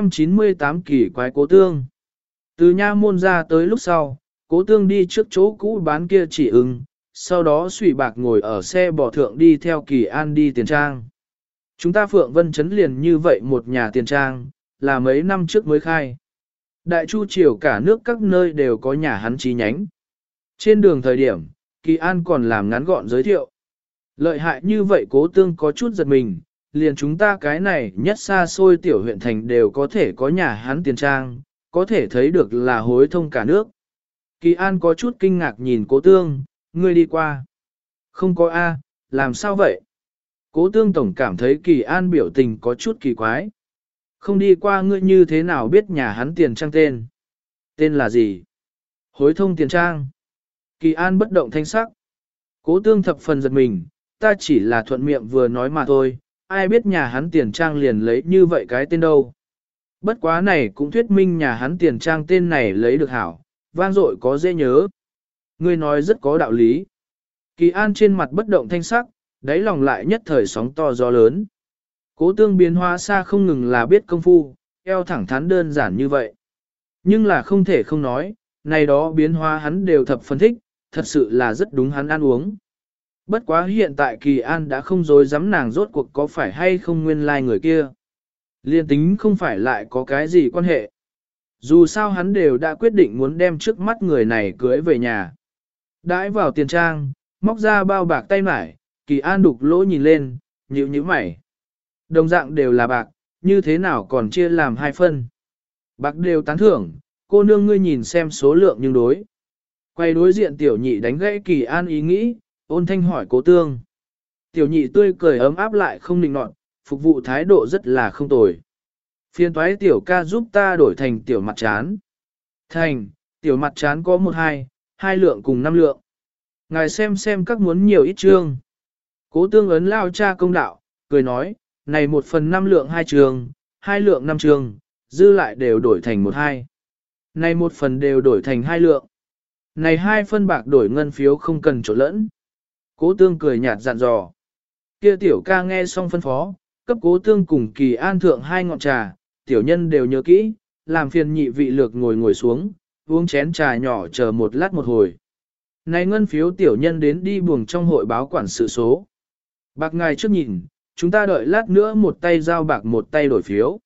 398 kỳ quái cố tương. Từ nha môn ra tới lúc sau, cố tương đi trước chỗ cũ bán kia chỉ ưng, sau đó xùy bạc ngồi ở xe bò thượng đi theo Kỳ An đi tiền trang. Chúng ta Phượng Vân Trấn liền như vậy một nhà tiền trang, là mấy năm trước mới khai. Đại Chu triều cả nước các nơi đều có nhà hắn chi nhánh. Trên đường thời điểm, Kỳ An còn làm ngắn gọn giới thiệu. Lợi hại như vậy cố tương có chút giật mình, liền chúng ta cái này nhất xa xôi tiểu huyện thành đều có thể có nhà hắn tiền trang, có thể thấy được là hối thông cả nước. Kỳ An có chút kinh ngạc nhìn cố tương, ngươi đi qua. Không có A, làm sao vậy? Cố tương tổng cảm thấy Kỳ An biểu tình có chút kỳ quái. Không đi qua ngươi như thế nào biết nhà hắn tiền trang tên? Tên là gì? Hối thông tiền trang. Kỳ An bất động thanh sắc. Cố tương thập phần giật mình, ta chỉ là thuận miệng vừa nói mà thôi, ai biết nhà hắn tiền trang liền lấy như vậy cái tên đâu. Bất quá này cũng thuyết minh nhà hắn tiền trang tên này lấy được hảo, vang dội có dễ nhớ. Ngươi nói rất có đạo lý. Kỳ An trên mặt bất động thanh sắc, đáy lòng lại nhất thời sóng to gió lớn. Cố tương biến hóa xa không ngừng là biết công phu, eo thẳng thắn đơn giản như vậy. Nhưng là không thể không nói, này đó biến hóa hắn đều thập phân thích, thật sự là rất đúng hắn ăn uống. Bất quá hiện tại Kỳ An đã không dối dám nàng rốt cuộc có phải hay không nguyên lai người kia. Liên tính không phải lại có cái gì quan hệ. Dù sao hắn đều đã quyết định muốn đem trước mắt người này cưới về nhà. Đãi vào tiền trang, móc ra bao bạc tay mải, Kỳ An đục lỗ nhìn lên, nhíu nhíu mày. Đồng dạng đều là bạc, như thế nào còn chia làm 2 phân. Bạc đều tán thưởng, cô nương ngươi nhìn xem số lượng nhưng đối. Quay đối diện tiểu nhị đánh gãy Kỳ An ý nghĩ, ôn thanh hỏi cố tương. Tiểu nhị tươi cười ấm áp lại không nịnh nọt, phục vụ thái độ rất là không tồi. Phiên thoái tiểu ca giúp ta đổi thành tiểu mặt chán. Thành, tiểu mặt chán có 2 lượng cùng 5 lượng. Ngài xem các muốn nhiều ít trương. Cố tương ấn lao cha công đạo, cười nói, này 1 phần 5 lượng 2 trường, 2 lượng 5 trường, dư lại đều đổi thành 1-2. Này 1 phần đều đổi thành 2 lượng. Này 2 phân bạc đổi ngân phiếu không cần trộn lẫn. Cố tương cười nhạt dặn dò. Kia tiểu ca nghe xong phân phó, cấp cố tương cùng Kỳ An thượng 2 ngọn trà, tiểu nhân đều nhớ kỹ, làm phiền nhị vị lược ngồi xuống, uống chén trà nhỏ chờ một lát một hồi. Này ngân phiếu tiểu nhân đến đi buồng trong hội báo quản sự số. Bạc ngài trước nhìn, chúng ta đợi lát nữa một tay giao bạc một tay đổi phiếu.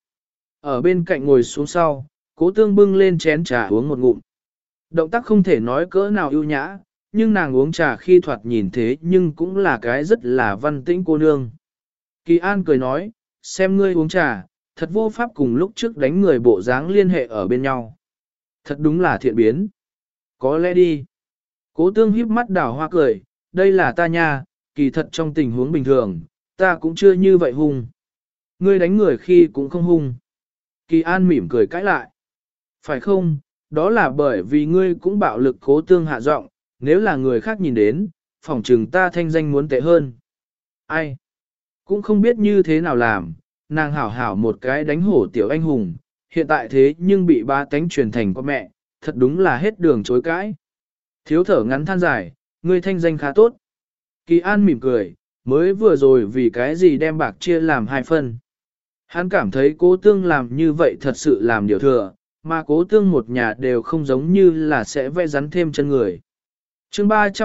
Ở bên cạnh ngồi xuống sau, cố tương bưng lên chén trà uống một ngụm. Động tác không thể nói cỡ nào ưu nhã, nhưng nàng uống trà khi thoạt nhìn thế nhưng cũng là cái rất là văn tĩnh cô nương. Kỳ An cười nói, xem ngươi uống trà, thật vô pháp cùng lúc trước đánh người bộ dáng liên hệ ở bên nhau. Thật đúng là thiện biến. Có lẽ đi. Cố tương híp mắt đảo hoa cười, đây là ta nha, kỳ thật trong tình huống bình thường, ta cũng chưa như vậy hung. Ngươi đánh người khi cũng không hung. Kỳ An mỉm cười cãi lại. Phải không, đó là bởi vì ngươi cũng bạo lực cố tương hạ giọng, nếu là người khác nhìn đến, phỏng trừng ta thanh danh muốn tệ hơn. Ai? Cũng không biết như thế nào làm, nàng hảo hảo một cái đánh hổ tiểu anh hùng, hiện tại thế nhưng bị ba tánh truyền thành con mẹ, thật đúng là hết đường chối cãi. Thiếu thở ngắn than dài, ngươi thanh danh khá tốt. Kỳ An mỉm cười, mới vừa rồi vì cái gì đem bạc chia làm 2 phần. Hắn cảm thấy cố tương làm như vậy thật sự làm điều thừa, mà cố tương một nhà đều không giống như là sẽ vẽ rắn thêm chân người. chương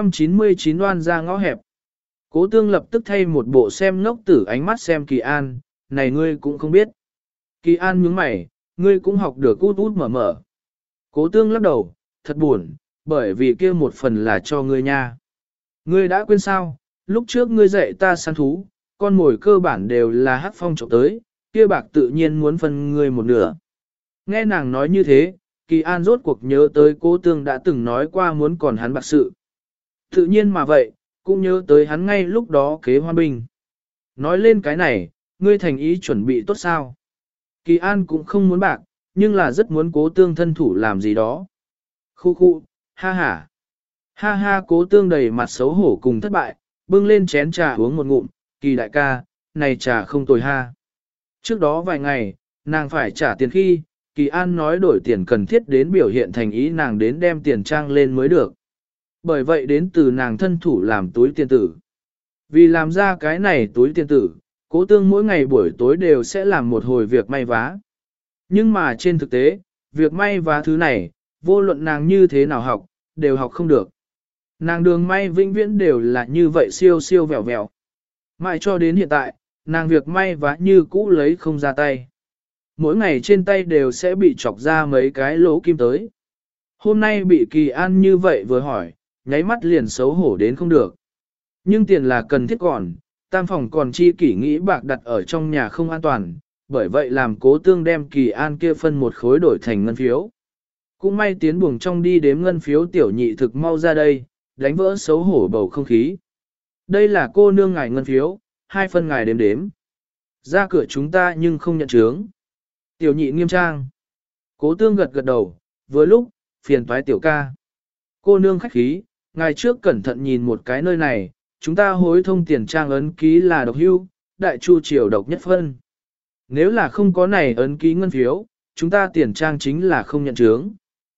399 đoan ra ngõ hẹp. Cố tương lập tức thay một bộ xem ngốc tử ánh mắt xem Kỳ An, này ngươi cũng không biết. Kỳ An nhướng mày, ngươi cũng học được út út mở mở. Cố tương lắc đầu, thật buồn, bởi vì kia một phần là cho ngươi nha. Ngươi đã quên sao, lúc trước ngươi dạy ta săn thú, con mồi cơ bản đều là Hắc Phong trộm tới, kia bạc tự nhiên muốn phân ngươi một nửa. Nghe nàng nói như thế, Kỳ An rốt cuộc nhớ tới Cố tương đã từng nói qua muốn còn hắn bạc sự. Tự nhiên mà vậy, cũng nhớ tới hắn ngay lúc đó kế hoa bình. Nói lên cái này, ngươi thành ý chuẩn bị tốt sao? Kỳ An cũng không muốn bạc, nhưng là rất muốn Cố tương thân thủ làm gì đó. Khu khu, ha ha. Ha ha, Cố tương đầy mặt xấu hổ cùng thất bại, bưng lên chén trà uống một ngụm, Kỳ đại ca, này trà không tồi ha. Trước đó vài ngày, nàng phải trả tiền khi, Kỳ An nói đổi tiền cần thiết đến biểu hiện thành ý nàng đến đem tiền trang lên mới được. Bởi vậy đến từ nàng thân thủ làm túi tiền tử. Vì làm ra cái này túi tiền tử, Cố tương mỗi ngày buổi tối đều sẽ làm một hồi việc may vá. Nhưng mà trên thực tế, việc may vá thứ này, vô luận nàng như thế nào học, đều học không được. Nàng đường may vĩnh viễn đều là như vậy siêu siêu vẹo vẹo. Mãi cho đến hiện tại, nàng việc may vá như cũ lấy không ra tay. Mỗi ngày trên tay đều sẽ bị chọc ra mấy cái lỗ kim tới. Hôm nay bị Kỳ An như vậy vừa hỏi, nháy mắt liền xấu hổ đến không được. Nhưng tiền là cần thiết còn, tam phòng còn chi kỷ nghĩ bạc đặt ở trong nhà không an toàn, bởi vậy làm Cố tương đem Kỳ An kia phân một khối đổi thành ngân phiếu. Cũng may tiến buồng trong đi đếm ngân phiếu tiểu nhị thực mau ra đây, đánh vỡ xấu hổ bầu không khí. Đây là cô nương ngài ngân phiếu, 2 phân ngài đếm đếm. Ra cửa chúng ta nhưng không nhận chướng. Tiểu nhị nghiêm trang. Cố tương gật gật đầu, vừa lúc, phiền toái tiểu ca. Cô nương khách khí, ngài trước cẩn thận nhìn một cái nơi này, chúng ta hối thông tiền trang ấn ký là độc hưu, đại chu triều độc nhất phân. Nếu là không có này ấn ký ngân phiếu, chúng ta tiền trang chính là không nhận chướng.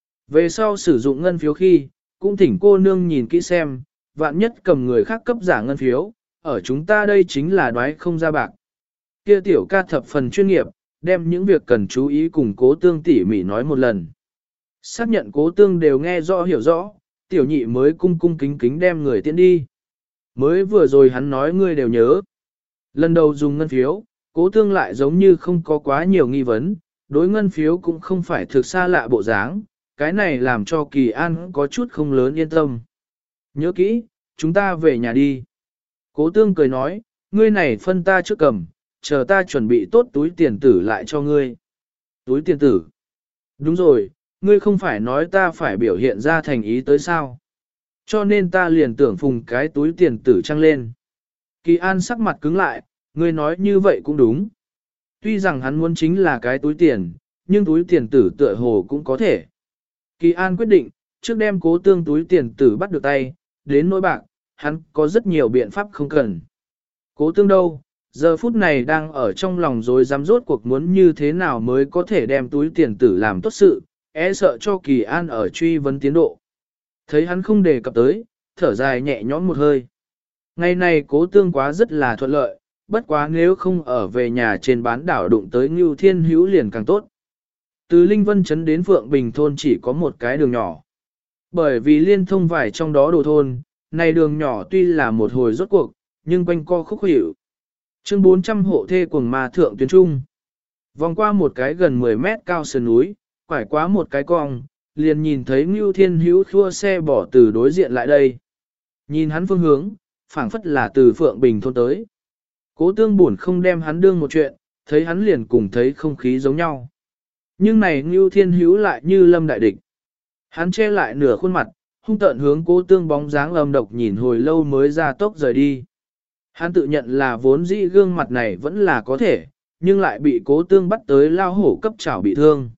Về sau sử dụng ngân phiếu khi, cũng thỉnh cô nương nhìn kỹ xem, vạn nhất cầm người khác cấp giả ngân phiếu, ở chúng ta đây chính là đoái không ra bạc. Kia tiểu ca thập phần chuyên nghiệp, đem những việc cần chú ý cùng Cố tương tỉ mỉ nói một lần. Xác nhận Cố tương đều nghe rõ hiểu rõ, tiểu nhị mới cung cung kính kính đem người tiễn đi. Mới vừa rồi hắn nói ngươi đều nhớ. Lần đầu dùng ngân phiếu, Cố tương lại giống như không có quá nhiều nghi vấn, đối ngân phiếu cũng không phải thực xa lạ bộ dáng, cái này làm cho Kỳ An có chút không lớn yên tâm. Nhớ kỹ, chúng ta về nhà đi. Cố tương cười nói, ngươi này phân ta trước cầm, chờ ta chuẩn bị tốt túi tiền tử lại cho ngươi. Túi tiền tử? Đúng rồi, ngươi không phải nói ta phải biểu hiện ra thành ý tới sao? Cho nên ta liền tưởng phùng cái túi tiền tử trăng lên. Kỳ An sắc mặt cứng lại, ngươi nói như vậy cũng đúng. Tuy rằng hắn muốn chính là cái túi tiền, nhưng túi tiền tử tựa hồ cũng có thể. Kỳ An quyết định, trước đem Cố tương túi tiền tử bắt được tay, đến nỗi bạc, hắn có rất nhiều biện pháp không cần. Cố tương đâu, giờ phút này đang ở trong lòng rồi dám rốt cuộc muốn như thế nào mới có thể đem túi tiền tử làm tốt sự, sợ cho Kỳ An ở truy vấn tiến độ. Thấy hắn không đề cập tới, thở dài nhẹ nhõm một hơi. Ngày này Cố tương quá rất là thuận lợi, bất quá nếu không ở về nhà trên bán đảo đụng tới Ngưu Thiên Hữu liền càng tốt. Từ Linh Vân Trấn đến Phượng Bình thôn chỉ có một cái đường nhỏ. Bởi vì liên thông vải trong đó đồ thôn, này đường nhỏ tuy là một hồi rốt cuộc, nhưng quanh co khúc hiệu. Chương 400 hộ thê cuồng ma thượng tuyến trung. Vòng qua một cái gần 10 mét cao sườn núi, quải quá một cái cong, liền nhìn thấy Ngưu Thiên Hữu khua xe bỏ từ đối diện lại đây. Nhìn hắn phương hướng, phảng phất là từ Phượng Bình thôn tới. Cố tương buồn không đem hắn đương một chuyện, thấy hắn liền cùng thấy không khí giống nhau. Nhưng này Ngưu Thiên Hữu lại như lâm đại địch. Hắn che lại nửa khuôn mặt, hung tợn hướng Cố tương bóng dáng âm độc nhìn hồi lâu mới ra tốc rời đi. Hắn tự nhận là vốn dĩ gương mặt này vẫn là có thể, nhưng lại bị Cố tương bắt tới lao hổ cấp chảo bị thương.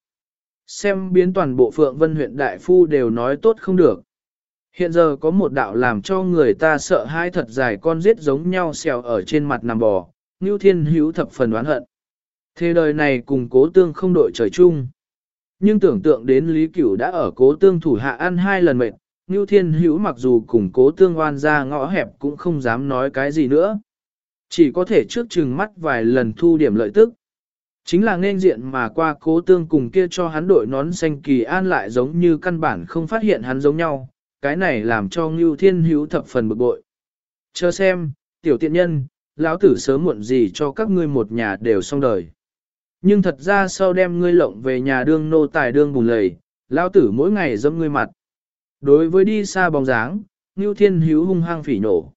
Xem biến toàn bộ Phượng Vân huyện đại phu đều nói tốt không được. Hiện giờ có một đạo làm cho người ta sợ hãi thật dài con giết giống nhau xèo ở trên mặt nằm bò, Ngưu Thiên Hữu thập phần oán hận. Thế đời này cùng Cố tương không đội trời chung. Nhưng tưởng tượng đến Lý Cửu đã ở Cố tương thủ hạ ăn 2 lần mệt, Ngưu Thiên Hữu mặc dù cùng Cố tương oan ra ngõ hẹp cũng không dám nói cái gì nữa. Chỉ có thể trước chừng mắt vài lần thu điểm lợi tức. Chính là nên diện mà qua Cố tương cùng kia cho hắn đội nón xanh Kỳ An lại giống như căn bản không phát hiện hắn giống nhau, cái này làm cho Ngưu Thiên Hữu thập phần bực bội. Chờ xem, tiểu tiện nhân, lão tử sớm muộn gì cho các ngươi một nhà đều xong đời. Nhưng thật ra sau đem ngươi lộng về nhà đương nô tài đương bùn lầy, lão tử mỗi ngày dâm ngươi mặt. Đối với đi xa bóng dáng, Ngưu Thiên Hữu hung hăng phỉ nổ.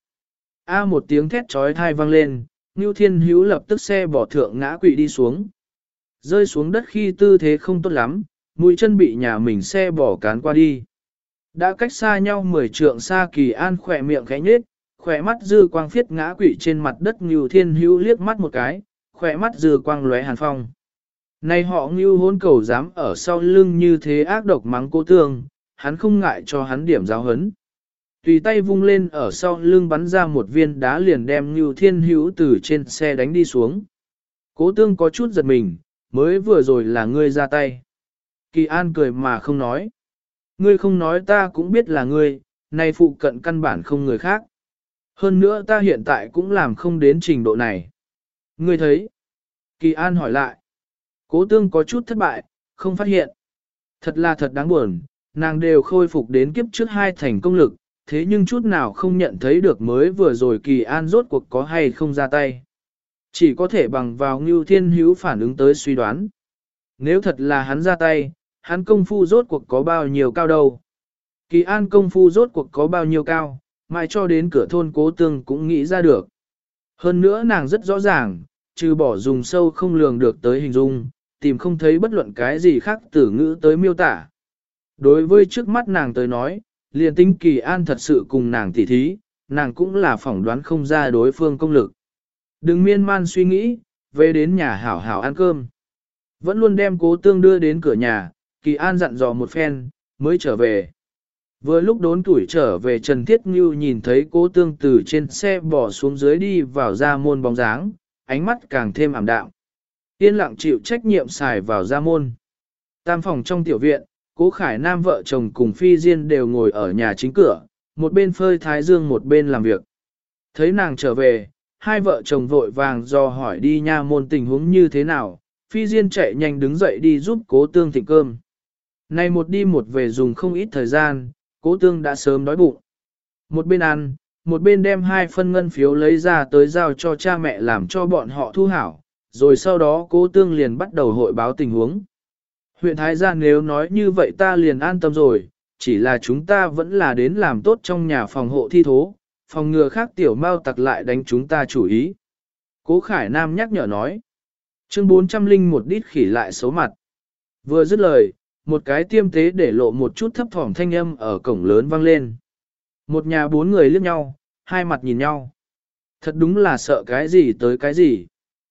Một tiếng thét trói thai vang lên, Ngưu Thiên Hữu lập tức xe bỏ thượng ngã quỵ đi xuống. Rơi xuống đất khi tư thế không tốt lắm, mũi chân bị nhà mình xe bỏ cán qua đi. Đã cách xa nhau 10 trượng xa, Kỳ An khỏe miệng khẽ nhếch, khỏe mắt dư quang phiết ngã quỵ trên mặt đất Ngưu Thiên Hữu liếc mắt một cái, khỏe mắt dư quang lóe hàn phong. Này họ Ngưu hôn cầu dám ở sau lưng như thế ác độc mắng Cố Tương, hắn không ngại cho hắn điểm giáo hấn. Tùy tay vung lên ở sau lưng bắn ra một viên đá liền đem Ngưu Thiên Hữu từ trên xe đánh đi xuống. Cố Tương có chút giật mình, mới vừa rồi là ngươi ra tay. Kỳ An cười mà không nói. Ngươi không nói ta cũng biết là ngươi, nay phụ cận căn bản không người khác. Hơn nữa ta hiện tại cũng làm không đến trình độ này. Ngươi thấy? Kỳ An hỏi lại. Cố Tương có chút thất bại, không phát hiện. Thật là thật đáng buồn, nàng đều khôi phục đến kiếp trước 2 thành công lực, thế nhưng chút nào không nhận thấy được mới vừa rồi Kỳ An rốt cuộc có hay không ra tay. Chỉ có thể bằng vào Ngưu Thiên Hữu phản ứng tới suy đoán. Nếu thật là hắn ra tay, hắn công phu rốt cuộc có bao nhiêu cao đâu. Kỳ An công phu rốt cuộc có bao nhiêu cao, mãi cho đến cửa thôn Cố Tương cũng nghĩ ra được. Hơn nữa nàng rất rõ ràng, trừ bỏ dùng sâu không lường được tới hình dung, tìm không thấy bất luận cái gì khác từ ngữ tới miêu tả. Đối với trước mắt nàng tới nói, liền tính Kỳ An thật sự cùng nàng tỉ thí, nàng cũng là phỏng đoán không ra đối phương công lực. Đừng miên man suy nghĩ, về đến nhà hảo hảo ăn cơm. Vẫn luôn đem Cố Tương đưa đến cửa nhà, Kỳ An dặn dò một phen, mới trở về. Vừa lúc đốn tuổi trở về, Trần Thiết Ngưu nhìn thấy Cố Tương từ trên xe bỏ xuống dưới đi vào ra môn bóng dáng, ánh mắt càng thêm ảm đạm. Yên lặng chịu trách nhiệm xài vào ra môn. Tam phòng trong tiểu viện, Cố Khải Nam vợ chồng cùng Phi Diên đều ngồi ở nhà chính cửa, một bên phơi thái dương một bên làm việc. Thấy nàng trở về, hai vợ chồng vội vàng do hỏi đi nha môn tình huống như thế nào, Phi Diên chạy nhanh đứng dậy đi giúp Cố Tương thịnh cơm. Này một đi một về dùng không ít thời gian, Cố Tương đã sớm đói bụng. Một bên ăn, một bên đem 2 phân ngân phiếu lấy ra tới giao cho cha mẹ làm cho bọn họ thu hảo, rồi sau đó Cố Tương liền bắt đầu hội báo tình huống. Huyện Thái Gia nếu nói như vậy ta liền an tâm rồi, chỉ là chúng ta vẫn là đến làm tốt trong nhà phòng hộ thi thố, phòng ngừa khác tiểu mao tặc lại đánh chúng ta chủ ý. Cố Khải Nam nhắc nhở nói. Chương 401 đít khỉ lại xấu mặt. Vừa dứt lời, một cái tiêm tế để lộ một chút thấp thỏm thanh âm ở cổng lớn vang lên. Một nhà 4 người liếc nhau, hai mặt nhìn nhau. Thật đúng là sợ cái gì tới cái gì.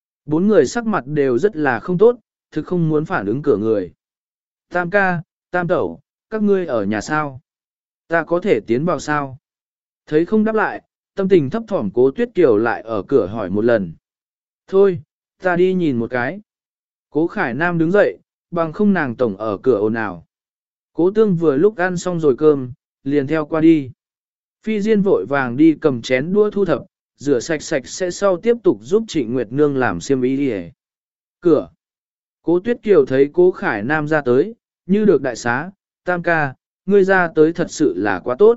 4 người sắc mặt đều rất là không tốt, thực không muốn phản ứng cửa người. Tam ca, tam tẩu, các ngươi ở nhà sao? Ta có thể tiến vào sao? Thấy không đáp lại, tâm tình thấp thỏm Cố Tuyết Kiều lại ở cửa hỏi một lần. Thôi, ta đi nhìn một cái. Cố Khải Nam đứng dậy, bằng không nàng tổng ở cửa ồn ào. Cố Tương vừa lúc ăn xong rồi cơm, liền theo qua đi. Phi Diên vội vàng đi cầm chén đũa thu thập, rửa sạch sạch sẽ sau tiếp tục giúp Trịnh Nguyệt Nương làm xiêm y đi. Cửa. Cố Tuyết Kiều thấy Cố Khải Nam ra tới, như được đại xá, tam ca, ngươi ra tới thật sự là quá tốt.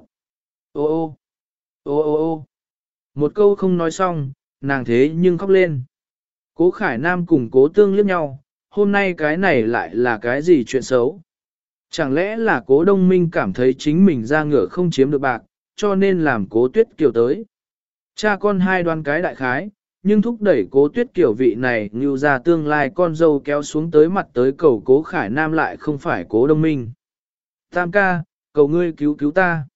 Ô ô, ô ô ô. Một câu không nói xong, nàng thế nhưng khóc lên. Cố Khải Nam cùng Cố Tương liếc nhau, hôm nay cái này lại là cái gì chuyện xấu? Chẳng lẽ là Cố Đông Minh cảm thấy chính mình ra ngựa không chiếm được bạc, cho nên làm Cố Tuyết Kiều tới. Cha con hai đoán cái đại khái, nhưng thúc đẩy Cố Tuyết Kiều vị này như ra tương lai con dâu kéo xuống tới mặt tới cầu Cố Khải Nam lại không phải Cố Đông Minh. Tam ca, cầu ngươi cứu cứu ta.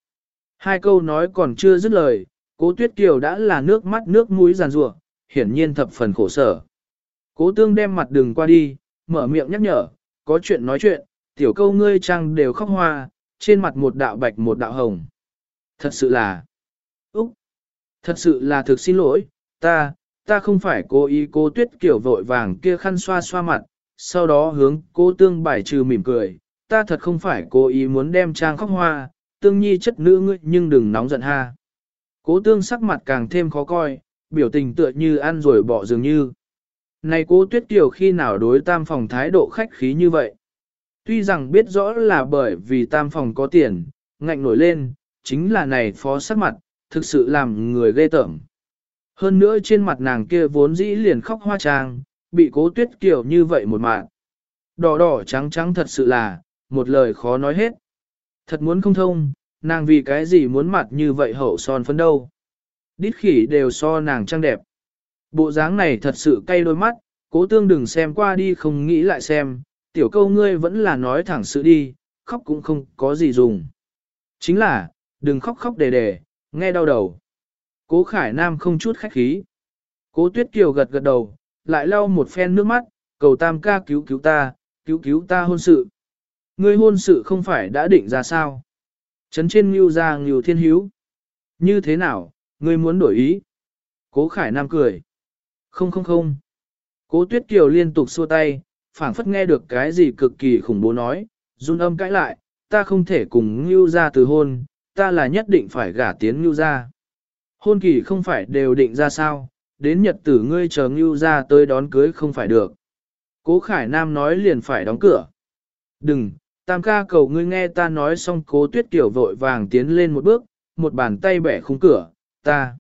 2 câu nói còn chưa dứt lời, Cố Tuyết Kiều đã là nước mắt nước mũi giàn rủa, hiển nhiên thập phần khổ sở. Cố Tương đem mặt đừng qua đi, mở miệng nhắc nhở, có chuyện nói chuyện, tiểu câu ngươi trang đều khóc hoa, trên mặt một đạo bạch một đạo hồng. Thật sự là, thật sự là thực xin lỗi, ta không phải cố ý. Cố Tuyết Kiều vội vàng kia khăn xoa xoa mặt, sau đó hướng Cố Tương bài trừ mỉm cười, ta thật không phải cố ý muốn đem trang khóc hoa, Tương nhi chất nữ ngươi nhưng đừng nóng giận ha. Cố Tương sắc mặt càng thêm khó coi, biểu tình tựa như ăn rồi bỏ dường như. Này Cố Tuyết Kiều khi nào đối tam phòng thái độ khách khí như vậy? Tuy rằng biết rõ là bởi vì tam phòng có tiền, ngạnh nổi lên, chính là này phó sắc mặt, thực sự làm người ghê tởm. Hơn nữa trên mặt nàng kia vốn dĩ liền khóc hoa trang, bị Cố Tuyết Kiều như vậy một mạng. Đỏ đỏ trắng trắng thật sự là, một lời khó nói hết. Thật muốn không thông, nàng vì cái gì muốn mặt như vậy hậu son phấn đâu. Đít khỉ đều so nàng trang đẹp. Bộ dáng này thật sự cay đôi mắt, Cố Tương đừng xem qua đi không nghĩ lại xem, tiểu câu ngươi vẫn là nói thẳng sự đi, khóc cũng không có gì dùng. Chính là, đừng khóc khóc đề đề, nghe đau đầu. Cố Khải Nam không chút khách khí. Cố Tuyết Kiều gật gật đầu, lại lau một phen nước mắt, cầu Tam ca cứu cứu ta hôn sự. Ngươi hôn sự không phải đã định ra sao? Trấn trên Ngưu ra Ngưu Thiên Hiếu. Như thế nào, ngươi muốn đổi ý? Cố Khải Nam cười. Không. Cố Tuyết Kiều liên tục xua tay, phảng phất nghe được cái gì cực kỳ khủng bố nói, run âm cãi lại, ta không thể cùng Ngưu ra từ hôn, ta là nhất định phải gả tiến Ngưu ra. Hôn kỳ không phải đều định ra sao, đến nhật tử ngươi chờ Ngưu ra tới đón cưới không phải được. Cố Khải Nam nói liền phải đóng cửa. Đừng, Tam ca cầu ngươi nghe ta nói xong. Cố Tuyết Kiều vội vàng tiến lên một bước, một bàn tay bẻ khung cửa, ta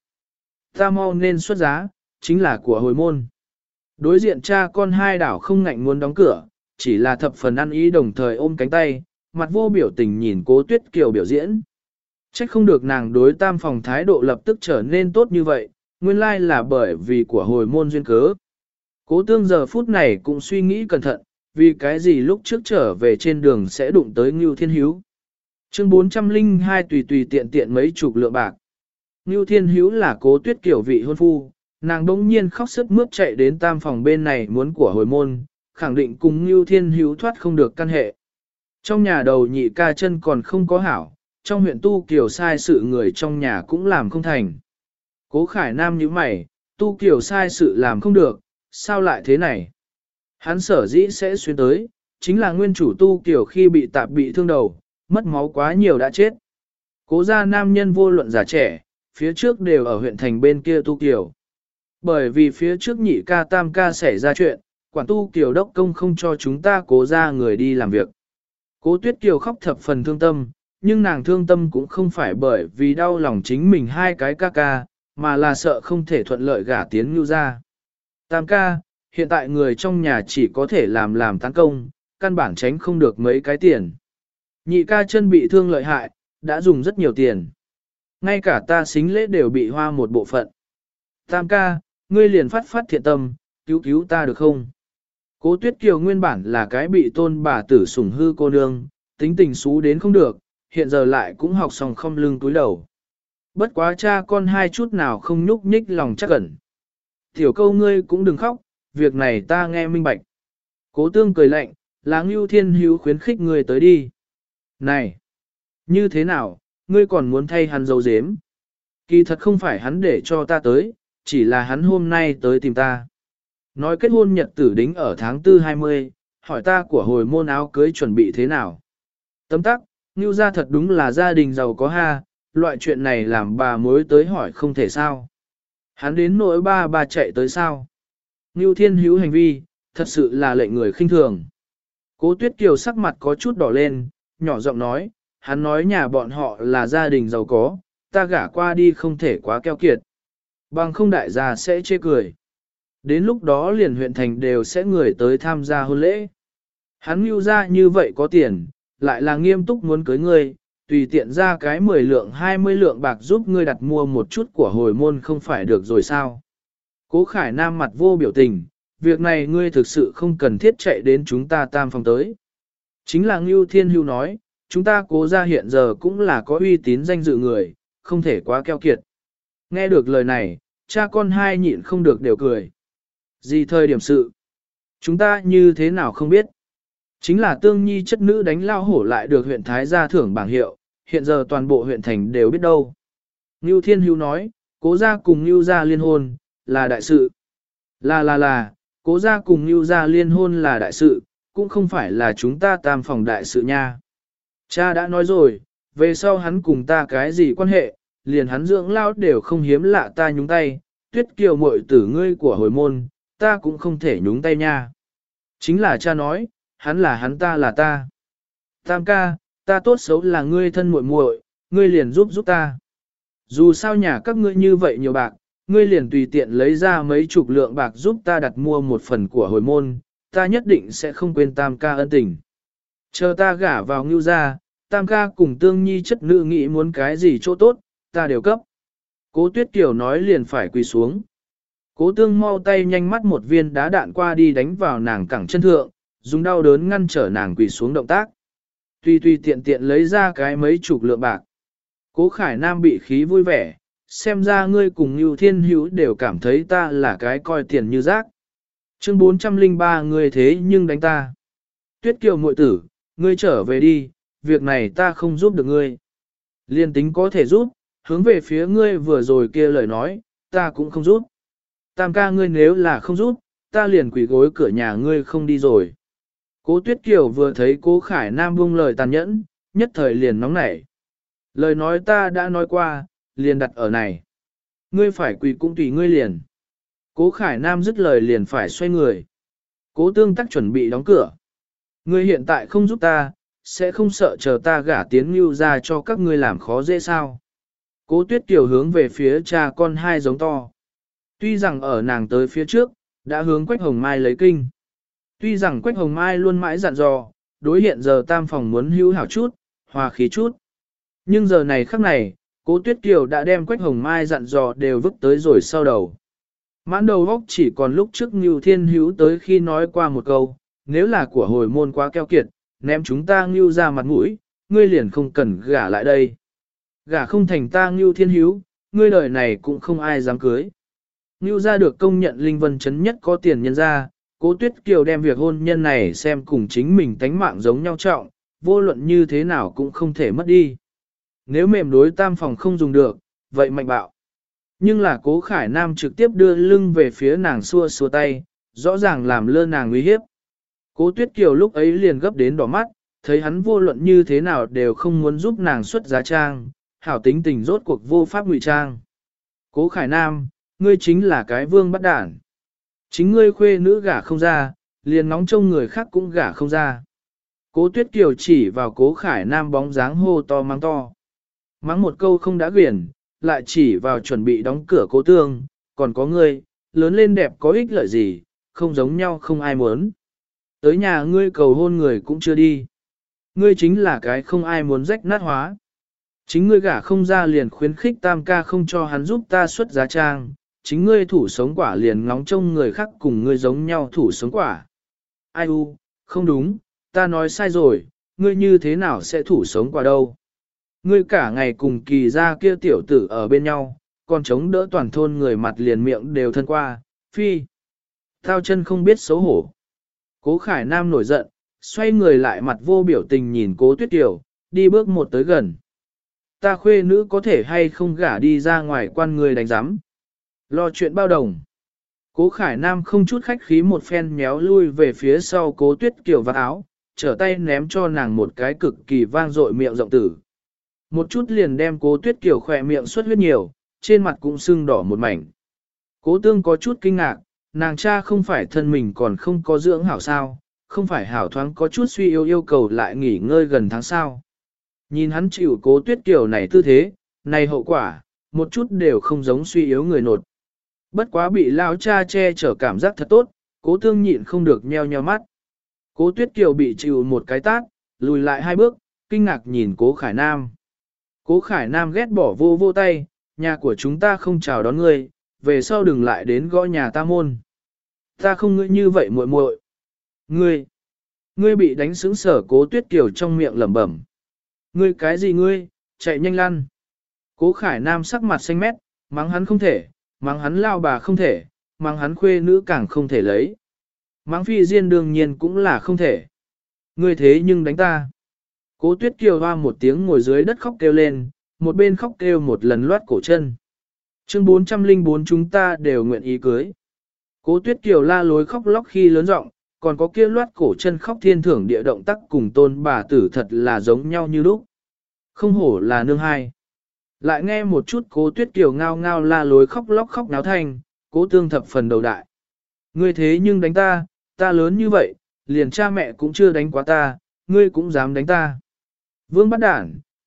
mau nên xuất giá, chính là của hồi môn. Đối diện cha con hai đảo không ngạnh muốn đóng cửa, chỉ là thập phần ăn ý đồng thời ôm cánh tay, mặt vô biểu tình nhìn Cố Tuyết Kiều biểu diễn. Trách không được nàng đối tam phòng thái độ lập tức trở nên tốt như vậy, nguyên lai là bởi vì của hồi môn duyên cớ. Cố Tương giờ phút này cũng suy nghĩ cẩn thận, vì cái gì lúc trước trở về trên đường sẽ đụng tới Ngưu Thiên Hiếu. Chương 402 tùy tiện tiện mấy chục lượng bạc. Ngưu Thiên Hiếu là Cố Tuyết Kiều vị hôn phu, nàng đống nhiên khóc sướt mướt chạy đến tam phòng bên này muốn của hồi môn, khẳng định cùng Ngưu Thiên Hiếu thoát không được căn hệ. Trong nhà đầu nhị ca chân còn không có hảo, trong huyện Tu Kiều sai sự người trong nhà cũng làm không thành. Cố Khải Nam nhíu mày, Tu Kiều sai sự làm không được, sao lại thế này? Hắn sở dĩ sẽ xuyên tới, chính là nguyên chủ Tu Kiều khi bị tạp bị thương đầu, mất máu quá nhiều đã chết. Cố gia nam nhân vô luận già trẻ, phía trước đều ở huyện thành bên kia Tu Kiều. Bởi vì phía trước nhị ca tam ca xảy ra chuyện, quản Tu Kiều đốc công không cho chúng ta cố gia người đi làm việc. Cố Tuyết Kiều khóc thập phần thương tâm, nhưng nàng thương tâm cũng không phải bởi vì đau lòng chính mình hai cái ca ca, mà là sợ không thể thuận lợi gả tiến Ngưu gia. Tam ca, hiện tại người trong nhà chỉ có thể làm tán công, căn bản tránh không được mấy cái tiền. Nhị ca chân bị thương lợi hại, đã dùng rất nhiều tiền. Ngay cả ta xính lễ đều bị hoa một bộ phận. Tam ca, ngươi liền phát thiện tâm, cứu ta được không? Cố Tuyết Kiều nguyên bản là cái bị tôn bà tử sủng hư cô nương, tính tình xú đến không được, hiện giờ lại cũng học xong không lưng túi đầu. Bất quá cha con hai chút nào không nhúc nhích lòng chắc ẩn. Tiểu câu ngươi cũng đừng khóc, việc này ta nghe minh bạch. Cố Tương cười lạnh, là Ngưu Thiên Hiếu khuyến khích ngươi tới đi. Này, như thế nào, ngươi còn muốn thay hắn dấu dếm? Kỳ thật không phải hắn để cho ta tới, chỉ là hắn hôm nay tới tìm ta. Nói kết hôn nhật tử đính ở tháng 4 20, hỏi ta của hồi môn áo cưới chuẩn bị thế nào. Tấm tắc, Ngưu gia thật đúng là gia đình giàu có ha, loại chuyện này làm bà mối tới hỏi không thể sao. Hắn đến nỗi ba chạy tới sao. Ngưu Thiên Hiếu hành vi, thật sự là lệnh người khinh thường. Cố Tuyết Kiều sắc mặt có chút đỏ lên, nhỏ giọng nói, hắn nói nhà bọn họ là gia đình giàu có, ta gả qua đi không thể quá keo kiệt. Bằng không đại gia sẽ chê cười. Đến lúc đó liền huyện thành đều sẽ người tới tham gia hôn lễ. Hắn Ngưu ra như vậy có tiền, lại là nghiêm túc muốn cưới ngươi, tùy tiện ra cái 10 lượng 20 lượng bạc giúp ngươi đặt mua một chút của hồi môn không phải được rồi sao. Cố Khải Nam mặt vô biểu tình, việc này ngươi thực sự không cần thiết chạy đến chúng ta tam phòng tới. Chính là Ngưu Thiên Hưu nói, chúng ta cố ra hiện giờ cũng là có uy tín danh dự người, không thể quá keo kiệt. Nghe được lời này, cha con hai nhịn không được đều cười. Gì thời điểm sự? Chúng ta như thế nào không biết? Chính là Tương Nhi chất nữ đánh lao hổ lại được huyện Thái gia thưởng bảng hiệu, hiện giờ toàn bộ huyện thành đều biết đâu. Ngưu Thiên Hưu nói, cố gia cùng Ngưu gia liên hôn, là đại sự. Là, cố gia cùng Ngưu gia liên hôn là đại sự, cũng không phải là chúng ta tam phòng đại sự nha. Cha đã nói rồi, về sau hắn cùng ta cái gì quan hệ, liền hắn dưỡng lao đều không hiếm lạ ta nhúng tay, Tuyết Kiều muội tử ngươi của hồi môn, ta cũng không thể nhúng tay nha. Chính là cha nói, hắn là hắn ta là ta. Tam ca, ta tốt xấu là ngươi thân muội muội, ngươi liền giúp ta. Dù sao nhà các ngươi như vậy nhiều bạc, ngươi liền tùy tiện lấy ra mấy chục lượng bạc giúp ta đặt mua một phần của hồi môn, ta nhất định sẽ không quên tam ca ân tình. Chờ ta gả vào Ngưu gia, tam ca cùng tương nhi chất nữ nghĩ muốn cái gì chỗ tốt, ta đều cấp. Cố Tuyết Kiều nói liền phải quỳ xuống. Cố tương mau tay nhanh mắt một viên đá đạn qua đi đánh vào nàng cẳng chân thượng, dùng đau đớn ngăn trở nàng quỳ xuống động tác. Tùy tiện tiện lấy ra cái mấy chục lượng bạc. Cố Khải Nam bị khí vui vẻ, xem ra ngươi cùng Nưu Thiên Hữu đều cảm thấy ta là cái coi tiền như rác. Chương 403 ngươi thế nhưng đánh ta. Tuyết Kiều muội tử, ngươi trở về đi, việc này ta không giúp được ngươi. Liên tính có thể giúp, hướng về phía ngươi vừa rồi kia lời nói, ta cũng không giúp. Tam ca ngươi nếu là không giúp, ta liền quỳ gối cửa nhà ngươi không đi rồi. Cố Tuyết Kiều vừa thấy Cố Khải Nam buông lời tàn nhẫn, nhất thời liền nóng nảy. Lời nói ta đã nói qua, liền đặt ở này. Ngươi phải quỳ cũng tùy ngươi liền. Cố Khải Nam dứt lời liền phải xoay người. Cố Tương Tắc chuẩn bị đóng cửa. Ngươi hiện tại không giúp ta, sẽ không sợ chờ ta gả tiến Nưu ra cho các ngươi làm khó dễ sao. Cố Tuyết Kiều hướng về phía cha con hai giống to. Tuy rằng ở nàng tới phía trước, đã hướng Quách Hồng Mai lấy kinh. Tuy rằng Quách Hồng Mai luôn mãi dặn dò, đối hiện giờ tam phòng muốn hữu hảo chút, hòa khí chút. Nhưng giờ này khắc này, Cố Tuyết Kiều đã đem Quách Hồng Mai dặn dò đều vứt tới rồi sau đầu. Mãn đầu góc chỉ còn lúc trước Ngưu Thiên Hữu tới khi nói qua một câu, nếu là của hồi môn quá keo kiệt, ném chúng ta Ngưu ra mặt mũi, ngươi liền không cần gả lại đây. Gả không thành ta Ngưu Thiên Hữu, ngươi đời này cũng không ai dám cưới. Ngưu ra được công nhận Linh Vân Chấn nhất có tiền nhân ra, Cố Tuyết Kiều đem việc hôn nhân này xem cùng chính mình tánh mạng giống nhau trọng, vô luận như thế nào cũng không thể mất đi. Nếu mềm đối tam phòng không dùng được, vậy mạnh bạo. Nhưng là Cố Khải Nam trực tiếp đưa lưng về phía nàng xua xua tay, rõ ràng làm lơ nàng uy hiếp. Cố Tuyết Kiều lúc ấy liền gấp đến đỏ mắt, thấy hắn vô luận như thế nào đều không muốn giúp nàng xuất giá trang, hảo tính tình rốt cuộc vô pháp ngụy trang. Cố Khải Nam, ngươi chính là cái vương bắt đản. Chính ngươi khuê nữ gả không ra, liền nóng trông người khác cũng gả không ra. Cố Tuyết Kiều chỉ vào Cố Khải Nam bóng dáng hô to mắng to. Mắng một câu không đã quyển, lại chỉ vào chuẩn bị đóng cửa Cố Tương, còn có ngươi, lớn lên đẹp có ích lợi gì, không giống nhau không ai muốn. Tới nhà ngươi cầu hôn người cũng chưa đi. Ngươi chính là cái không ai muốn rách nát hóa. Chính ngươi gả không ra liền khuyến khích tam ca không cho hắn giúp ta xuất giá trang, chính ngươi thủ sống quả liền ngóng trông người khác cùng ngươi giống nhau thủ sống quả. Ai u, không đúng, ta nói sai rồi, ngươi như thế nào sẽ thủ sống quả đâu. Ngươi cả ngày cùng Kỳ gia kia tiểu tử ở bên nhau, còn chống đỡ toàn thôn người mặt liền miệng đều thân qua, phi. Thao chân không biết xấu hổ. Cố Khải Nam nổi giận, xoay người lại mặt vô biểu tình nhìn Cố Tuyết Kiều, đi bước một tới gần. Ta khuê nữ có thể hay không gả đi ra ngoài quan người đánh giám. Lo chuyện bao đồng. Cố Khải Nam không chút khách khí một phen méo lui về phía sau Cố Tuyết Kiều vạt áo, trở tay ném cho nàng một cái cực kỳ vang dội miệng rộng tử. Một chút liền đem Cố Tuyết Kiều khỏe miệng xuất huyết nhiều, trên mặt cũng sưng đỏ một mảnh. Cố Tương có chút kinh ngạc, nàng cha không phải thân mình còn không có dưỡng hảo sao, không phải hảo thoáng có chút suy yếu yêu cầu lại nghỉ ngơi gần tháng sau. Nhìn hắn chịu Cố Tuyết Kiều này tư thế, này hậu quả, một chút đều không giống suy yếu người nột. Bất quá bị lão cha che chở cảm giác thật tốt, Cố Tương nhịn không được nheo nheo mắt. Cố Tuyết Kiều bị chịu một cái tát, lùi lại hai bước, kinh ngạc nhìn Cố Khải Nam. Cố Khải Nam ghét bỏ vô vô tay, nhà của chúng ta không chào đón ngươi, về sau đừng lại đến gõ nhà ta môn. Ta không ngươi như vậy muội muội. Ngươi bị đánh sững sở Cố Tuyết Kiều trong miệng lẩm bẩm. Ngươi cái gì ngươi, chạy nhanh lăn. Cố Khải Nam sắc mặt xanh mét, mắng hắn không thể, mắng hắn lao bà không thể, mắng hắn khuê nữ càng không thể lấy. Mắng Phi Diên đương nhiên cũng là không thể. Ngươi thế nhưng đánh ta. Cố Tuyết Kiều hoa một tiếng ngồi dưới đất khóc kêu lên, một bên khóc kêu một lần loát cổ chân. Chương 404 chúng ta đều nguyện ý cưới. Cố Tuyết Kiều la lối khóc lóc khi lớn giọng, còn có kia loát cổ chân khóc thiên thưởng địa động tác cùng tôn bà tử thật là giống nhau như lúc. Không hổ là nương hai. Lại nghe một chút Cố Tuyết Kiều ngao ngao la lối khóc lóc khóc náo thanh, Cố Tương thập phần đầu đại. Ngươi thế nhưng đánh ta, ta lớn như vậy, liền cha mẹ cũng chưa đánh quá ta, ngươi cũng dám đánh ta. Vương bắt đản,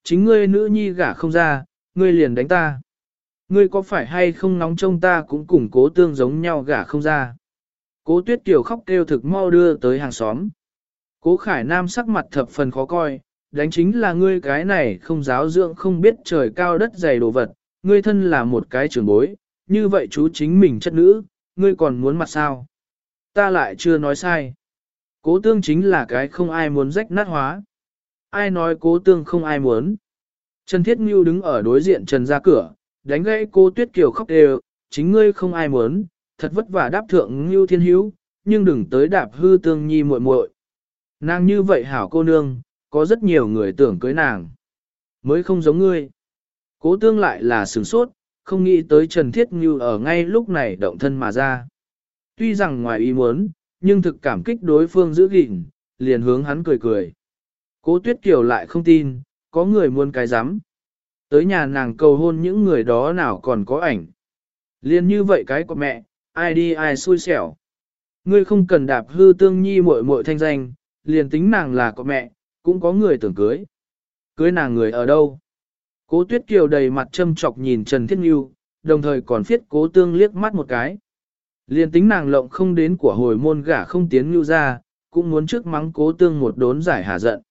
chính ngươi nữ nhi gả không ra, ngươi liền đánh ta. Ngươi có phải hay không nóng trông ta cũng cùng cố tương giống nhau gả không ra. Cố Tuyết Kiều khóc kêu thực mau đưa tới hàng xóm. Cố Khải Nam sắc mặt thập phần khó coi, đánh chính là ngươi cái này không giáo dưỡng không biết trời cao đất dày đồ vật, ngươi thân là một cái trưởng bối, như vậy chú chính mình chất nữ, ngươi còn muốn mặt sao? Ta lại chưa nói sai. Cố tương chính là cái không ai muốn rách nát hóa. Ai nói cố tương không ai muốn. Trần Thiết Ngưu đứng ở đối diện Trần ra cửa, đánh gãy cô Tuyết Kiều khóc đều, chính ngươi không ai muốn, thật vất vả đáp thượng Ngưu Thiên Hữu, nhưng đừng tới đạp hư tương nhi muội muội. Nàng như vậy hảo cô nương, có rất nhiều người tưởng cưới nàng. Mới không giống ngươi. Cố tương lại là sửng sốt, không nghĩ tới Trần Thiết Ngưu ở ngay lúc này động thân mà ra. Tuy rằng ngoài ý muốn, nhưng thực cảm kích đối phương giữ gìn, liền hướng hắn cười cười. Cố Tuyết Kiều lại không tin, có người muốn cái rắm tới nhà nàng cầu hôn những người đó nào còn có ảnh. Liên như vậy cái của mẹ, ai đi ai xui xẻo. Ngươi không cần đạp hư tương nhi muội muội thanh danh, liền tính nàng là của mẹ, cũng có người tưởng cưới. Cưới nàng người ở đâu? Cố Tuyết Kiều đầy mặt châm chọc nhìn Trần Thiết Ngưu, đồng thời còn phiết Cố Tương liếc mắt một cái. Liền tính nàng lộng không đến của hồi môn gả không tiến Ngưu ra, cũng muốn trước mắng Cố Tương một đốn giải hà giận.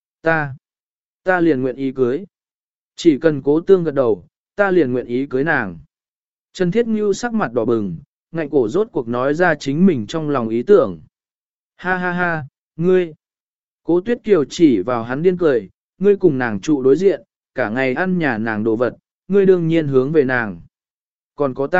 Ta liền nguyện ý cưới. Chỉ cần Cố Tương gật đầu, ta liền nguyện ý cưới nàng. Trần Thiết Ngưu sắc mặt đỏ bừng, ngạnh cổ rốt cuộc nói ra chính mình trong lòng ý tưởng. Ha ha ha, ngươi. Cố Tuyết Kiều chỉ vào hắn điên cười, ngươi cùng nàng trụ đối diện, cả ngày ăn nhà nàng đồ vật, ngươi đương nhiên hướng về nàng. Còn có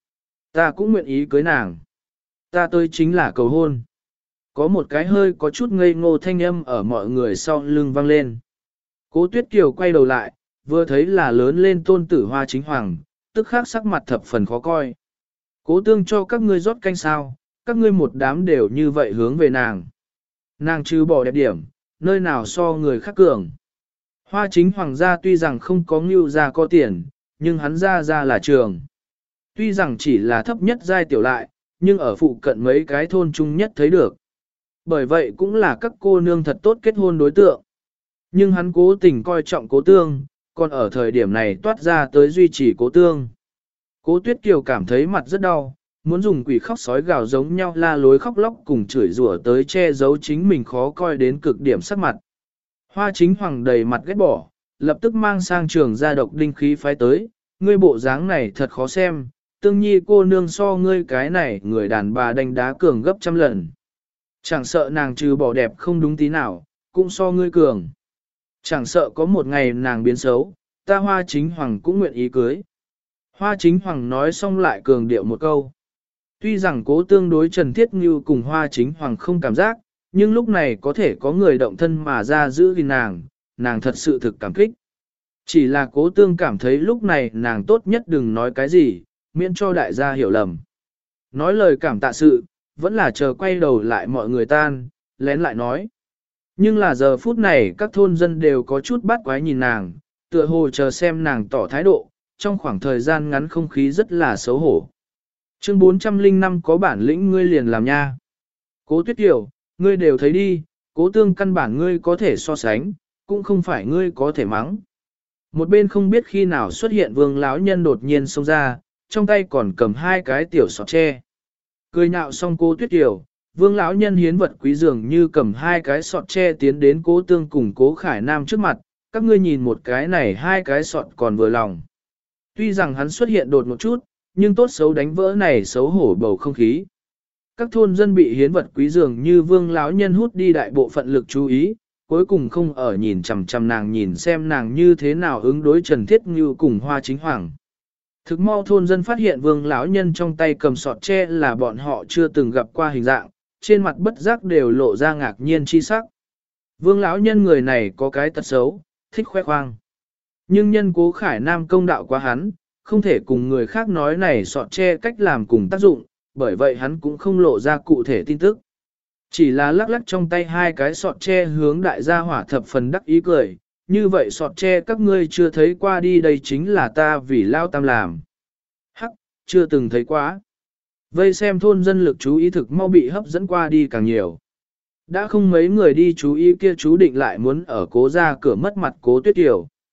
ta cũng nguyện ý cưới nàng. Ta tới chính là cầu hôn. Có một cái hơi có chút ngây ngô thanh âm ở mọi người sau lưng vang lên. Cố Tuyết Kiều quay đầu lại, vừa thấy là lớn lên tôn tử Hoa Chính Hoàng, tức khắc sắc mặt thập phần khó coi. Cố tương cho các ngươi rót canh sao, các ngươi một đám đều như vậy hướng về nàng. Nàng trừ bỏ đẹp điểm, nơi nào so người khác cường. Hoa Chính Hoàng gia tuy rằng không có Ngưu gia có tiền, nhưng hắn ra là trường. Tuy rằng chỉ là thấp nhất giai tiểu lại, nhưng ở phụ cận mấy cái thôn chung nhất thấy được. Bởi vậy cũng là các cô nương thật tốt kết hôn đối tượng. Nhưng hắn cố tình coi trọng Cố Tương, còn ở thời điểm này toát ra tới duy trì Cố Tương. Cố Tuyết Kiều cảm thấy mặt rất đau, muốn dùng quỷ khóc sói gào giống nhau la lối khóc lóc cùng chửi rủa tới che giấu chính mình khó coi đến cực điểm sắc mặt. Hoa Chính Hoàng đầy mặt ghét bỏ, lập tức mang sang trường gia độc đinh khí phái tới, ngươi bộ dáng này thật khó xem, tương nhi cô nương so ngươi cái này người đàn bà đánh đá cường gấp trăm lần. Chẳng sợ nàng trừ bỏ đẹp không đúng tí nào, cũng so ngươi cường. Chẳng sợ có một ngày nàng biến xấu, ta Hoa Chính Hoàng cũng nguyện ý cưới. Hoa Chính Hoàng nói xong lại cường điệu một câu. Tuy rằng Cố Tương đối Trần Thiết Ngưu cùng Hoa Chính Hoàng không cảm giác, nhưng lúc này có thể có người động thân mà ra giữ gìn nàng thật sự thực cảm kích. Chỉ là Cố Tương cảm thấy lúc này nàng tốt nhất đừng nói cái gì, miễn cho đại gia hiểu lầm. Nói lời cảm tạ sự, vẫn là chờ quay đầu lại mọi người tan, lén lại nói. Nhưng là giờ phút này các thôn dân đều có chút bắt quái nhìn nàng, tựa hồ chờ xem nàng tỏ thái độ, trong khoảng thời gian ngắn không khí rất là xấu hổ. Chương 405 có bản lĩnh ngươi liền làm nha. Cố Tuyết Kiều, ngươi đều thấy đi, Cố Tương căn bản ngươi có thể so sánh, cũng không phải ngươi có thể mắng. Một bên không biết khi nào xuất hiện Vương lão nhân đột nhiên xông ra, trong tay còn cầm hai cái tiểu sọt tre. Cười nhạo xong Cố Tuyết Kiều, Vương lão nhân hiến vật quý dường như cầm hai cái sọt tre tiến đến Cố Tương cùng Cố Khải Nam trước mặt, các ngươi nhìn một cái này hai cái sọt còn vừa lòng. Tuy rằng hắn xuất hiện đột một chút, nhưng tốt xấu đánh vỡ này xấu hổ bầu không khí. Các thôn dân bị hiến vật quý dường như Vương lão nhân hút đi đại bộ phận lực chú ý, cuối cùng không ở nhìn chằm chằm nàng nhìn xem nàng như thế nào ứng đối Trần Thiết Ngưu cùng Hoa Chính Hoàng. Thực mau thôn dân phát hiện Vương lão nhân trong tay cầm sọt tre là bọn họ chưa từng gặp qua hình dạng, trên mặt bất giác đều lộ ra ngạc nhiên chi sắc. Vương lão nhân người này có cái tật xấu, thích khoe khoang. Nhưng nhân Cố Khải Nam công đạo quá hắn, không thể cùng người khác nói này sọt tre cách làm cùng tác dụng, bởi vậy hắn cũng không lộ ra cụ thể tin tức. Chỉ là lắc lắc trong tay hai cái sọt tre hướng đại gia hỏa thập phần đắc ý cười, như vậy sọt tre các ngươi chưa thấy qua đi đây chính là ta vì lao tam làm. Hắc, chưa từng thấy quá. Vây xem thôn dân lực chú ý thực mau bị hấp dẫn qua đi càng nhiều. Đã không mấy người đi chú ý kia chú định lại muốn ở Cố ra cửa mất mặt Cố Tuyết Kiều.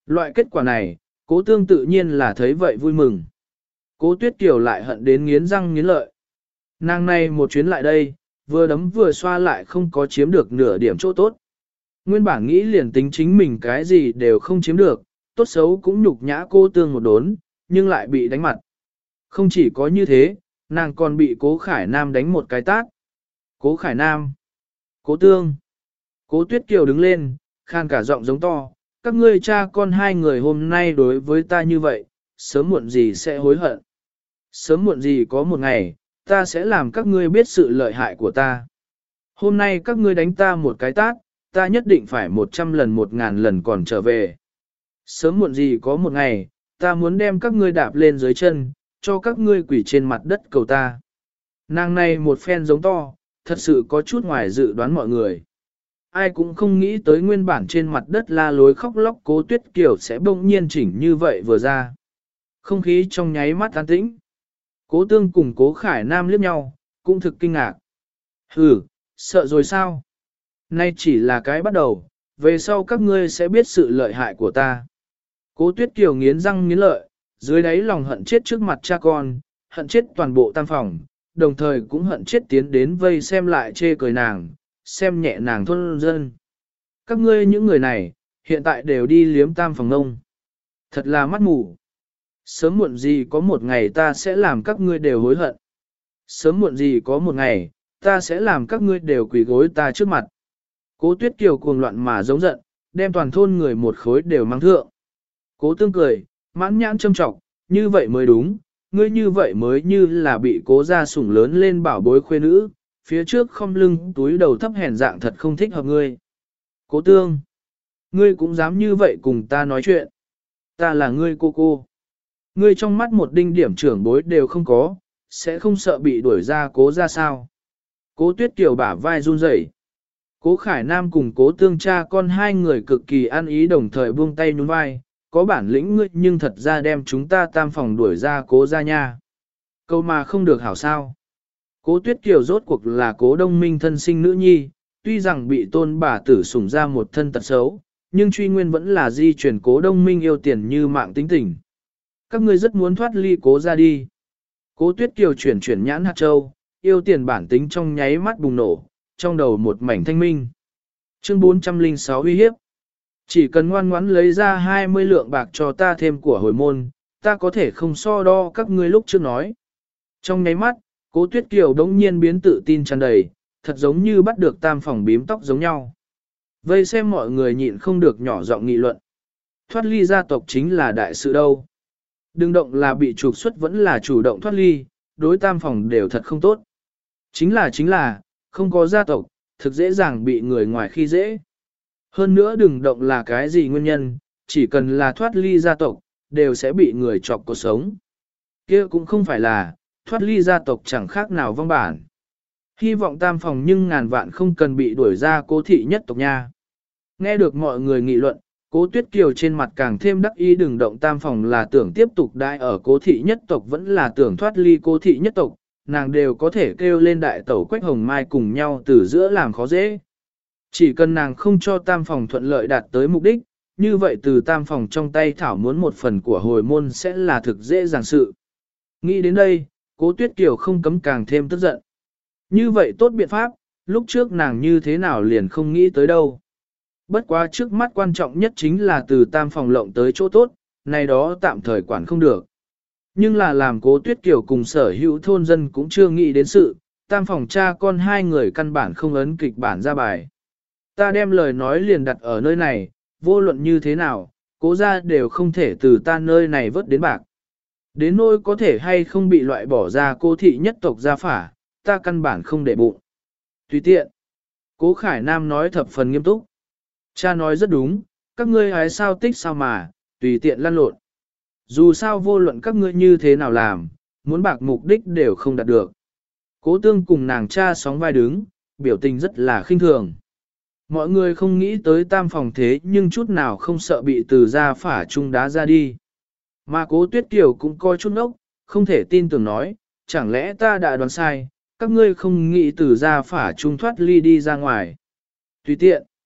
Loại kết quả này, cố tương tự nhiên là thấy vậy vui mừng. Cố tuyết kiều lại hận đến nghiến răng nghiến lợi. Nàng này một chuyến lại đây, vừa đấm vừa xoa lại không có chiếm được nửa điểm chỗ tốt. Nguyên bản nghĩ liền tính chính mình cái gì đều không chiếm được, tốt xấu cũng nhục nhã cô tương một đốn, nhưng lại bị đánh mặt. Không chỉ có như thế, nàng còn bị cố Khải Nam đánh một cái tát. Cố Khải Nam, cố tương, cố tuyết kiều đứng lên, khan cả giọng giống to, các ngươi cha con hai người hôm nay đối với ta như vậy, sớm muộn gì sẽ hối hận. Sớm muộn gì có một ngày, ta sẽ làm các ngươi biết sự lợi hại của ta. Hôm nay các ngươi đánh ta một cái tát, ta nhất định phải 100 lần 1000 lần còn trở về. Sớm muộn gì có một ngày, ta muốn đem các ngươi đạp lên dưới chân, cho các ngươi quỳ trên mặt đất cầu ta. Nàng này một phen giống to, thật sự có chút ngoài dự đoán mọi người. Ai cũng không nghĩ tới nguyên bản trên mặt đất la lối khóc lóc cố tuyết kiểu sẽ bỗng nhiên chỉnh như vậy vừa ra. Không khí trong nháy mắt an tĩnh. Cố tương cùng cố Khải Nam liếc nhau, cũng thực kinh ngạc. Hừ, sợ rồi sao? Nay chỉ là cái bắt đầu, về sau các ngươi sẽ biết sự lợi hại của ta. Cố tuyết kiều nghiến răng nghiến lợi, dưới đáy lòng hận chết trước mặt cha con, hận chết toàn bộ tam phòng, đồng thời cũng hận chết tiến đến vây xem lại chê cười nàng, xem nhẹ nàng thôn dân. Các ngươi những người này, hiện tại đều đi liếm tam phòng ngông. Thật là mắt mù. Sớm muộn gì có một ngày ta sẽ làm các ngươi đều hối hận. Sớm muộn gì có một ngày, ta sẽ làm các ngươi đều quỳ gối ta trước mặt. Cố tuyết kiều cuồng loạn mà giống giận, đem toàn thôn người một khối đều mang thượng. Cố tương cười, mãn nhãn châm trọng, như vậy mới đúng, ngươi như vậy mới như là bị cố gia sủng lớn lên bảo bối khuê nữ, phía trước không lưng túi đầu thấp hèn dạng thật không thích hợp ngươi. Cố tương, ngươi cũng dám như vậy cùng ta nói chuyện. Ta là ngươi cô. Ngươi trong mắt một đinh điểm trưởng bối đều không có, sẽ không sợ bị đuổi ra cố ra sao. Cố tuyết kiều bả vai run rẩy. Cố Khải Nam cùng cố tương cha con hai người cực kỳ ăn ý đồng thời buông tay nhún vai, có bản lĩnh ngươi nhưng thật ra đem chúng ta tam phòng đuổi ra cố ra nha. Câu mà không được hảo sao. Cố tuyết kiều rốt cuộc là cố đông minh thân sinh nữ nhi, tuy rằng bị tôn bà tử sủng ra một thân tật xấu, nhưng truy nguyên vẫn là di truyền cố đông minh yêu tiền như mạng tính tình. Các ngươi rất muốn thoát ly cố ra đi. Cố tuyết kiều chuyển nhãn hạt châu, yêu tiền bản tính trong nháy mắt bùng nổ, trong đầu một mảnh thanh minh. Chương 406 uy hiếp. Chỉ cần ngoan ngoãn lấy ra 20 lượng bạc cho ta thêm của hồi môn, ta có thể không so đo các ngươi lúc trước nói. Trong nháy mắt, cố tuyết kiều đống nhiên biến tự tin tràn đầy, thật giống như bắt được tam phòng bím tóc giống nhau. Vây xem mọi người nhịn không được nhỏ giọng nghị luận. Thoát ly gia tộc chính là đại sự đâu. Đừng động là bị trục xuất vẫn là chủ động thoát ly, đối tam phòng đều thật không tốt. Chính là, không có gia tộc, thực dễ dàng bị người ngoài khi dễ. Hơn nữa đừng động là cái gì nguyên nhân, chỉ cần là thoát ly gia tộc, đều sẽ bị người chọc cuộc sống. Kia cũng không phải là, thoát ly gia tộc chẳng khác nào vong bản. Hy vọng tam phòng nhưng ngàn vạn không cần bị đuổi ra cố thị nhất tộc nha. Nghe được mọi người nghị luận, cố tuyết kiều trên mặt càng thêm đắc ý đừng động tam phòng là tưởng tiếp tục đãi ở cố thị nhất tộc vẫn là tưởng thoát ly cố thị nhất tộc, nàng đều có thể kêu lên đại tẩu Quách Hồng Mai cùng nhau từ giữa làm khó dễ. Chỉ cần nàng không cho tam phòng thuận lợi đạt tới mục đích, như vậy từ tam phòng trong tay thảo muốn một phần của hồi môn sẽ là thực dễ dàng sự. Nghĩ đến đây, cố tuyết kiều không cấm càng thêm tức giận. Như vậy tốt biện pháp, lúc trước nàng như thế nào liền không nghĩ tới đâu. Bất quá trước mắt quan trọng nhất chính là từ tam phòng lộng tới chỗ tốt, này đó tạm thời quản không được. Nhưng là làm cố tuyết kiều cùng sở hữu thôn dân cũng chưa nghĩ đến sự, tam phòng cha con hai người căn bản không ấn kịch bản ra bài. Ta đem lời nói liền đặt ở nơi này, vô luận như thế nào, cố ra đều không thể từ ta nơi này vớt đến bạc. Đến nỗi có thể hay không bị loại bỏ ra cô thị nhất tộc gia phả, ta căn bản không để bụng. Tùy tiện. Cố Khải Nam nói thập phần nghiêm túc. Cha nói rất đúng, các ngươi hái sao tích sao mà, tùy tiện lăn lộn. Dù sao vô luận các ngươi như thế nào làm, muốn bạc mục đích đều không đạt được. Cố tương cùng nàng cha sóng vai đứng, biểu tình rất là khinh thường. Mọi người không nghĩ tới tam phòng thế nhưng chút nào không sợ bị từ gia phả chung đá ra đi. Mà cố tuyết kiều cũng coi chút ốc, không thể tin tưởng nói, chẳng lẽ ta đã đoán sai, các ngươi không nghĩ từ gia phả chung thoát ly đi ra ngoài. Tùy tiện.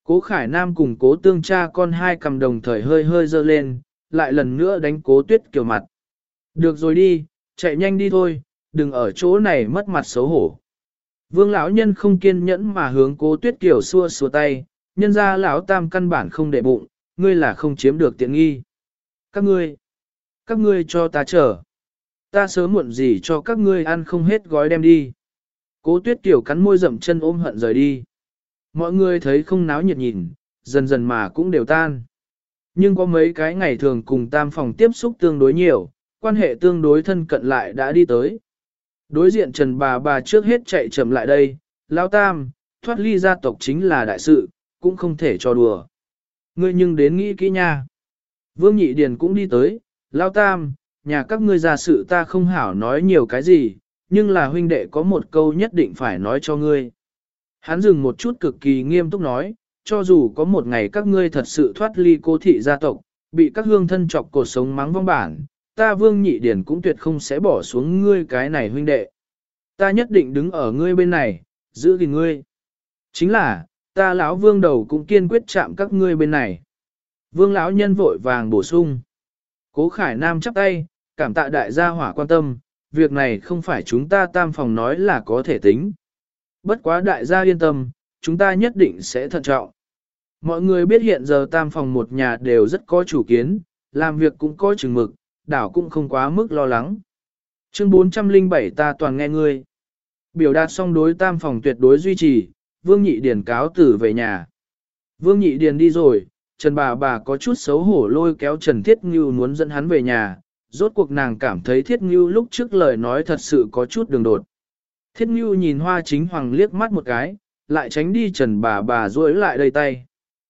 Cố Khải Nam cùng Cố Tương cha con hai cầm đồng thời hơi hơi giơ lên, lại lần nữa đánh Cố Tuyết Kiều mặt. Được rồi đi, chạy nhanh đi thôi, đừng ở chỗ này mất mặt xấu hổ. Vương lão nhân không kiên nhẫn mà hướng Cố Tuyết Kiều xua xua tay, nhân ra lão tam căn bản không để bụng, ngươi là không chiếm được tiện nghi. Các ngươi cho ta chờ. Ta sớm muộn gì cho các ngươi ăn không hết gói đem đi. Cố Tuyết Kiều cắn môi rậm chân ôm hận rời đi. Mọi người thấy không náo nhiệt nhìn, dần dần mà cũng đều tan. Nhưng có mấy cái ngày thường cùng tam phòng tiếp xúc tương đối nhiều, quan hệ tương đối thân cận lại đã đi tới. Đối diện Trần bà trước hết chạy chậm lại đây, Lão tam, thoát ly gia tộc chính là đại sự, cũng không thể cho đùa. Ngươi nhưng đến nghĩ kỹ nha. Vương Nhị Điền cũng đi tới, Lão tam, nhà các ngươi ra sự ta không hảo nói nhiều cái gì, nhưng là huynh đệ có một câu nhất định phải nói cho ngươi. Hắn dừng một chút cực kỳ nghiêm túc nói, cho dù có một ngày các ngươi thật sự thoát ly Cố thị gia tộc, bị các hương thân chọc cột sống mắng vong bản, ta Vương Nhị Điển cũng tuyệt không sẽ bỏ xuống ngươi cái này huynh đệ. Ta nhất định đứng ở ngươi bên này, giữ gìn ngươi. Chính là, ta lão Vương đầu cũng kiên quyết chạm các ngươi bên này. Vương lão nhân vội vàng bổ sung. Cố Khải Nam chắp tay, cảm tạ đại gia hỏa quan tâm, việc này không phải chúng ta tam phòng nói là có thể tính. Bất quá đại gia yên tâm, chúng ta nhất định sẽ thận trọng. Mọi người biết hiện giờ tam phòng một nhà đều rất có chủ kiến, làm việc cũng có chừng mực, đảo cũng không quá mức lo lắng. Chương 407 ta toàn nghe ngươi. Biểu đạt xong đối tam phòng tuyệt đối duy trì, Vương Nhị Điền cáo tử về nhà. Vương Nhị Điền đi rồi, Trần bà có chút xấu hổ lôi kéo Trần Thiết Ngưu muốn dẫn hắn về nhà, rốt cuộc nàng cảm thấy Thiết Ngưu lúc trước lời nói thật sự có chút đường đột. Thiết Ngưu nhìn Hoa Chính Hoàng liếc mắt một cái, lại tránh đi Trần bà duỗi lại đầy tay.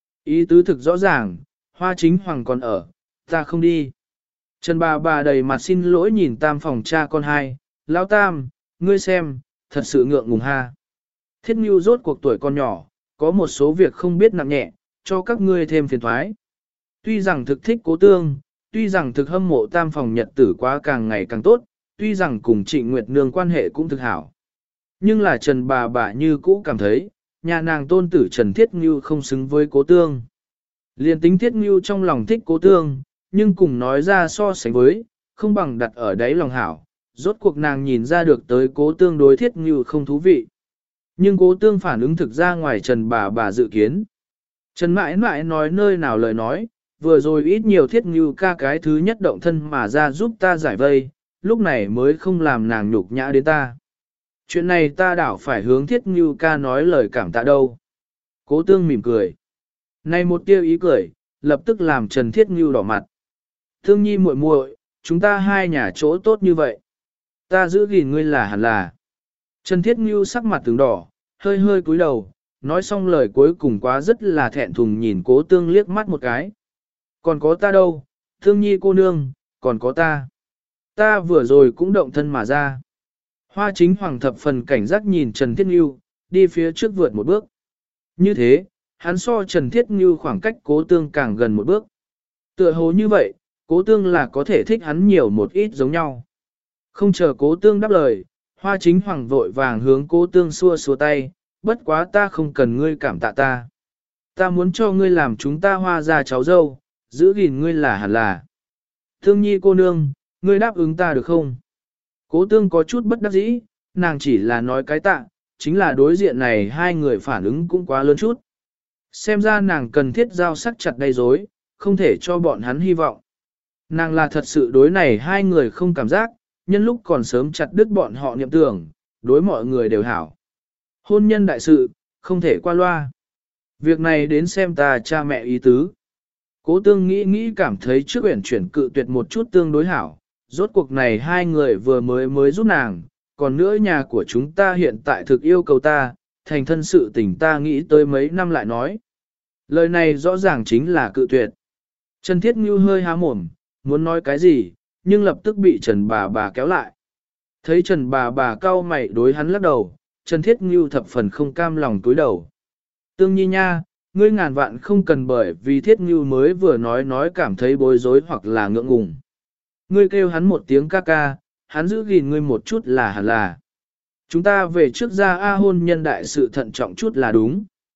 Ý tứ thực rõ ràng, Hoa Chính Hoàng còn ở, ta không đi. Trần bà đầy mặt xin lỗi nhìn tam phòng cha con hai, Lão tam, ngươi xem, thật sự ngượng ngùng ha. Thiết Ngưu rốt cuộc tuổi con nhỏ, có một số việc không biết nặng nhẹ, cho các ngươi thêm phiền thoái. Tuy rằng thực thích Cố Tương, tuy rằng thực hâm mộ tam phòng nhật tử quá càng ngày càng tốt, tuy rằng cùng Trịnh Nguyệt Nương quan hệ cũng thực hảo. Nhưng là Trần bà như cũ cảm thấy, nhà nàng tôn tử Trần Thiết Ngưu không xứng với Cố Tương. Liên tính Thiết Ngưu trong lòng thích Cố Tương, nhưng cùng nói ra so sánh với, không bằng đặt ở đáy lòng hảo, rốt cuộc nàng nhìn ra được tới Cố Tương đối Thiết Ngưu không thú vị. Nhưng Cố Tương phản ứng thực ra ngoài Trần bà dự kiến. Trần mãi mãi nói nơi nào lời nói, vừa rồi ít nhiều Thiết Ngưu ca cái thứ nhất động thân mà ra giúp ta giải vây, lúc này mới không làm nàng nhục nhã đến ta. Chuyện này ta đảo phải hướng Thiết Ngưu ca nói lời cảm tạ đâu. Cố Tương mỉm cười. Này một tiêu ý cười, lập tức làm Trần Thiết Ngưu đỏ mặt. Thương nhi muội muội, chúng ta hai nhà chỗ tốt như vậy. Ta giữ gìn ngươi là hẳn là. Trần Thiết Ngưu sắc mặt tướng đỏ, hơi hơi cúi đầu, nói xong lời cuối cùng quá rất là thẹn thùng nhìn Cố Tương liếc mắt một cái. Còn có ta đâu, Thương nhi cô nương, còn có ta. Ta vừa rồi cũng động thân mà ra. Hoa Chính Hoàng thập phần cảnh giác nhìn Trần Thiết Ngưu, đi phía trước vượt một bước. Như thế, hắn so Trần Thiết Ngưu khoảng cách Cố Tương càng gần một bước. Tựa hồ như vậy, Cố Tương là có thể thích hắn nhiều một ít giống nhau. Không chờ Cố Tương đáp lời, Hoa Chính Hoàng vội vàng hướng Cố Tương xua xua tay, bất quá ta không cần ngươi cảm tạ ta. Ta muốn cho ngươi làm chúng ta Hoa ra cháu dâu, giữ gìn ngươi là hẳn là. Thương nhi cô nương, ngươi đáp ứng ta được không? Cố Tương có chút bất đắc dĩ, nàng chỉ là nói cái tạ, chính là đối diện này hai người phản ứng cũng quá lớn chút. Xem ra nàng cần thiết giao sắc chặt đầy dối, không thể cho bọn hắn hy vọng. Nàng là thật sự đối này hai người không cảm giác, nhân lúc còn sớm chặt đứt bọn họ niệm tưởng, đối mọi người đều hảo. Hôn nhân đại sự, không thể qua loa. Việc này đến xem ta cha mẹ ý tứ. Cố Tương nghĩ cảm thấy trước uyển chuyển cự tuyệt một chút tương đối hảo. Rốt cuộc này hai người vừa mới giúp nàng, còn nữa nhà của chúng ta hiện tại thực yêu cầu ta, thành thân sự tình ta nghĩ tới mấy năm lại nói. Lời này rõ ràng chính là cự tuyệt. Trần Thiết Ngưu hơi há mồm, muốn nói cái gì, nhưng lập tức bị Trần bà kéo lại. Thấy Trần bà cau mày đối hắn lắc đầu, Trần Thiết Ngưu thập phần không cam lòng túi đầu. Tương nhi nha, ngươi ngàn vạn không cần bởi vì Thiết Ngưu mới vừa nói cảm thấy bối rối hoặc là ngượng ngùng. Ngươi kêu hắn một tiếng ca ca, hắn giữ gìn ngươi một chút là hẳn là. Chúng ta về trước ra hôn nhân đại sự thận trọng chút là đúng.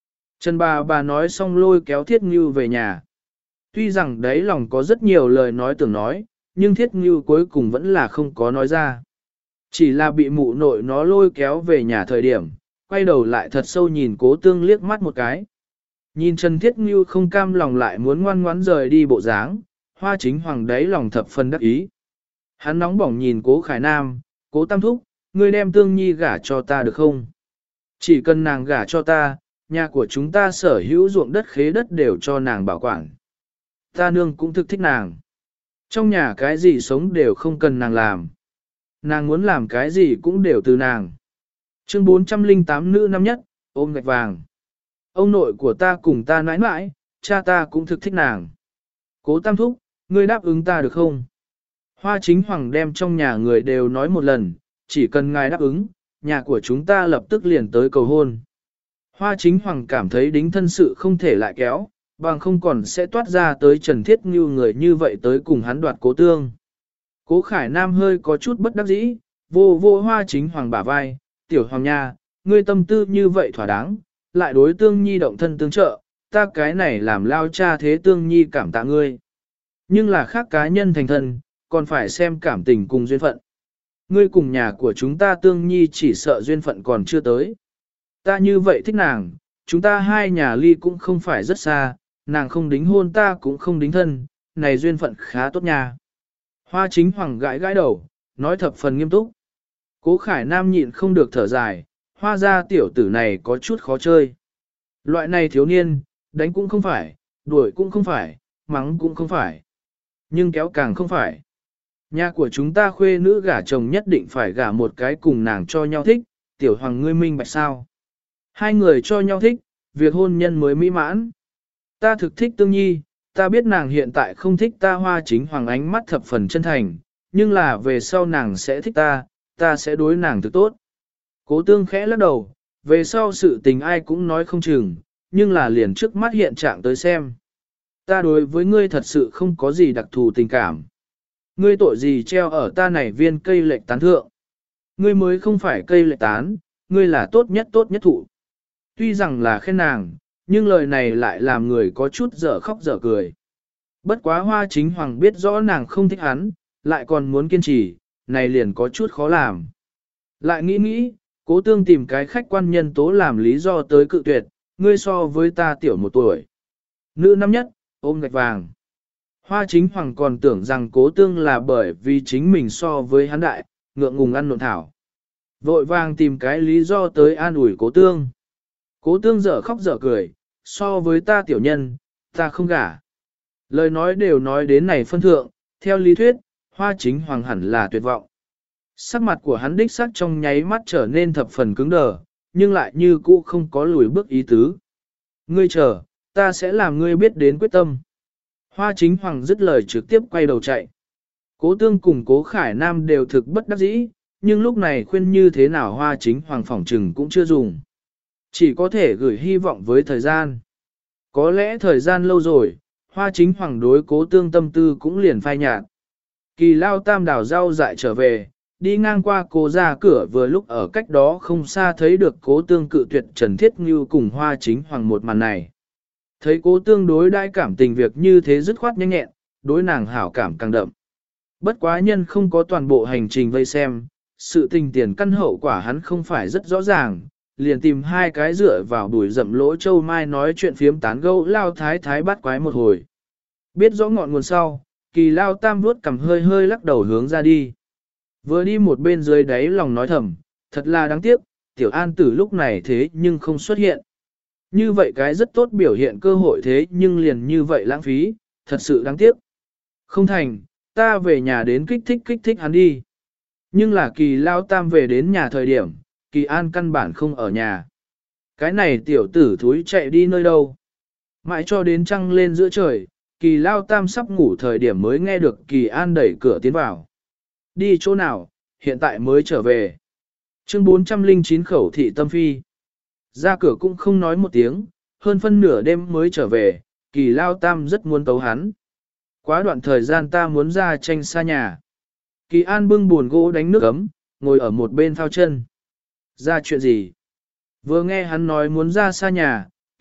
Trần bà nói xong lôi kéo Thiết Ngưu về nhà. Tuy rằng đấy lòng có rất nhiều lời nói tưởng nói, nhưng Thiết Ngưu cuối cùng vẫn là không có nói ra. Chỉ là bị mụ nội nó lôi kéo về nhà thời điểm, quay đầu lại thật sâu nhìn Cố Tương liếc mắt một cái. Nhìn Trần Thiết Ngưu không cam lòng lại muốn ngoan ngoãn rời đi bộ dáng, Hoa Chính Hoàng đấy lòng thập phần đắc ý. Hắn nóng bỏng nhìn Cố Khải Nam, Cố Tam Thúc, ngươi đem Tương Nhi gả cho ta được không? Chỉ cần nàng gả cho ta, nhà của chúng ta sở hữu ruộng đất khế đất đều cho nàng bảo quản. Ta nương cũng thực thích nàng. Trong nhà cái gì sống đều không cần nàng làm. Nàng muốn làm cái gì cũng đều từ nàng. Chương 408 nữ năm nhất, ôm gạch vàng. Ông nội của ta cùng ta nãi nãi, cha ta cũng thực thích nàng. Cố Tam Thúc, ngươi đáp ứng ta được không? Hoa Chính Hoàng đem trong nhà người đều nói một lần, chỉ cần ngài đáp ứng, nhà của chúng ta lập tức liền tới cầu hôn. Hoa Chính Hoàng cảm thấy đính thân sự không thể lại kéo, bằng không còn sẽ toát ra tới Trần Thiết Ngưu người như vậy tới cùng hắn đoạt Cố Tương. Cố Khải Nam hơi có chút bất đắc dĩ, vô vô Hoa Chính Hoàng bả vai, tiểu hoàng nha, ngươi tâm tư như vậy thỏa đáng, lại đối Tương Nhi động thân tương trợ, ta cái này làm lao cha thế Tương Nhi cảm tạ ngươi. Nhưng là khác cá nhân thành thân, còn phải xem cảm tình cùng duyên phận. Ngươi cùng nhà của chúng ta Tương Nhi chỉ sợ duyên phận còn chưa tới. Ta như vậy thích nàng, chúng ta hai nhà ly cũng không phải rất xa, nàng không đính hôn ta cũng không đính thân, này duyên phận khá tốt nha. Hoa Chính Hoàng gãi gãi đầu, nói thập phần nghiêm túc. Cố Khải Nam nhịn không được thở dài, Hoa gia tiểu tử này có chút khó chơi. Loại này thiếu niên, đánh cũng không phải, đuổi cũng không phải, mắng cũng không phải. Nhưng kéo càng không phải. Nhà của chúng ta khuê nữ gả chồng nhất định phải gả một cái cùng nàng cho nhau thích, tiểu hoàng ngươi minh bạch sao. Hai người cho nhau thích, việc hôn nhân mới mỹ mãn. Ta thực thích Tương Nhi, ta biết nàng hiện tại không thích ta. Hoa Chính Hoàng ánh mắt thập phần chân thành, nhưng là về sau nàng sẽ thích ta, ta sẽ đối nàng thực tốt. Cố Tương khẽ lắc đầu, về sau sự tình ai cũng nói không chừng, nhưng là liền trước mắt hiện trạng tới xem. Ta đối với ngươi thật sự không có gì đặc thù tình cảm. Ngươi tội gì treo ở ta này viên cây lệch tán thượng. Ngươi mới không phải cây lệch tán, ngươi là tốt nhất thụ. Tuy rằng là khen nàng, nhưng lời này lại làm người có chút dở khóc dở cười. Bất quá Hoa Chính Hoàng biết rõ nàng không thích hắn, lại còn muốn kiên trì, này liền có chút khó làm. Lại nghĩ, Cố Tương tìm cái khách quan nhân tố làm lý do tới cự tuyệt, ngươi so với ta tiểu một tuổi. Nữ năm nhất, ôm gạch vàng. Hoa Chính Hoàng còn tưởng rằng Cố Tương là bởi vì chính mình so với hắn đại, ngượng ngùng ăn nộn thảo. Vội vàng tìm cái lý do tới an ủi Cố Tương. Cố Tương dở khóc dở cười, so với ta tiểu nhân, ta không gả. Lời nói đều nói đến này phân thượng, theo lý thuyết, Hoa Chính Hoàng hẳn là tuyệt vọng. Sắc mặt của hắn đích sắc trong nháy mắt trở nên thập phần cứng đờ, nhưng lại như cũ không có lùi bước ý tứ. Ngươi chờ, ta sẽ làm ngươi biết đến quyết tâm. Hoa Chính Hoàng dứt lời trực tiếp quay đầu chạy. Cố Tương cùng Cố Khải Nam đều thực bất đắc dĩ, nhưng lúc này khuyên như thế nào Hoa Chính Hoàng phỏng trừng cũng chưa dùng. Chỉ có thể gửi hy vọng với thời gian. Có lẽ thời gian lâu rồi, Hoa Chính Hoàng đối Cố Tương tâm tư cũng liền phai nhạt. Kỳ Lao Tam đào rau dại trở về, đi ngang qua Cố ra cửa vừa lúc ở cách đó không xa thấy được Cố Tương cự tuyệt Trần Thiết Ngưu cùng Hoa Chính Hoàng một màn này. Thấy Cố Tương đối đãi cảm tình việc như thế dứt khoát nhanh nhẹn, đối nàng hảo cảm càng đậm. Bất quá nhân không có toàn bộ hành trình vây xem, sự tình tiền căn hậu quả hắn không phải rất rõ ràng, liền tìm hai cái dựa vào đuổi rậm lỗ châu mai nói chuyện phiếm tán gẫu Lao Thái Thái bắt quái một hồi. Biết rõ ngọn nguồn sau, Kỳ Lao Tam vuốt cằm hơi hơi lắc đầu hướng ra đi. Vừa đi một bên dưới đáy lòng nói thầm, thật là đáng tiếc, Tiểu An Tử lúc này thế nhưng không xuất hiện. Như vậy cái rất tốt biểu hiện cơ hội thế nhưng liền như vậy lãng phí, thật sự đáng tiếc. Không thành, ta về nhà đến kích thích hắn đi. Nhưng là Kỳ Lao Tam về đến nhà thời điểm, Kỳ An căn bản không ở nhà. Cái này tiểu tử thúi chạy đi nơi đâu. Mãi cho đến trăng lên giữa trời, Kỳ Lao Tam sắp ngủ thời điểm mới nghe được Kỳ An đẩy cửa tiến vào. Đi chỗ nào, hiện tại mới trở về. Chương 409 khẩu thị tâm phi. Ra cửa cũng không nói một tiếng, hơn phân nửa đêm mới trở về, Kỳ Lao Tam rất muốn tấu hắn. Quá đoạn thời gian ta muốn ra tranh xa nhà. Kỳ An bưng buồn gỗ đánh nước ấm, ngồi ở một bên thao chân. Ra chuyện gì? Vừa nghe hắn nói muốn ra xa nhà,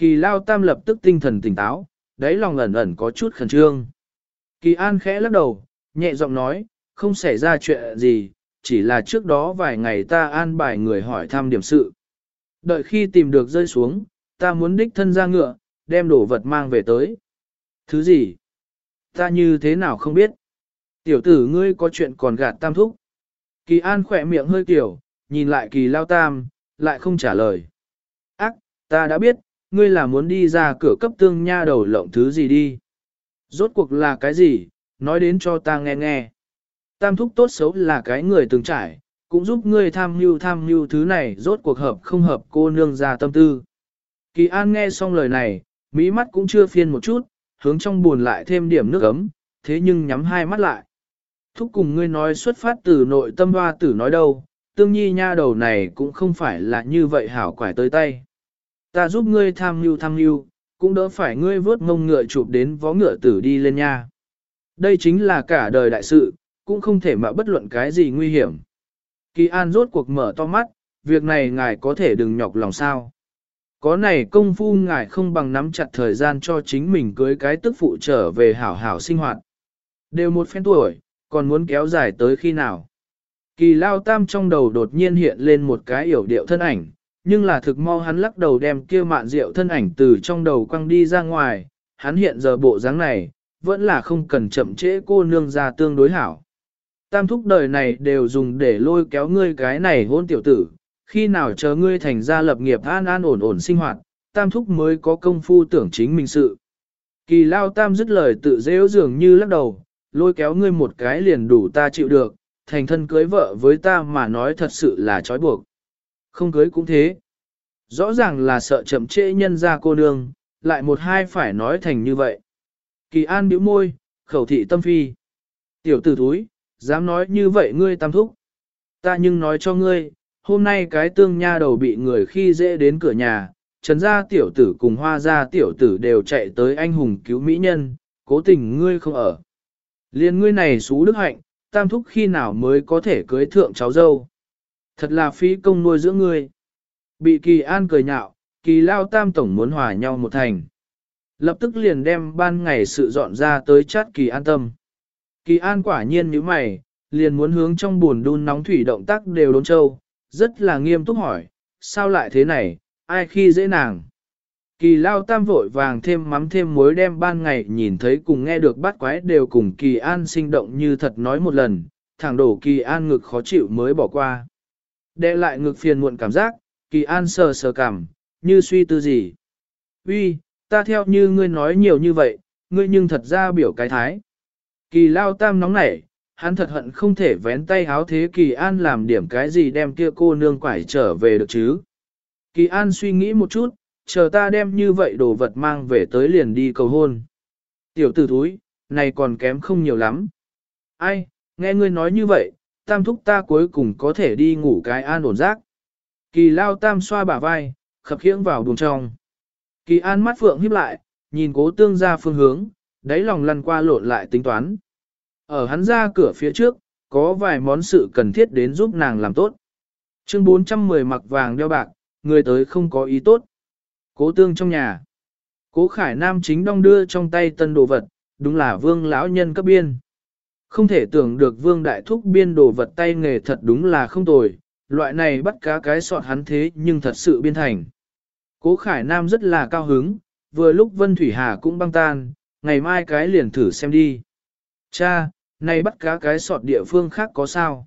Kỳ Lao Tam lập tức tinh thần tỉnh táo, đáy lòng ẩn ẩn có chút khẩn trương. Kỳ An khẽ lắc đầu, nhẹ giọng nói, không xảy ra chuyện gì, chỉ là trước đó vài ngày ta an bài người hỏi thăm điểm sự. Đợi khi tìm được rơi xuống, ta muốn đích thân ra ngựa, đem đồ vật mang về tới. Thứ gì? Ta như thế nào không biết? Tiểu tử ngươi có chuyện còn gạt Tam thúc. Kỳ An khỏe miệng hơi kiểu, nhìn lại Kỳ Lao Tam, lại không trả lời. Ác, ta đã biết, ngươi là muốn đi ra cửa cấp tương nha đầu lộng thứ gì đi. Rốt cuộc là cái gì, nói đến cho ta nghe nghe. Tam thúc tốt xấu là cái người từng trải, cũng giúp ngươi tham mưu thứ này rốt cuộc hợp không hợp cô nương ra tâm tư. Kỳ An nghe xong lời này, mỹ mắt cũng chưa phiên một chút, hướng trong buồn lại thêm điểm nước ấm, thế nhưng nhắm hai mắt lại. Thúc cùng ngươi nói xuất phát từ nội tâm hoa tử nói đâu, tương nhi nha đầu này cũng không phải là như vậy hảo quải tới tay. Ta giúp ngươi tham mưu, cũng đỡ phải ngươi vớt ngông ngựa chụp đến vó ngựa tử đi lên nha. Đây chính là cả đời đại sự, cũng không thể mà bất luận cái gì nguy hiểm. Kỳ An rốt cuộc mở to mắt, việc này ngài có thể đừng nhọc lòng sao. Có này công phu ngài không bằng nắm chặt thời gian cho chính mình cưới cái tức phụ trở về hảo hảo sinh hoạt. Đều một phen tuổi, còn muốn kéo dài tới khi nào. Kỳ Lao Tam trong đầu đột nhiên hiện lên một cái yểu điệu thân ảnh, nhưng là thực mau hắn lắc đầu đem kia mạn rượu thân ảnh từ trong đầu quăng đi ra ngoài, hắn hiện giờ bộ dáng này, vẫn là không cần chậm trễ cô nương ra tương đối hảo. Tam thúc đời này đều dùng để lôi kéo ngươi cái này hôn tiểu tử, khi nào chờ ngươi thành ra lập nghiệp an an ổn ổn sinh hoạt, tam thúc mới có công phu tưởng chính mình sự. Kỳ Lao Tam dứt lời tự dễ dường như lắc đầu, lôi kéo ngươi một cái liền đủ ta chịu được, thành thân cưới vợ với ta mà nói thật sự là trói buộc. Không cưới cũng thế. Rõ ràng là sợ chậm trễ nhân ra cô nương, lại một hai phải nói thành như vậy. Kỳ An bĩu môi, khẩu thị tâm phi. Tiểu tử thúi, dám nói như vậy ngươi tam thúc. Ta nhưng nói cho ngươi, hôm nay cái tương nha đầu bị người khi dễ đến cửa nhà, trần gia tiểu tử cùng hoa gia tiểu tử đều chạy tới anh hùng cứu mỹ nhân, cố tình ngươi không ở. Liên ngươi này xú đức hạnh, tam thúc khi nào mới có thể cưới thượng cháu dâu. Thật là phí công nuôi dưỡng ngươi. Bị Kỳ An cười nhạo, Kỳ Lao Tam tổng muốn hòa nhau một thành. Lập tức liền đem ban ngày sự dọn ra tới chát Kỳ An tâm. Kỳ An quả nhiên như mày, liền muốn hướng trong buồn đun nóng thủy động tác đều đốn trâu, rất là nghiêm túc hỏi, sao lại thế này, ai khi dễ nàng. Kỳ Lao Tam vội vàng thêm mắm thêm muối đem ban ngày nhìn thấy cùng nghe được bắt quái đều cùng Kỳ An sinh động như thật nói một lần, thẳng đổ Kỳ An ngực khó chịu mới bỏ qua. Đệ lại ngực phiền muộn cảm giác, Kỳ An sờ sờ cảm, như suy tư gì. Uy, ta theo như ngươi nói nhiều như vậy, ngươi nhưng thật ra biểu cái thái. Kỳ Lao Tam nóng nảy, hắn thật hận không thể vén tay háo thế Kỳ An làm điểm cái gì đem kia cô nương quải trở về được chứ. Kỳ An suy nghĩ một chút, chờ ta đem như vậy đồ vật mang về tới liền đi cầu hôn. Tiểu tử thúi, này còn kém không nhiều lắm. Ai, nghe ngươi nói như vậy, tam thúc ta cuối cùng có thể đi ngủ cái an ổn giấc. Kỳ Lao Tam xoa bả vai, khập khiễng vào buồng trong. Kỳ An mắt phượng híp lại, nhìn Cố Tương ra phương hướng, đáy lòng lăn qua lộn lại tính toán. Ở hắn ra cửa phía trước, có vài món sự cần thiết đến giúp nàng làm tốt. Chương 410 mặc vàng đeo bạc, người tới không có ý tốt. Cố Tương trong nhà. Cố Khải Nam chính đong đưa trong tay tân đồ vật, đúng là Vương lão nhân cấp biên. Không thể tưởng được Vương đại thúc biên đồ vật tay nghề thật đúng là không tồi, loại này bắt cá cái sọt hắn thế nhưng thật sự biên thành. Cố Khải Nam rất là cao hứng, vừa lúc Vân Thủy Hà cũng băng tan, ngày mai cái liền thử xem đi. Cha, này bắt cá cái sọt địa phương khác có sao?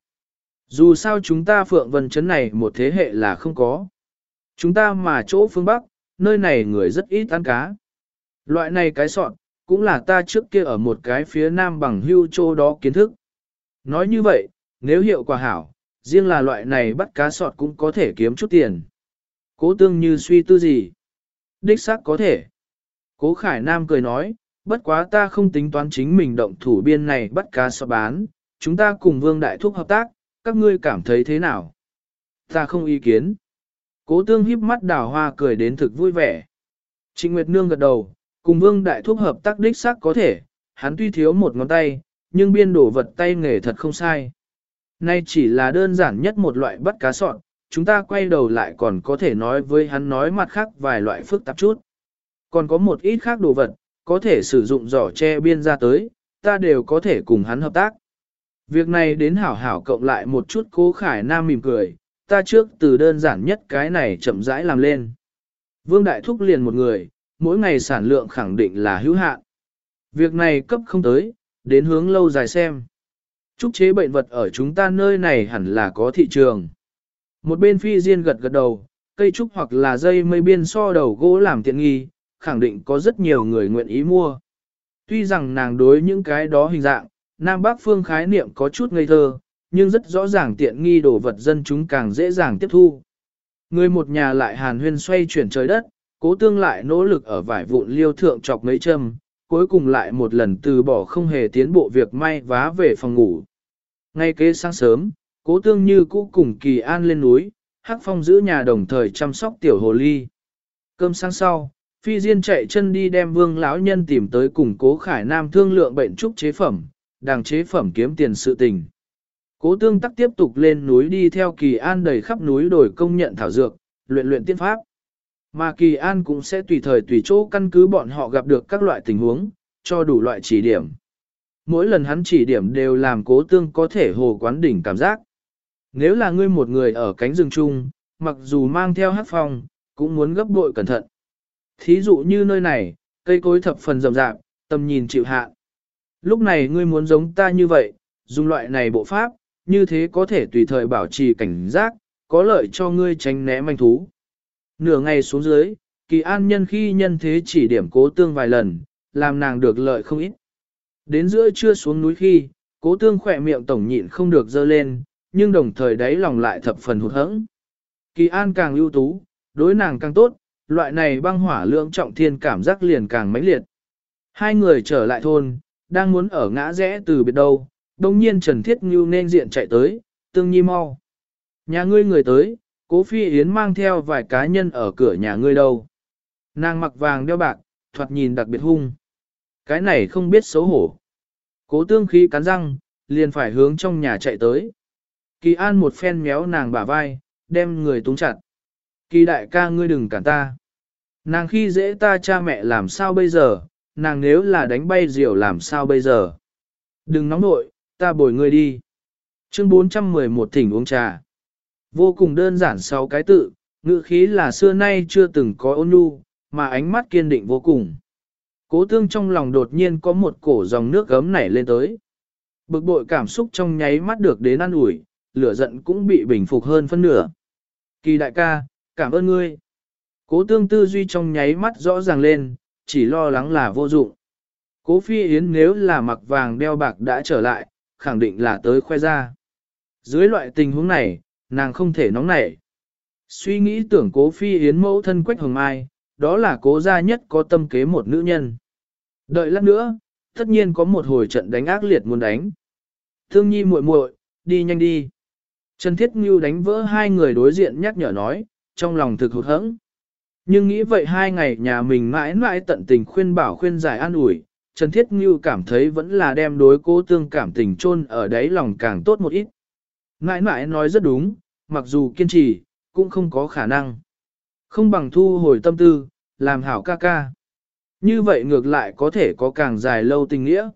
Dù sao chúng ta Phượng Vân Trấn này một thế hệ là không có. Chúng ta mà chỗ phương Bắc, nơi này người rất ít ăn cá. Loại này cái sọt, cũng là ta trước kia ở một cái phía nam bằng hưu chỗ đó kiến thức. Nói như vậy, nếu hiệu quả hảo, riêng là loại này bắt cá sọt cũng có thể kiếm chút tiền. Cố Tương như suy tư gì? Đích xác có thể. Cố Khải Nam cười nói, bất quá ta không tính toán chính mình động thủ biên này bắt cá sọt bán, chúng ta cùng Vương Đại Thúc hợp tác, các ngươi cảm thấy thế nào? Ta không ý kiến. Cố Tương híp mắt đào hoa cười đến thực vui vẻ. Trịnh Nguyệt Nương gật đầu, cùng Vương Đại Thúc hợp tác đích xác có thể, hắn tuy thiếu một ngón tay, nhưng biên đổ vật tay nghề thật không sai. Nay chỉ là đơn giản nhất một loại bắt cá sọt, chúng ta quay đầu lại còn có thể nói với hắn nói mặt khác vài loại phức tạp chút. Còn có một ít khác đồ vật, có thể sử dụng giỏ che biên ra tới, ta đều có thể cùng hắn hợp tác. Việc này đến hảo hảo cộng lại một chút. Cố Khải Nam mỉm cười, ta trước từ đơn giản nhất cái này chậm rãi làm lên. Vương Đại Thúc liền một người, mỗi ngày sản lượng khẳng định là hữu hạn. Việc này cấp không tới, đến hướng lâu dài xem. Trúc chế bệnh vật ở chúng ta nơi này hẳn là có thị trường. Một bên Phi Diên gật gật đầu, cây trúc hoặc là dây mây biên so đầu gỗ làm tiện nghi, khẳng định có rất nhiều người nguyện ý mua. Tuy rằng nàng đối những cái đó hình dạng, Nam Bắc phương khái niệm có chút ngây thơ, nhưng rất rõ ràng tiện nghi đồ vật dân chúng càng dễ dàng tiếp thu. Người một nhà lại hàn huyên xoay chuyển trời đất, Cố Tương lại nỗ lực ở vải vụn liêu thượng chọc mấy châm, cuối cùng lại một lần từ bỏ không hề tiến bộ việc may vá về phòng ngủ. Ngay kế sáng sớm, Cố Tương như cũ cùng Kỳ An lên núi, Hắc Phong giữ nhà đồng thời chăm sóc tiểu hồ ly. Cơm sáng sau, Phi Diên chạy chân đi đem Vương lão nhân tìm tới cùng Cố Khải Nam thương lượng bệnh trúc chế phẩm, đàng chế phẩm kiếm tiền sự tình. Cố Tương tắc tiếp tục lên núi đi theo Kỳ An đầy khắp núi đổi công nhận thảo dược, luyện tiên pháp. Mà Kỳ An cũng sẽ tùy thời tùy chỗ căn cứ bọn họ gặp được các loại tình huống, cho đủ loại chỉ điểm. Mỗi lần hắn chỉ điểm đều làm Cố Tương có thể hồ quán đỉnh cảm giác. Nếu là ngươi một người ở cánh rừng chung, mặc dù mang theo Hắc Phong, cũng muốn gấp bội cẩn thận. Thí dụ như nơi này, cây cối thập phần rậm rạp, tầm nhìn chịu hạn. Lúc này ngươi muốn giống ta như vậy, dùng loại này bộ pháp, như thế có thể tùy thời bảo trì cảnh giác, có lợi cho ngươi tránh né manh thú. Nửa ngày xuống dưới, Kỳ An nhân khi nhân thế chỉ điểm Cố Tương vài lần, làm nàng được lợi không ít. Đến giữa trưa xuống núi khi, Cố Tương khỏe miệng tổng nhịn không được dơ lên, nhưng đồng thời đáy lòng lại thập phần hụt hẫng. Kỳ An càng ưu tú, đối nàng càng tốt, loại này băng hỏa lượng trọng thiên cảm giác liền càng mãnh liệt. Hai người trở lại thôn, đang muốn ở ngã rẽ từ biệt đâu, đồng nhiên Trần Thiết Ngưu nên diện chạy tới, Tương Nhi mau. Nhà ngươi người tới, Cố Phi Yến mang theo vài cá nhân ở cửa nhà ngươi đâu. Nàng mặc vàng đeo bạc, thoạt nhìn đặc biệt hung. Cái này không biết xấu hổ. Cố Tương khí cắn răng, liền phải hướng trong nhà chạy tới. Kỳ An một phen méo nàng bả vai, đem người túng chặt. Kỳ đại ca ngươi đừng cản ta. Nàng khi dễ ta cha mẹ làm sao bây giờ, nàng nếu là đánh bay diều làm sao bây giờ. Đừng nóng nội, ta bồi ngươi đi. Chương 411 thỉnh uống trà. Vô cùng đơn giản 6 cái tự, ngữ khí là xưa nay chưa từng có ôn nhu, mà ánh mắt kiên định vô cùng. Cố Tương trong lòng đột nhiên có một cổ dòng nước gấm nảy lên tới. Bực bội cảm xúc trong nháy mắt được đến an ủi, lửa giận cũng bị bình phục hơn phân nửa. Kỳ đại ca, cảm ơn ngươi. Cố Tương tư duy trong nháy mắt rõ ràng lên, chỉ lo lắng là vô dụng. Cố Phi Yến nếu là mặc vàng đeo bạc đã trở lại, khẳng định là tới khoe ra. Dưới loại tình huống này, nàng không thể nóng nảy. Suy nghĩ tưởng Cố Phi Yến mẫu thân Quách Hồng Mai, đó là Cố gia nhất có tâm kế một nữ nhân. Đợi lát nữa, tất nhiên có một hồi trận đánh ác liệt muốn đánh. Thương Nhi muội muội, đi nhanh đi. Trần Thiết Ngưu đánh vỡ hai người đối diện nhắc nhở nói, trong lòng thực hụt hẫng. Nhưng nghĩ vậy 2 ngày nhà mình mãi mãi tận tình khuyên bảo khuyên giải an ủi, Trần Thiết Ngưu cảm thấy vẫn là đem đối Cố Tương cảm tình chôn ở đáy lòng càng tốt một ít. Mãi mãi nói rất đúng, mặc dù kiên trì, cũng không có khả năng. Không bằng thu hồi tâm tư, làm hảo ca ca. Như vậy ngược lại có thể có càng dài lâu tình nghĩa.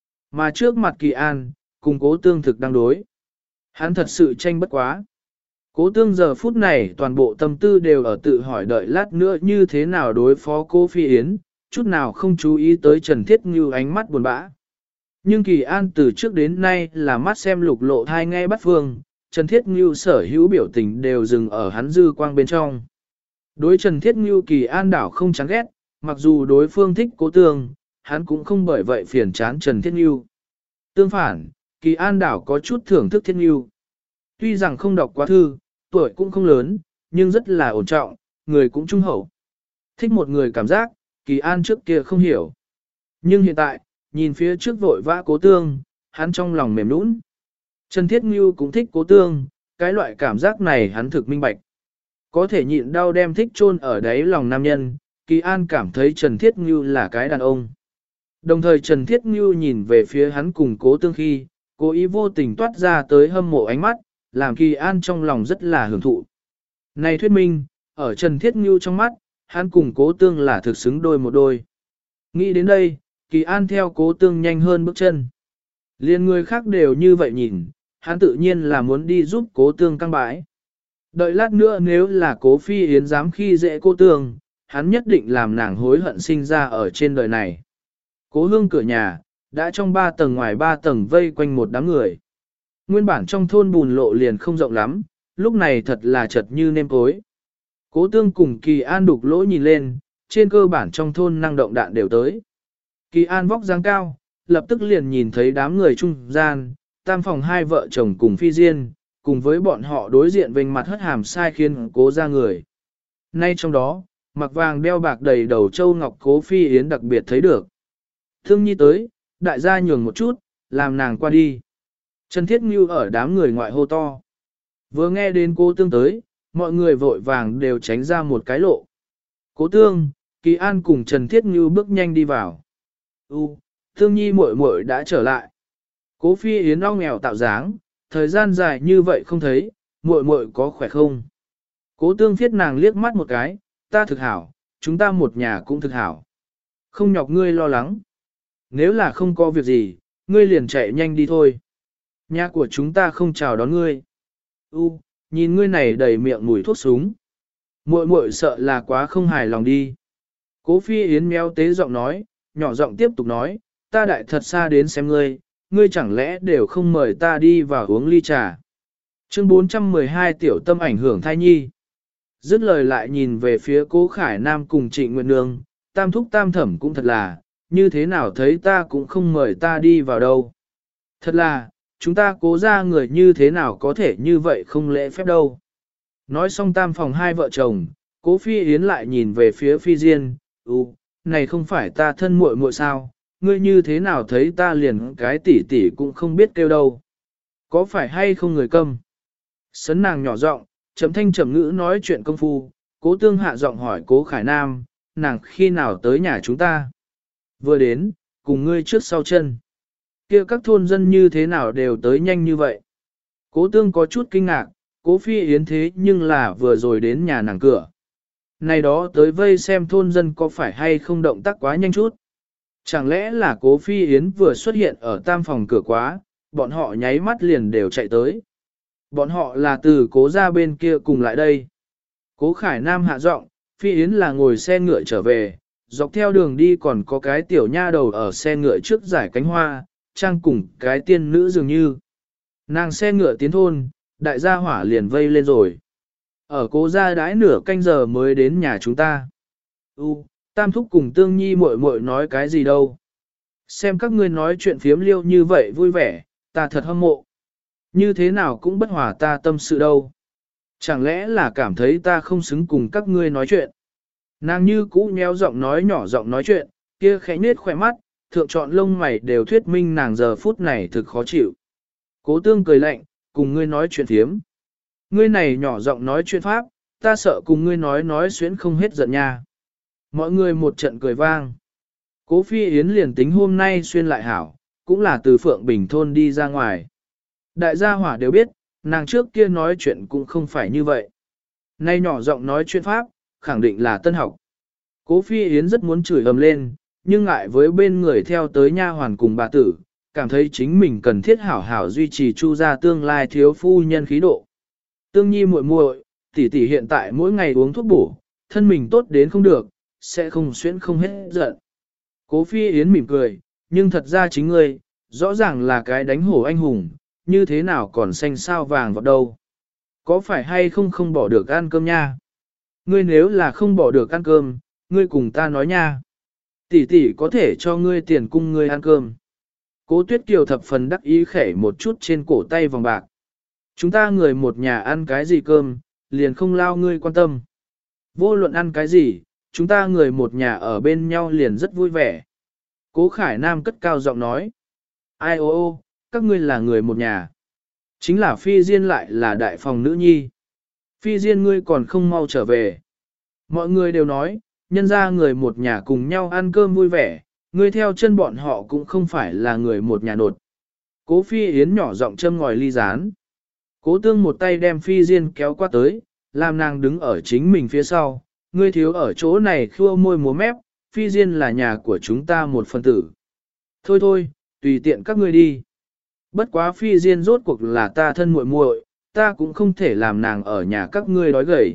Mà trước mặt Kỳ An, cùng Cố Tương thực đang đối. Hắn thật sự tranh bất quá. Cố Tương giờ phút này toàn bộ tâm tư đều ở tự hỏi đợi lát nữa như thế nào đối phó cô Phi Yến, chút nào không chú ý tới Trần Thiết Ngưu ánh mắt buồn bã. Nhưng Kỳ An từ trước đến nay là mắt xem lục lộ thai nghe bắt phương, Trần Thiết Ngưu sở hữu biểu tình đều dừng ở hắn dư quang bên trong. Đối Trần Thiết Ngưu Kỳ An đảo không chán ghét, mặc dù đối phương thích Cố Tương, hắn cũng không bởi vậy phiền chán Trần Thiết Ngưu. Tương phản, Kỳ An đảo có chút thưởng thức Thiết Ngưu. Tuy rằng không đọc quá thư, tuổi cũng không lớn, nhưng rất là ổn trọng, người cũng trung hậu. Thích một người cảm giác, Kỳ An trước kia không hiểu. Nhưng hiện tại, nhìn phía trước vội vã Cố Tương, hắn trong lòng mềm nũng. Trần Thiết Ngưu cũng thích Cố Tương, cái loại cảm giác này hắn thực minh bạch. Có thể nhịn đau đem thích chôn ở đáy lòng nam nhân, Kỳ An cảm thấy Trần Thiết Ngưu là cái đàn ông. Đồng thời Trần Thiết Ngưu nhìn về phía hắn cùng Cố Tương khi, cố ý vô tình toát ra tới hâm mộ ánh mắt, làm Kỳ An trong lòng rất là hưởng thụ. Này thuyết minh, ở Trần Thiết Ngưu trong mắt, hắn cùng cố tương là thực xứng đôi một đôi. Nghĩ đến đây, Kỳ An theo cố tương nhanh hơn bước chân. Liên người khác đều như vậy nhìn, hắn tự nhiên là muốn đi giúp cố tương căng bãi. Đợi lát nữa nếu là cố phi yến dám khi dễ cô tương, hắn nhất định làm nàng hối hận sinh ra ở trên đời này. Cố hương cửa nhà, đã trong 3 tầng ngoài 3 tầng vây quanh một đám người. Nguyên bản trong thôn bùn lộ liền không rộng lắm, lúc này thật là chật như nêm cối. Cố tương cùng Kỳ An đục lỗ nhìn lên, trên cơ bản trong thôn năng động đạn đều tới. Kỳ An vóc dáng cao, lập tức liền nhìn thấy đám người trung gian, tam phòng hai vợ chồng cùng phi diên, cùng với bọn họ đối diện vênh mặt hất hàm sai khiến cố ra người. Nay trong đó, mặc vàng đeo bạc đầy đầu châu ngọc cố phi yến đặc biệt thấy được. Thương nhi tới, đại gia nhường một chút, làm nàng qua đi. Trần Thiết Ngưu ở đám người ngoại hô to. Vừa nghe đến cố tương tới, mọi người vội vàng đều tránh ra một cái lộ. Cố tương, Kỳ An cùng Trần Thiết Ngưu bước nhanh đi vào. Tương nhi muội muội đã trở lại. Cố phi yến ong nghèo tạo dáng, thời gian dài như vậy không thấy, muội muội có khỏe không? Cố tương phiết nàng liếc mắt một cái, ta thực hảo, chúng ta một nhà cũng thực hảo. Không nhọc ngươi lo lắng. Nếu là không có việc gì, ngươi liền chạy nhanh đi thôi. Nhà của chúng ta không chào đón ngươi. Nhìn ngươi này đầy miệng mùi thuốc súng. Muội muội sợ là quá không hài lòng đi. Cố phi yến méo tế giọng nói, nhỏ giọng tiếp tục nói, ta đại thật xa đến xem ngươi, ngươi chẳng lẽ đều không mời ta đi vào uống ly trà. Chương 412 tiểu tâm ảnh hưởng thai nhi. Dứt lời lại nhìn về phía Cố Khải Nam cùng Trịnh Nguyệt Nương, tam thúc tam thẩm cũng thật là, như thế nào thấy ta cũng không mời ta đi vào đâu. Thật là, chúng ta Cố ra người như thế nào có thể như vậy không lễ phép đâu. Nói xong tam phòng hai vợ chồng, Cố Phi Yến lại nhìn về phía Phi Diên, này không phải ta thân muội muội sao, ngươi như thế nào thấy ta liền cái tỷ tỷ cũng không biết kêu đâu. Có phải hay không người câm? Sấn nàng nhỏ giọng, chậm thanh chậm ngữ nói chuyện công phu, Cố tương hạ giọng hỏi Cố Khải Nam, nàng khi nào tới nhà chúng ta? Vừa đến, cùng ngươi trước sau chân. Kia các thôn dân như thế nào đều tới nhanh như vậy? Cố tương có chút kinh ngạc, Cố Phi Yến thế nhưng là vừa rồi đến nhà nàng cửa. Này đó tới vây xem thôn dân có phải hay không động tác quá nhanh chút. Chẳng lẽ là Cố Phi Yến vừa xuất hiện ở tam phòng cửa quá, bọn họ nháy mắt liền đều chạy tới. Bọn họ là từ Cố ra bên kia cùng lại đây. Cố Khải Nam hạ giọng, Phi Yến là ngồi xe ngựa trở về, dọc theo đường đi còn có cái tiểu nha đầu ở xe ngựa trước giải cánh hoa, trang cùng cái tiên nữ dường như. Nàng xe ngựa tiến thôn, đại gia hỏa liền vây lên rồi. Ở Cố gia đãi nửa canh giờ mới đến nhà chúng ta. Tam thúc cùng Tương Nhi muội muội nói cái gì đâu. Xem các ngươi nói chuyện phiếm liêu như vậy vui vẻ, ta thật hâm mộ. Như thế nào cũng bất hòa ta tâm sự đâu. Chẳng lẽ là cảm thấy ta không xứng cùng các ngươi nói chuyện. Nàng như cũ nheo giọng nói nhỏ giọng nói chuyện, kia khẽ nết khỏe mắt, thượng trọn lông mày đều thuyết minh nàng giờ phút này thực khó chịu. Cố tương cười lạnh, cùng ngươi nói chuyện phiếm. Ngươi này nhỏ giọng nói chuyện pháp, ta sợ cùng ngươi nói xuyến không hết giận nha. Mọi người một trận cười vang. Cố Phi Yến liền tính hôm nay xuyên lại hảo, cũng là từ Phượng Bình thôn đi ra ngoài. Đại gia hỏa đều biết, nàng trước kia nói chuyện cũng không phải như vậy. Nay nhỏ giọng nói chuyện pháp, khẳng định là tân học. Cố Phi Yến rất muốn chửi ầm lên, nhưng ngại với bên người theo tới nha hoàn cùng bà tử, cảm thấy chính mình cần thiết hảo hảo duy trì Chu gia tương lai thiếu phu nhân khí độ. Tương Nhi muội muội, tỷ tỷ hiện tại mỗi ngày uống thuốc bổ, thân mình tốt đến không được, sẽ không xuyễn không hết giận. Cố Phi Yến mỉm cười, nhưng thật ra chính ngươi, rõ ràng là cái đánh hổ anh hùng, như thế nào còn xanh sao vàng vào đâu. Có phải hay không bỏ được ăn cơm nha? Ngươi nếu là không bỏ được ăn cơm, ngươi cùng ta nói nha. Tỷ tỷ có thể cho ngươi tiền cung ngươi ăn cơm. Cố Tuyết Kiều thập phần đắc ý khẽ một chút trên cổ tay vòng bạc. Chúng ta người một nhà ăn cái gì cơm, liền không lao ngươi quan tâm. Vô luận ăn cái gì, chúng ta người một nhà ở bên nhau liền rất vui vẻ. Cố Khải Nam cất cao giọng nói. Ai ô, các ngươi là người một nhà. Chính là Phi Diên lại là đại phòng nữ nhi. Phi Diên ngươi còn không mau trở về. Mọi người đều nói, nhân ra người một nhà cùng nhau ăn cơm vui vẻ, ngươi theo chân bọn họ cũng không phải là người một nhà nột. Cố Phi Yến nhỏ giọng châm ngòi ly rán. Cố Tương một tay đem Phi Diên kéo qua tới, làm nàng đứng ở chính mình phía sau, ngươi thiếu ở chỗ này khua môi múa mép, Phi Diên là nhà của chúng ta một phần tử. Thôi thôi, tùy tiện các ngươi đi. Bất quá Phi Diên rốt cuộc là ta thân muội muội, ta cũng không thể làm nàng ở nhà các ngươi đói gầy.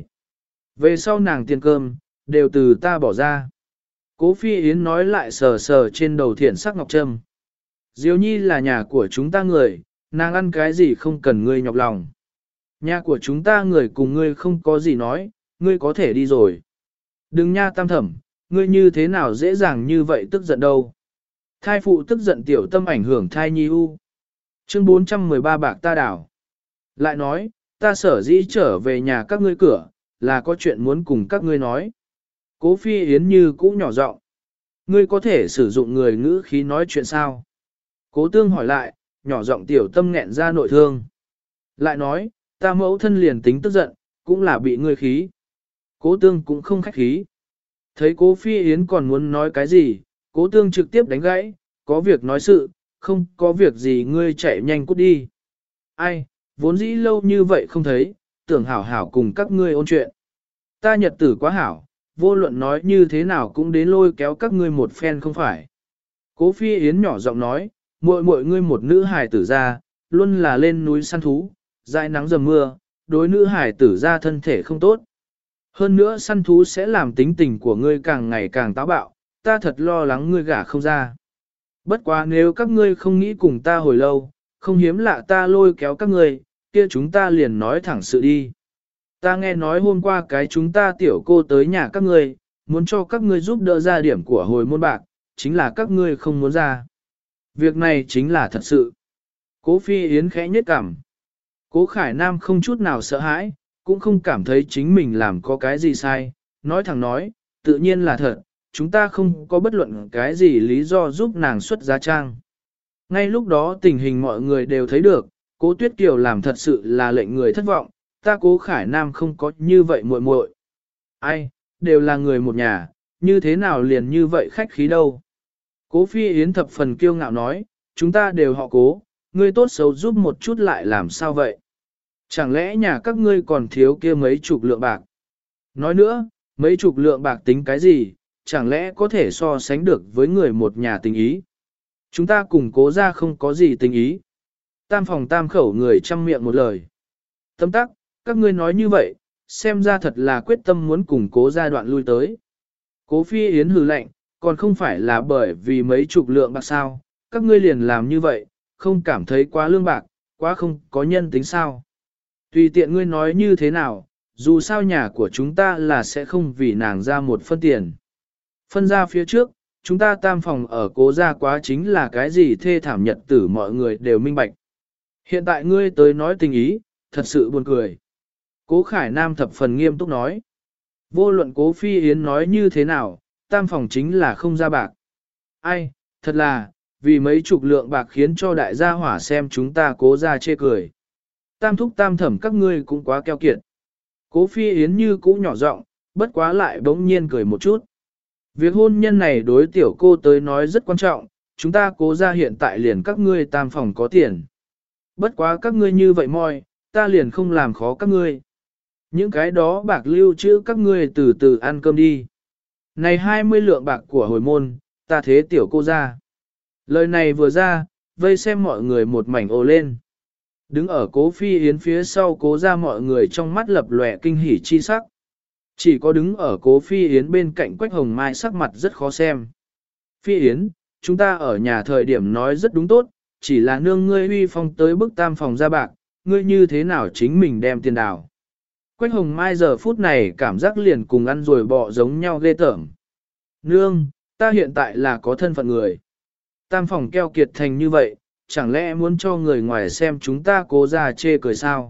Về sau nàng tiền cơm, đều từ ta bỏ ra. Cố Phi Yến nói lại sờ sờ trên đầu thiện sắc ngọc trâm. Diêu Nhi là nhà của chúng ta người, nàng ăn cái gì không cần ngươi nhọc lòng. Nhà của chúng ta người cùng ngươi không có gì nói, ngươi có thể đi rồi. Đừng nha Tam Thẩm, ngươi như thế nào dễ dàng như vậy tức giận đâu. Thai phụ tức giận tiểu tâm ảnh hưởng thai nhi u. Chương 413 bạc ta đảo. Lại nói, ta sở dĩ trở về nhà các ngươi cửa, là có chuyện muốn cùng các ngươi nói. Cố Phi Yến như cũ nhỏ giọng. Ngươi có thể sử dụng người ngữ khí nói chuyện sao? Cố Tương hỏi lại, nhỏ giọng tiểu tâm nghẹn ra nội thương. Lại nói, ta mẫu thân liền tính tức giận, cũng là bị ngươi khí. Cố Tương cũng không khách khí. Thấy Cố Phi Yến còn muốn nói cái gì, Cố Tương trực tiếp đánh gãy, có việc nói sự, không có việc gì ngươi chạy nhanh cút đi. Ai, vốn dĩ lâu như vậy không thấy, tưởng hảo hảo cùng các ngươi ôn chuyện. Ta nhật tử quá hảo, vô luận nói như thế nào cũng đến lôi kéo các ngươi một phen không phải. Cố Phi Yến nhỏ giọng nói, muội muội ngươi một nữ hài tử ra, luôn là lên núi săn thú, dãi nắng dầm mưa, đối nữ hài tử ra thân thể không tốt. Hơn nữa săn thú sẽ làm tính tình của ngươi càng ngày càng táo bạo, ta thật lo lắng ngươi gả không ra. Bất quá nếu các ngươi không nghĩ cùng ta hồi lâu, không hiếm lạ ta lôi kéo các ngươi, kia chúng ta liền nói thẳng sự đi. Ta nghe nói hôm qua cái chúng ta tiểu cô tới nhà các ngươi, muốn cho các ngươi giúp đỡ ra điểm của hồi môn bạc, chính là các ngươi không muốn ra. Việc này chính là thật sự. Cố Phi Yến khẽ nhếch cằm. Cố Khải Nam không chút nào sợ hãi, cũng không cảm thấy chính mình làm có cái gì sai, nói thẳng nói, tự nhiên là thật, chúng ta không có bất luận cái gì lý do giúp nàng xuất giá trang. Ngay lúc đó tình hình mọi người đều thấy được, Cố Tuyết Kiều làm thật sự là lệnh người thất vọng, ta Cố Khải Nam không có như vậy muội muội. Ai, đều là người một nhà, như thế nào liền như vậy khách khí đâu. Cố Phi Yến thập phần kiêu ngạo nói, chúng ta đều họ Cố, ngươi tốt xấu giúp một chút lại làm sao vậy? Chẳng lẽ nhà các ngươi còn thiếu kia mấy chục lượng bạc? Nói nữa, mấy chục lượng bạc tính cái gì, chẳng lẽ có thể so sánh được với người một nhà tình ý? Chúng ta cùng Cố ra không có gì tình ý. Tam phòng tam khẩu người trăm miệng một lời. Tâm tắc, các ngươi nói như vậy, xem ra thật là quyết tâm muốn cùng Cố ra đoạn lui tới. Cố Phi Yến hừ lạnh, còn không phải là bởi vì mấy chục lượng bạc sao, các ngươi liền làm như vậy, không cảm thấy quá lương bạc, quá không có nhân tính sao. Tùy tiện ngươi nói như thế nào, dù sao nhà của chúng ta là sẽ không vì nàng ra một phân tiền. Phân ra phía trước, chúng ta tam phòng ở Cố gia quá chính là cái gì thê thảm nhật tử mọi người đều minh bạch. Hiện tại ngươi tới nói tình ý, thật sự buồn cười. Cố Khải Nam thập phần nghiêm túc nói. Vô luận Cố Phi Yến nói như thế nào, tam phòng chính là không ra bạc. Ai, thật là, vì mấy chục lượng bạc khiến cho đại gia hỏa xem chúng ta Cố gia chê cười. Tam thúc tam thẩm các ngươi cũng quá keo kiệt. Cố Phi Yến như cũ nhỏ giọng, bất quá lại bỗng nhiên cười một chút. Việc hôn nhân này đối tiểu cô tới nói rất quan trọng, chúng ta Cố gia hiện tại liền các ngươi tam phòng có tiền. Bất quá các ngươi như vậy moi, ta liền không làm khó các ngươi. Những cái đó bạc lưu trữ các ngươi từ từ ăn cơm đi. Này 20 lượng bạc của hồi môn, ta thế tiểu cô ra. Lời này vừa ra, vây xem mọi người một mảnh ồ lên. Đứng ở Cố Phi Yến phía sau Cố ra mọi người trong mắt lập lòe kinh hỉ chi sắc. Chỉ có đứng ở Cố Phi Yến bên cạnh Quách Hồng Mai sắc mặt rất khó xem. Phi Yến, chúng ta ở nhà thời điểm nói rất đúng tốt, chỉ là nương ngươi uy phong tới bức tam phòng ra bạc, ngươi như thế nào chính mình đem tiền đào. Quách Hồng Mai giờ phút này cảm giác liền cùng ăn rồi bọ giống nhau ghê tởm. Nương, ta hiện tại là có thân phận người. Tam phòng keo kiệt thành như vậy, chẳng lẽ muốn cho người ngoài xem chúng ta Cố ra chê cười sao?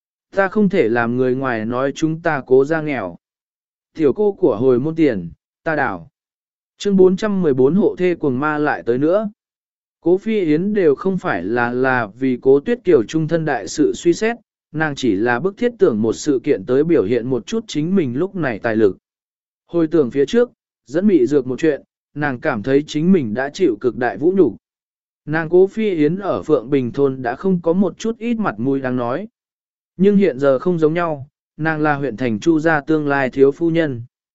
Ta không thể làm người ngoài nói chúng ta Cố ra nghèo. Tiểu cô của hồi môn tiền, ta đảo. Chương 414 hộ thê cuồng ma lại tới nữa. Cố Phi Yến đều không phải là vì Cố Tuyết Kiều trung thân đại sự suy xét, nàng chỉ là bức thiết tưởng một sự kiện tới biểu hiện một chút chính mình lúc này tài lực. Hồi tưởng phía trước, dẫn mị dược một chuyện, nàng cảm thấy chính mình đã chịu cực đại vũ nhục. Nàng Cố Phi Yến ở Phượng Bình Thôn đã không có một chút ít mặt mũi đáng nói. Nhưng hiện giờ không giống nhau, nàng là huyện thành Chu gia tương lai thiếu phu nhân.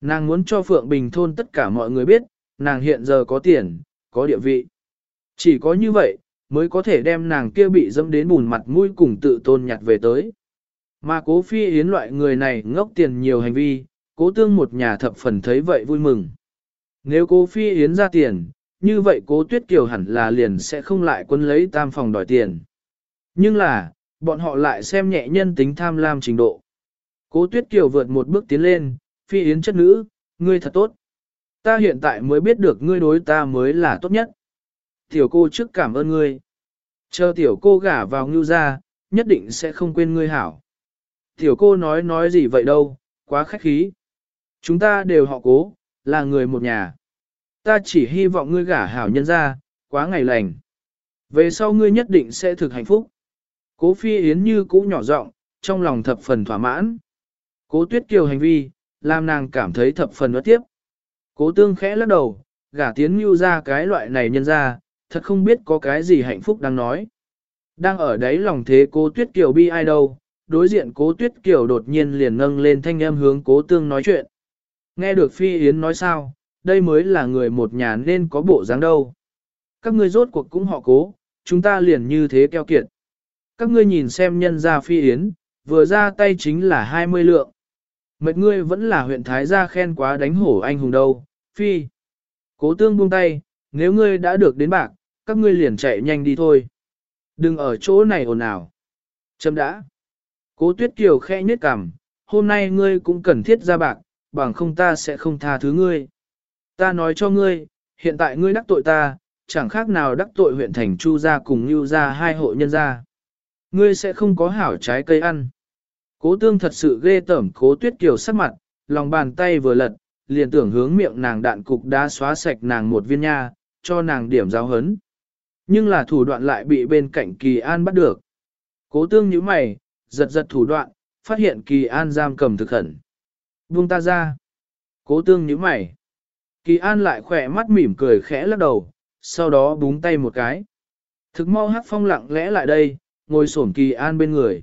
Nàng muốn cho Phượng Bình thôn tất cả mọi người biết, nàng hiện giờ có tiền, có địa vị. Chỉ có như vậy, mới có thể đem nàng kia bị dẫm đến bùn mặt mũi cùng tự tôn nhặt về tới. Mà Cố Phi Yến loại người này ngốc tiền nhiều hành vi, Cố Tương một nhà thập phần thấy vậy vui mừng. Nếu Cố Phi Yến ra tiền, như vậy Cố Tuyết Kiều hẳn là liền sẽ không lại quân lấy tam phòng đòi tiền. Nhưng là, bọn họ lại xem nhẹ nhân tính tham lam trình độ. Cố Tuyết Kiều vượt một bước tiến lên, Phi Yến chất nữ, ngươi thật tốt. Ta hiện tại mới biết được ngươi đối ta mới là tốt nhất. Tiểu cô trước cảm ơn ngươi. Chờ tiểu cô gả vào Ngưu gia, nhất định sẽ không quên ngươi hảo. Tiểu cô nói gì vậy đâu, quá khách khí. Chúng ta đều họ Cố, là người một nhà. Ta chỉ hy vọng ngươi gả hảo nhân gia, quá ngày lành. Về sau ngươi nhất định sẽ thực hạnh phúc. Cố Phi Yến như cũ nhỏ giọng, trong lòng thập phần thỏa mãn. Cố Tuyết Kiều hành vi, làm nàng cảm thấy thập phần uất tiếp. Cố Tương khẽ lắc đầu, gả tiến Ngưu ra cái loại này nhân ra, thật không biết có cái gì hạnh phúc đang nói. Đang ở đấy lòng thế Cố Tuyết Kiều bi ai đâu, đối diện Cố Tuyết Kiều đột nhiên liền nâng lên thanh âm hướng Cố Tương nói chuyện. Nghe được Phi Yến nói sao, đây mới là người một nhà nên có bộ dáng đâu. Các ngươi rốt cuộc cũng họ Cố, chúng ta liền như thế keo kiệt. Các ngươi nhìn xem nhân gia Phi Yến, vừa ra tay chính là 20 lượng. Mệt ngươi vẫn là huyện Thái gia khen quá đánh hổ anh hùng đâu, Phi. Cố Tương buông tay, nếu ngươi đã được đến bạc, các ngươi liền chạy nhanh đi thôi. Đừng ở chỗ này ồn ào. Chấm đã. Cố Tuyết Kiều khẽ nhếch cằm, hôm nay ngươi cũng cần thiết ra bạc, bằng không ta sẽ không tha thứ ngươi. Ta nói cho ngươi, hiện tại ngươi đắc tội ta, chẳng khác nào đắc tội huyện thành Chu gia cùng Nưu gia hai hộ nhân gia. Ngươi sẽ không có hảo trái cây ăn. Cố Tương thật sự ghê tởm Cố Tuyết Kiều sắc mặt, lòng bàn tay vừa lật, liền tưởng hướng miệng nàng đạn cục đá xóa sạch nàng một viên nha, cho nàng điểm giáo hấn. Nhưng là thủ đoạn lại bị bên cạnh Kỳ An bắt được. Cố Tương nhíu mày, giật giật thủ đoạn, phát hiện Kỳ An giam cầm thực khẩn. Buông ta ra. Cố Tương nhíu mày. Kỳ An lại khỏe mắt mỉm cười khẽ lắc đầu, sau đó búng tay một cái. Thực mau Hắc Phong lặng lẽ lại đây, ngồi xổm Kỳ An bên người.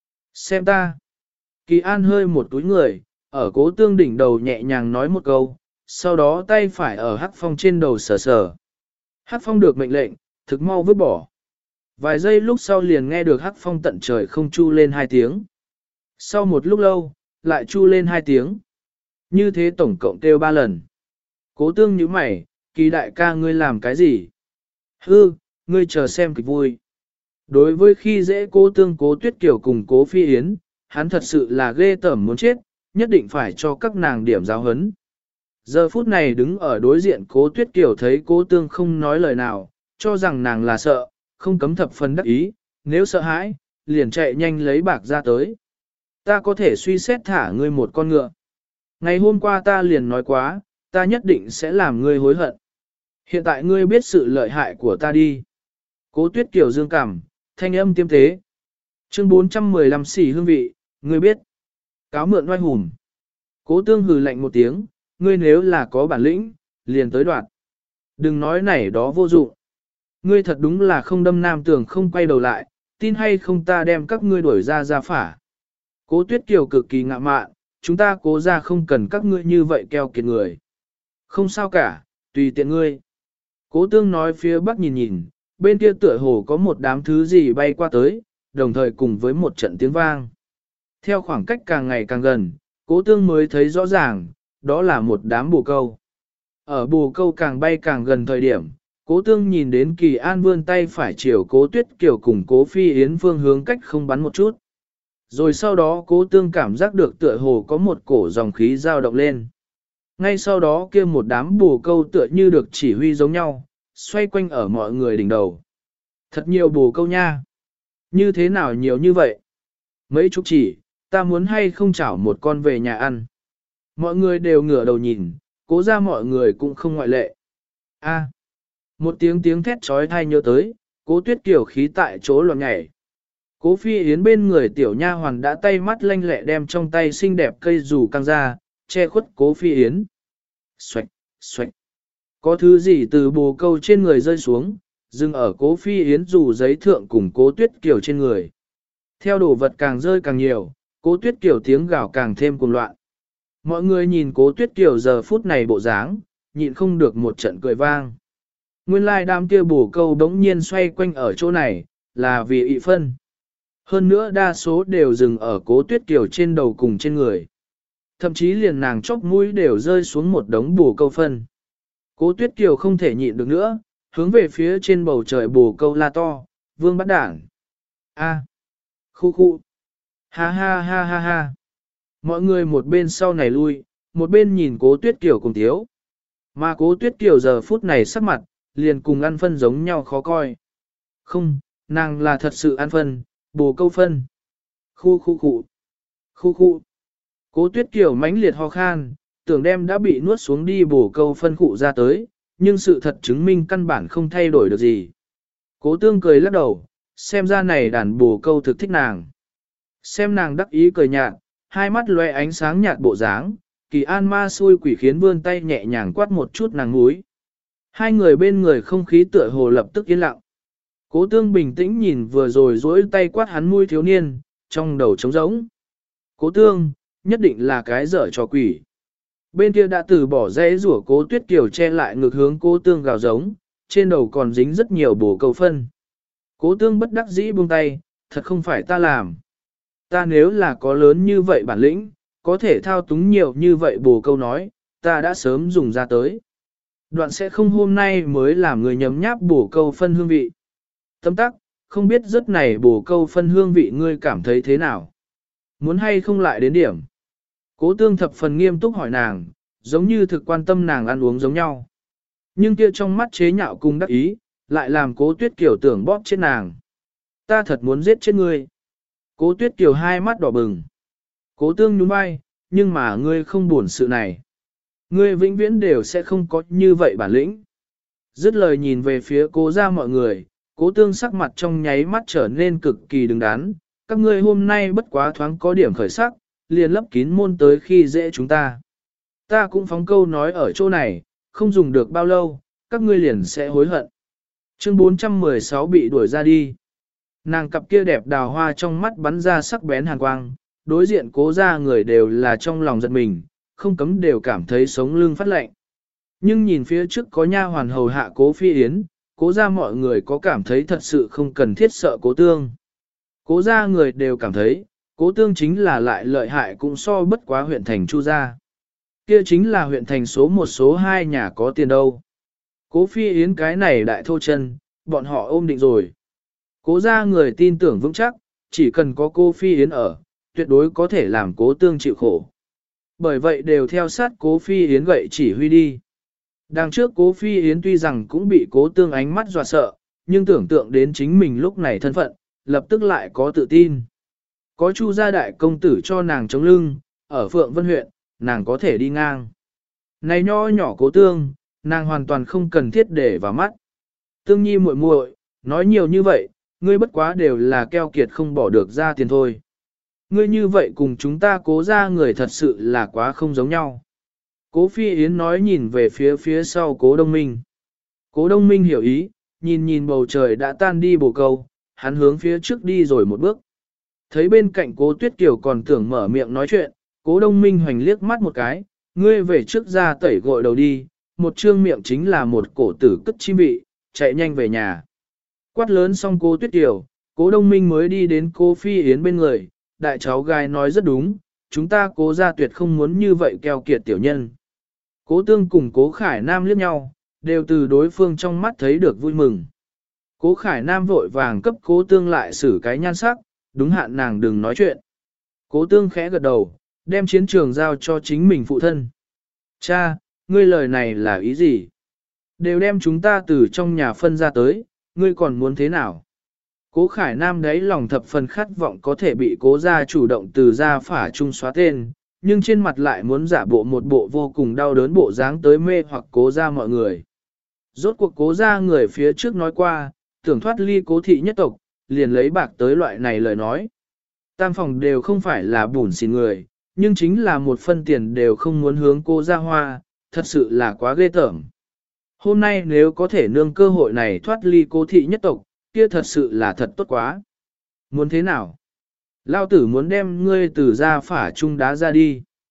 Xem ta. Kỳ An hơi một túi người, ở Cố Tương đỉnh đầu nhẹ nhàng nói một câu, sau đó tay phải ở Hắc Phong trên đầu sờ sờ. Hắc Phong được mệnh lệnh, thực mau vứt bỏ. Vài giây lúc sau liền nghe được Hắc Phong tận trời không chu lên 2 tiếng. Sau một lúc lâu, lại chu lên 2 tiếng. Như thế tổng cộng kêu 3 lần. Cố Tương nhíu mày, Kỳ đại ca ngươi làm cái gì? Hư, ngươi chờ xem kịch vui. Đối với khi dễ Cố Tương Cố Tuyết Kiều cùng Cố Phi Yến, hắn thật sự là ghê tởm muốn chết, nhất định phải cho các nàng điểm giáo hấn. Giờ phút này đứng ở đối diện Cố Tuyết Kiều thấy Cố Tương không nói lời nào, cho rằng nàng là sợ, không cấm thập phần đắc ý, nếu sợ hãi, liền chạy nhanh lấy bạc ra tới. Ta có thể suy xét thả ngươi một con ngựa. Ngày hôm qua ta liền nói quá, ta nhất định sẽ làm ngươi hối hận. Hiện tại ngươi biết sự lợi hại của ta đi. Cố Tuyết Kiều dương cảm, thanh âm tiêm tế. Chương 415 xỉ hương vị, ngươi biết. Cáo mượn oai hùm. Cố Tương hừ lạnh một tiếng, ngươi nếu là có bản lĩnh, liền tới đoạt. Đừng nói này đó vô dụng. Ngươi thật đúng là không đâm nam tường không quay đầu lại, tin hay không ta đem các ngươi đuổi ra phả. Cố Tuyết Kiều cực kỳ ngạ mạn, chúng ta Cố ra không cần các ngươi như vậy keo kiệt người. Không sao cả, tùy tiện ngươi. Cố Tương nói phía bắc nhìn nhìn, bên kia tựa hồ có một đám thứ gì bay qua tới, đồng thời cùng với một trận tiếng vang. Theo khoảng cách càng ngày càng gần, Cố Tương mới thấy rõ ràng, đó là một đám bồ câu. Ở bồ câu càng bay càng gần thời điểm, Cố Tương nhìn đến Kỳ An vươn tay phải chiều Cố Tuyết Kiều cùng Cố Phi Yến phương hướng cách không bắn một chút. Rồi sau đó Cố Tương cảm giác được tựa hồ có một cổ dòng khí dao động lên. Ngay sau đó kia một đám bồ câu tựa như được chỉ huy giống nhau, xoay quanh ở mọi người đỉnh đầu. Thật nhiều bồ câu nha. Như thế nào nhiều như vậy? Mấy chục chỉ, ta muốn hay không chảo một con về nhà ăn. Mọi người đều ngửa đầu nhìn, Cố ra mọi người cũng không ngoại lệ. A. Một tiếng thét trói thai nhớ tới, Cố Tuyết Kiều khí tại chỗ loạn nhảy. Cố Phi Yến bên người tiểu nha hoàn đã tay mắt lanh lẹ đem trong tay xinh đẹp cây dù căng ra, che khuất Cố Phi Yến. Xoạch, xoạch. Có thứ gì từ bồ câu trên người rơi xuống, dừng ở Cố Phi Yến dù giấy thượng cùng Cố Tuyết Kiều trên người. Theo đồ vật càng rơi càng nhiều, Cố Tuyết Kiều tiếng gào càng thêm cuồng loạn. Mọi người nhìn Cố Tuyết Kiều giờ phút này bộ dáng, nhịn không được một trận cười vang. Nguyên lai đám kia bổ câu đống nhiên xoay quanh ở chỗ này, là vì ị phân. Hơn nữa đa số đều dừng ở Cố Tuyết Kiều trên đầu cùng trên người. Thậm chí liền nàng chốc mũi đều rơi xuống một đống bổ câu phân. Cố Tuyết Kiều không thể nhịn được nữa, hướng về phía trên bầu trời bổ câu la to, vương bắt đảng. A. Khu khu. Ha ha ha ha ha. Mọi người một bên sau này lui, một bên nhìn Cố Tuyết Kiều cùng thiếu. Mà Cố Tuyết Kiều giờ phút này sắc mặt, liền cùng ăn phân giống nhau khó coi. Không, nàng là thật sự ăn phân, bổ câu phân. Khu khu khu. Khu khu. Cố Tuyết Kiều mãnh liệt ho khan, tưởng đem đã bị nuốt xuống đi bổ câu phân cụ ra tới, nhưng sự thật chứng minh căn bản không thay đổi được gì. Cố Tương cười lắc đầu, xem ra này đàn bổ câu thực thích nàng. Xem nàng đắc ý cười nhạt, hai mắt loe ánh sáng nhạt bộ dáng, Kỳ An ma xui quỷ khiến vươn tay nhẹ nhàng quát một chút nàng múi. Hai người bên người không khí tựa hồ lập tức yên lặng. Cố Tương bình tĩnh nhìn vừa rồi duỗi tay quát hắn mũi thiếu niên, trong đầu trống rỗng. Cố Tương, nhất định là cái dở trò quỷ. Bên kia đã từ bỏ dãy rủa Cố Tuyết Kiều che lại ngược hướng Cố Tương gào giống, trên đầu còn dính rất nhiều bổ câu phân. Cố Tương bất đắc dĩ buông tay, thật không phải ta làm. Ta nếu là có lớn như vậy bản lĩnh, có thể thao túng nhiều như vậy bổ câu nói, ta đã sớm dùng ra tới. Đoạn sẽ không hôm nay mới làm người nhấm nháp bổ câu phân hương vị. Tấm tắc, không biết rất này bổ câu phân hương vị ngươi cảm thấy thế nào? Muốn hay không lại đến điểm? Cố Tương thập phần nghiêm túc hỏi nàng, giống như thực quan tâm nàng ăn uống giống nhau. Nhưng kia trong mắt chế nhạo cùng đắc ý, lại làm Cố Tuyết Kiều tưởng bóp chết nàng. Ta thật muốn giết chết ngươi. Cố Tuyết Kiều hai mắt đỏ bừng. Cố Tương nhún vai, nhưng mà ngươi không buồn sự này. Ngươi vĩnh viễn đều sẽ không có như vậy bản lĩnh. Dứt lời nhìn về phía Cố ra mọi người, Cố Tương sắc mặt trong nháy mắt trở nên cực kỳ đứng đắn. Các ngươi hôm nay bất quá thoáng có điểm khởi sắc, liền lấp kín môn tới khi dễ chúng ta. Ta cũng phóng câu nói ở chỗ này, không dùng được bao lâu, các ngươi liền sẽ hối hận. Chương 416 bị đuổi ra đi. Nàng cặp kia đẹp đào hoa trong mắt bắn ra sắc bén hàn quang, đối diện Cố ra người đều là trong lòng giật mình, không cấm đều cảm thấy sống lưng phát lạnh. Nhưng nhìn phía trước có nha hoàn hầu hạ Cố Phi Yến, Cố ra mọi người có cảm thấy thật sự không cần thiết sợ Cố Tương. Cố ra người đều cảm thấy, Cố Tương chính là lại lợi hại cũng so bất quá huyện thành Chu gia. Kia chính là huyện thành số một số hai nhà có tiền đâu. Cố Phi Yến cái này đại thô chân, bọn họ ôm định rồi. Cố ra người tin tưởng vững chắc, chỉ cần có cô Phi Yến ở, tuyệt đối có thể làm Cố Tương chịu khổ. Bởi vậy đều theo sát Cố Phi Yến gậy chỉ huy đi. Đằng trước Cố Phi Yến tuy rằng cũng bị Cố Tương ánh mắt dọa sợ, nhưng tưởng tượng đến chính mình lúc này thân phận, lập tức lại có tự tin. Có Chu gia đại công tử cho nàng chống lưng, ở Phượng Vân huyện, nàng có thể đi ngang. Này nho nhỏ Cố Tương, nàng hoàn toàn không cần thiết để vào mắt. Tương Nhi muội muội, nói nhiều như vậy, ngươi bất quá đều là keo kiệt không bỏ được ra tiền thôi. Ngươi như vậy cùng chúng ta Cố ra người thật sự là quá không giống nhau. Cố Phi Yến nói nhìn về phía sau Cố Đông Minh. Cố Đông Minh hiểu ý, nhìn bầu trời đã tan đi bồ câu, hắn hướng phía trước đi rồi một bước. Thấy bên cạnh Cố Tuyết Kiều còn tưởng mở miệng nói chuyện, Cố Đông Minh hoành liếc mắt một cái, ngươi về trước ra tẩy gội đầu đi, một trương miệng chính là một cổ tử cất chim vị, chạy nhanh về nhà. Quát lớn xong Cố Tuyết Kiều, Cố Đông Minh mới đi đến Cố Phi Yến bên người, đại cháu gái nói rất đúng, chúng ta Cố gia tuyệt không muốn như vậy keo kiệt tiểu nhân. Cố Tương cùng Cố Khải Nam liếc nhau, đều từ đối phương trong mắt thấy được vui mừng. Cố Khải Nam vội vàng cấp Cố Tương lại xử cái nhan sắc, đúng hạn nàng đừng nói chuyện. Cố Tương khẽ gật đầu, đem chiến trường giao cho chính mình phụ thân. Cha, ngươi lời này là ý gì? Đều đem chúng ta từ trong nhà phân ra tới, ngươi còn muốn thế nào? Cố Khải Nam đấy lòng thập phần khát vọng có thể bị Cố gia chủ động từ gia phả chung xóa tên, nhưng trên mặt lại muốn giả bộ một bộ vô cùng đau đớn bộ dáng tới mê hoặc Cố gia mọi người. Rốt cuộc Cố gia người phía trước nói qua, tưởng thoát ly Cố thị nhất tộc, liền lấy bạc tới loại này lời nói. Tam phòng đều không phải là bùn xỉn người, nhưng chính là một phân tiền đều không muốn hướng Cố gia hoa, thật sự là quá ghê tởm. Hôm nay nếu có thể nương cơ hội này thoát ly Cố thị nhất tộc, kia thật sự là thật tốt quá. Muốn thế nào? Lao tử muốn đem ngươi từ gia phả chung đá ra đi.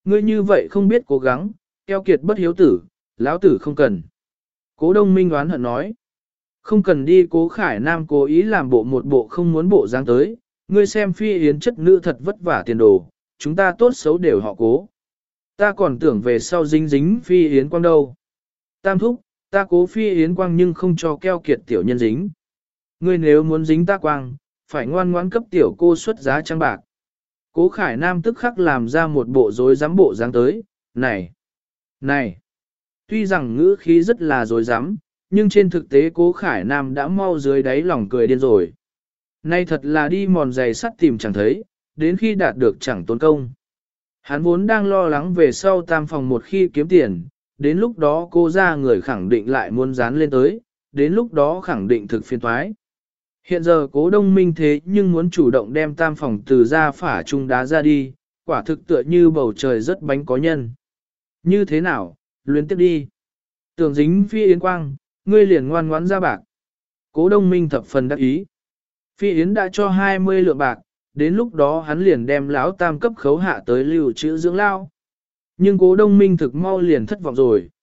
Ngươi như vậy không biết cố gắng, keo kiệt bất hiếu tử, lão tử không cần. Cố Đông Minh oán hận nói. Không cần đi. Cố Khải Nam cố ý làm bộ một bộ không muốn bộ dáng tới. Ngươi xem Phi Yến chất nữ thật vất vả tiền đồ, chúng ta tốt xấu đều họ Cố. Ta còn tưởng về sau dính dính Phi Yến Quang đâu. Tam thúc, ta cố Phi Yến Quang nhưng không cho keo kiệt tiểu nhân dính. Ngươi nếu muốn dính ta Quang, phải ngoan ngoãn cấp tiểu cô xuất giá trang bạc. Cố Khải Nam tức khắc làm ra một bộ rối rắm bộ dáng tới. Này! Này! Tuy rằng ngữ khí rất là dối rắm, nhưng trên thực tế Cố Khải Nam đã mau dưới đáy lòng cười điên rồi. Nay thật là đi mòn giày sắt tìm chẳng thấy, đến khi đạt được chẳng tốn công. Hắn vốn đang lo lắng về sau tam phòng một khi kiếm tiền, đến lúc đó cô ra người khẳng định lại muốn dán lên tới, đến lúc đó khẳng định thực phiền toái. Hiện giờ Cố Đông Minh thế nhưng muốn chủ động đem tam phòng từ ra phả trung đá ra đi, quả thực tựa như bầu trời rất bánh có nhân. Như thế nào, luyến tiếp đi. Tưởng dính Phi Yến Quang, ngươi liền ngoan ngoãn ra bạc. Cố Đông Minh thập phần đắc ý. Phi Yến đã cho 20 lượng bạc, đến lúc đó hắn liền đem lão tam cấp khấu hạ tới lưu trữ dưỡng lao. Nhưng Cố Đông Minh thực mau liền thất vọng rồi.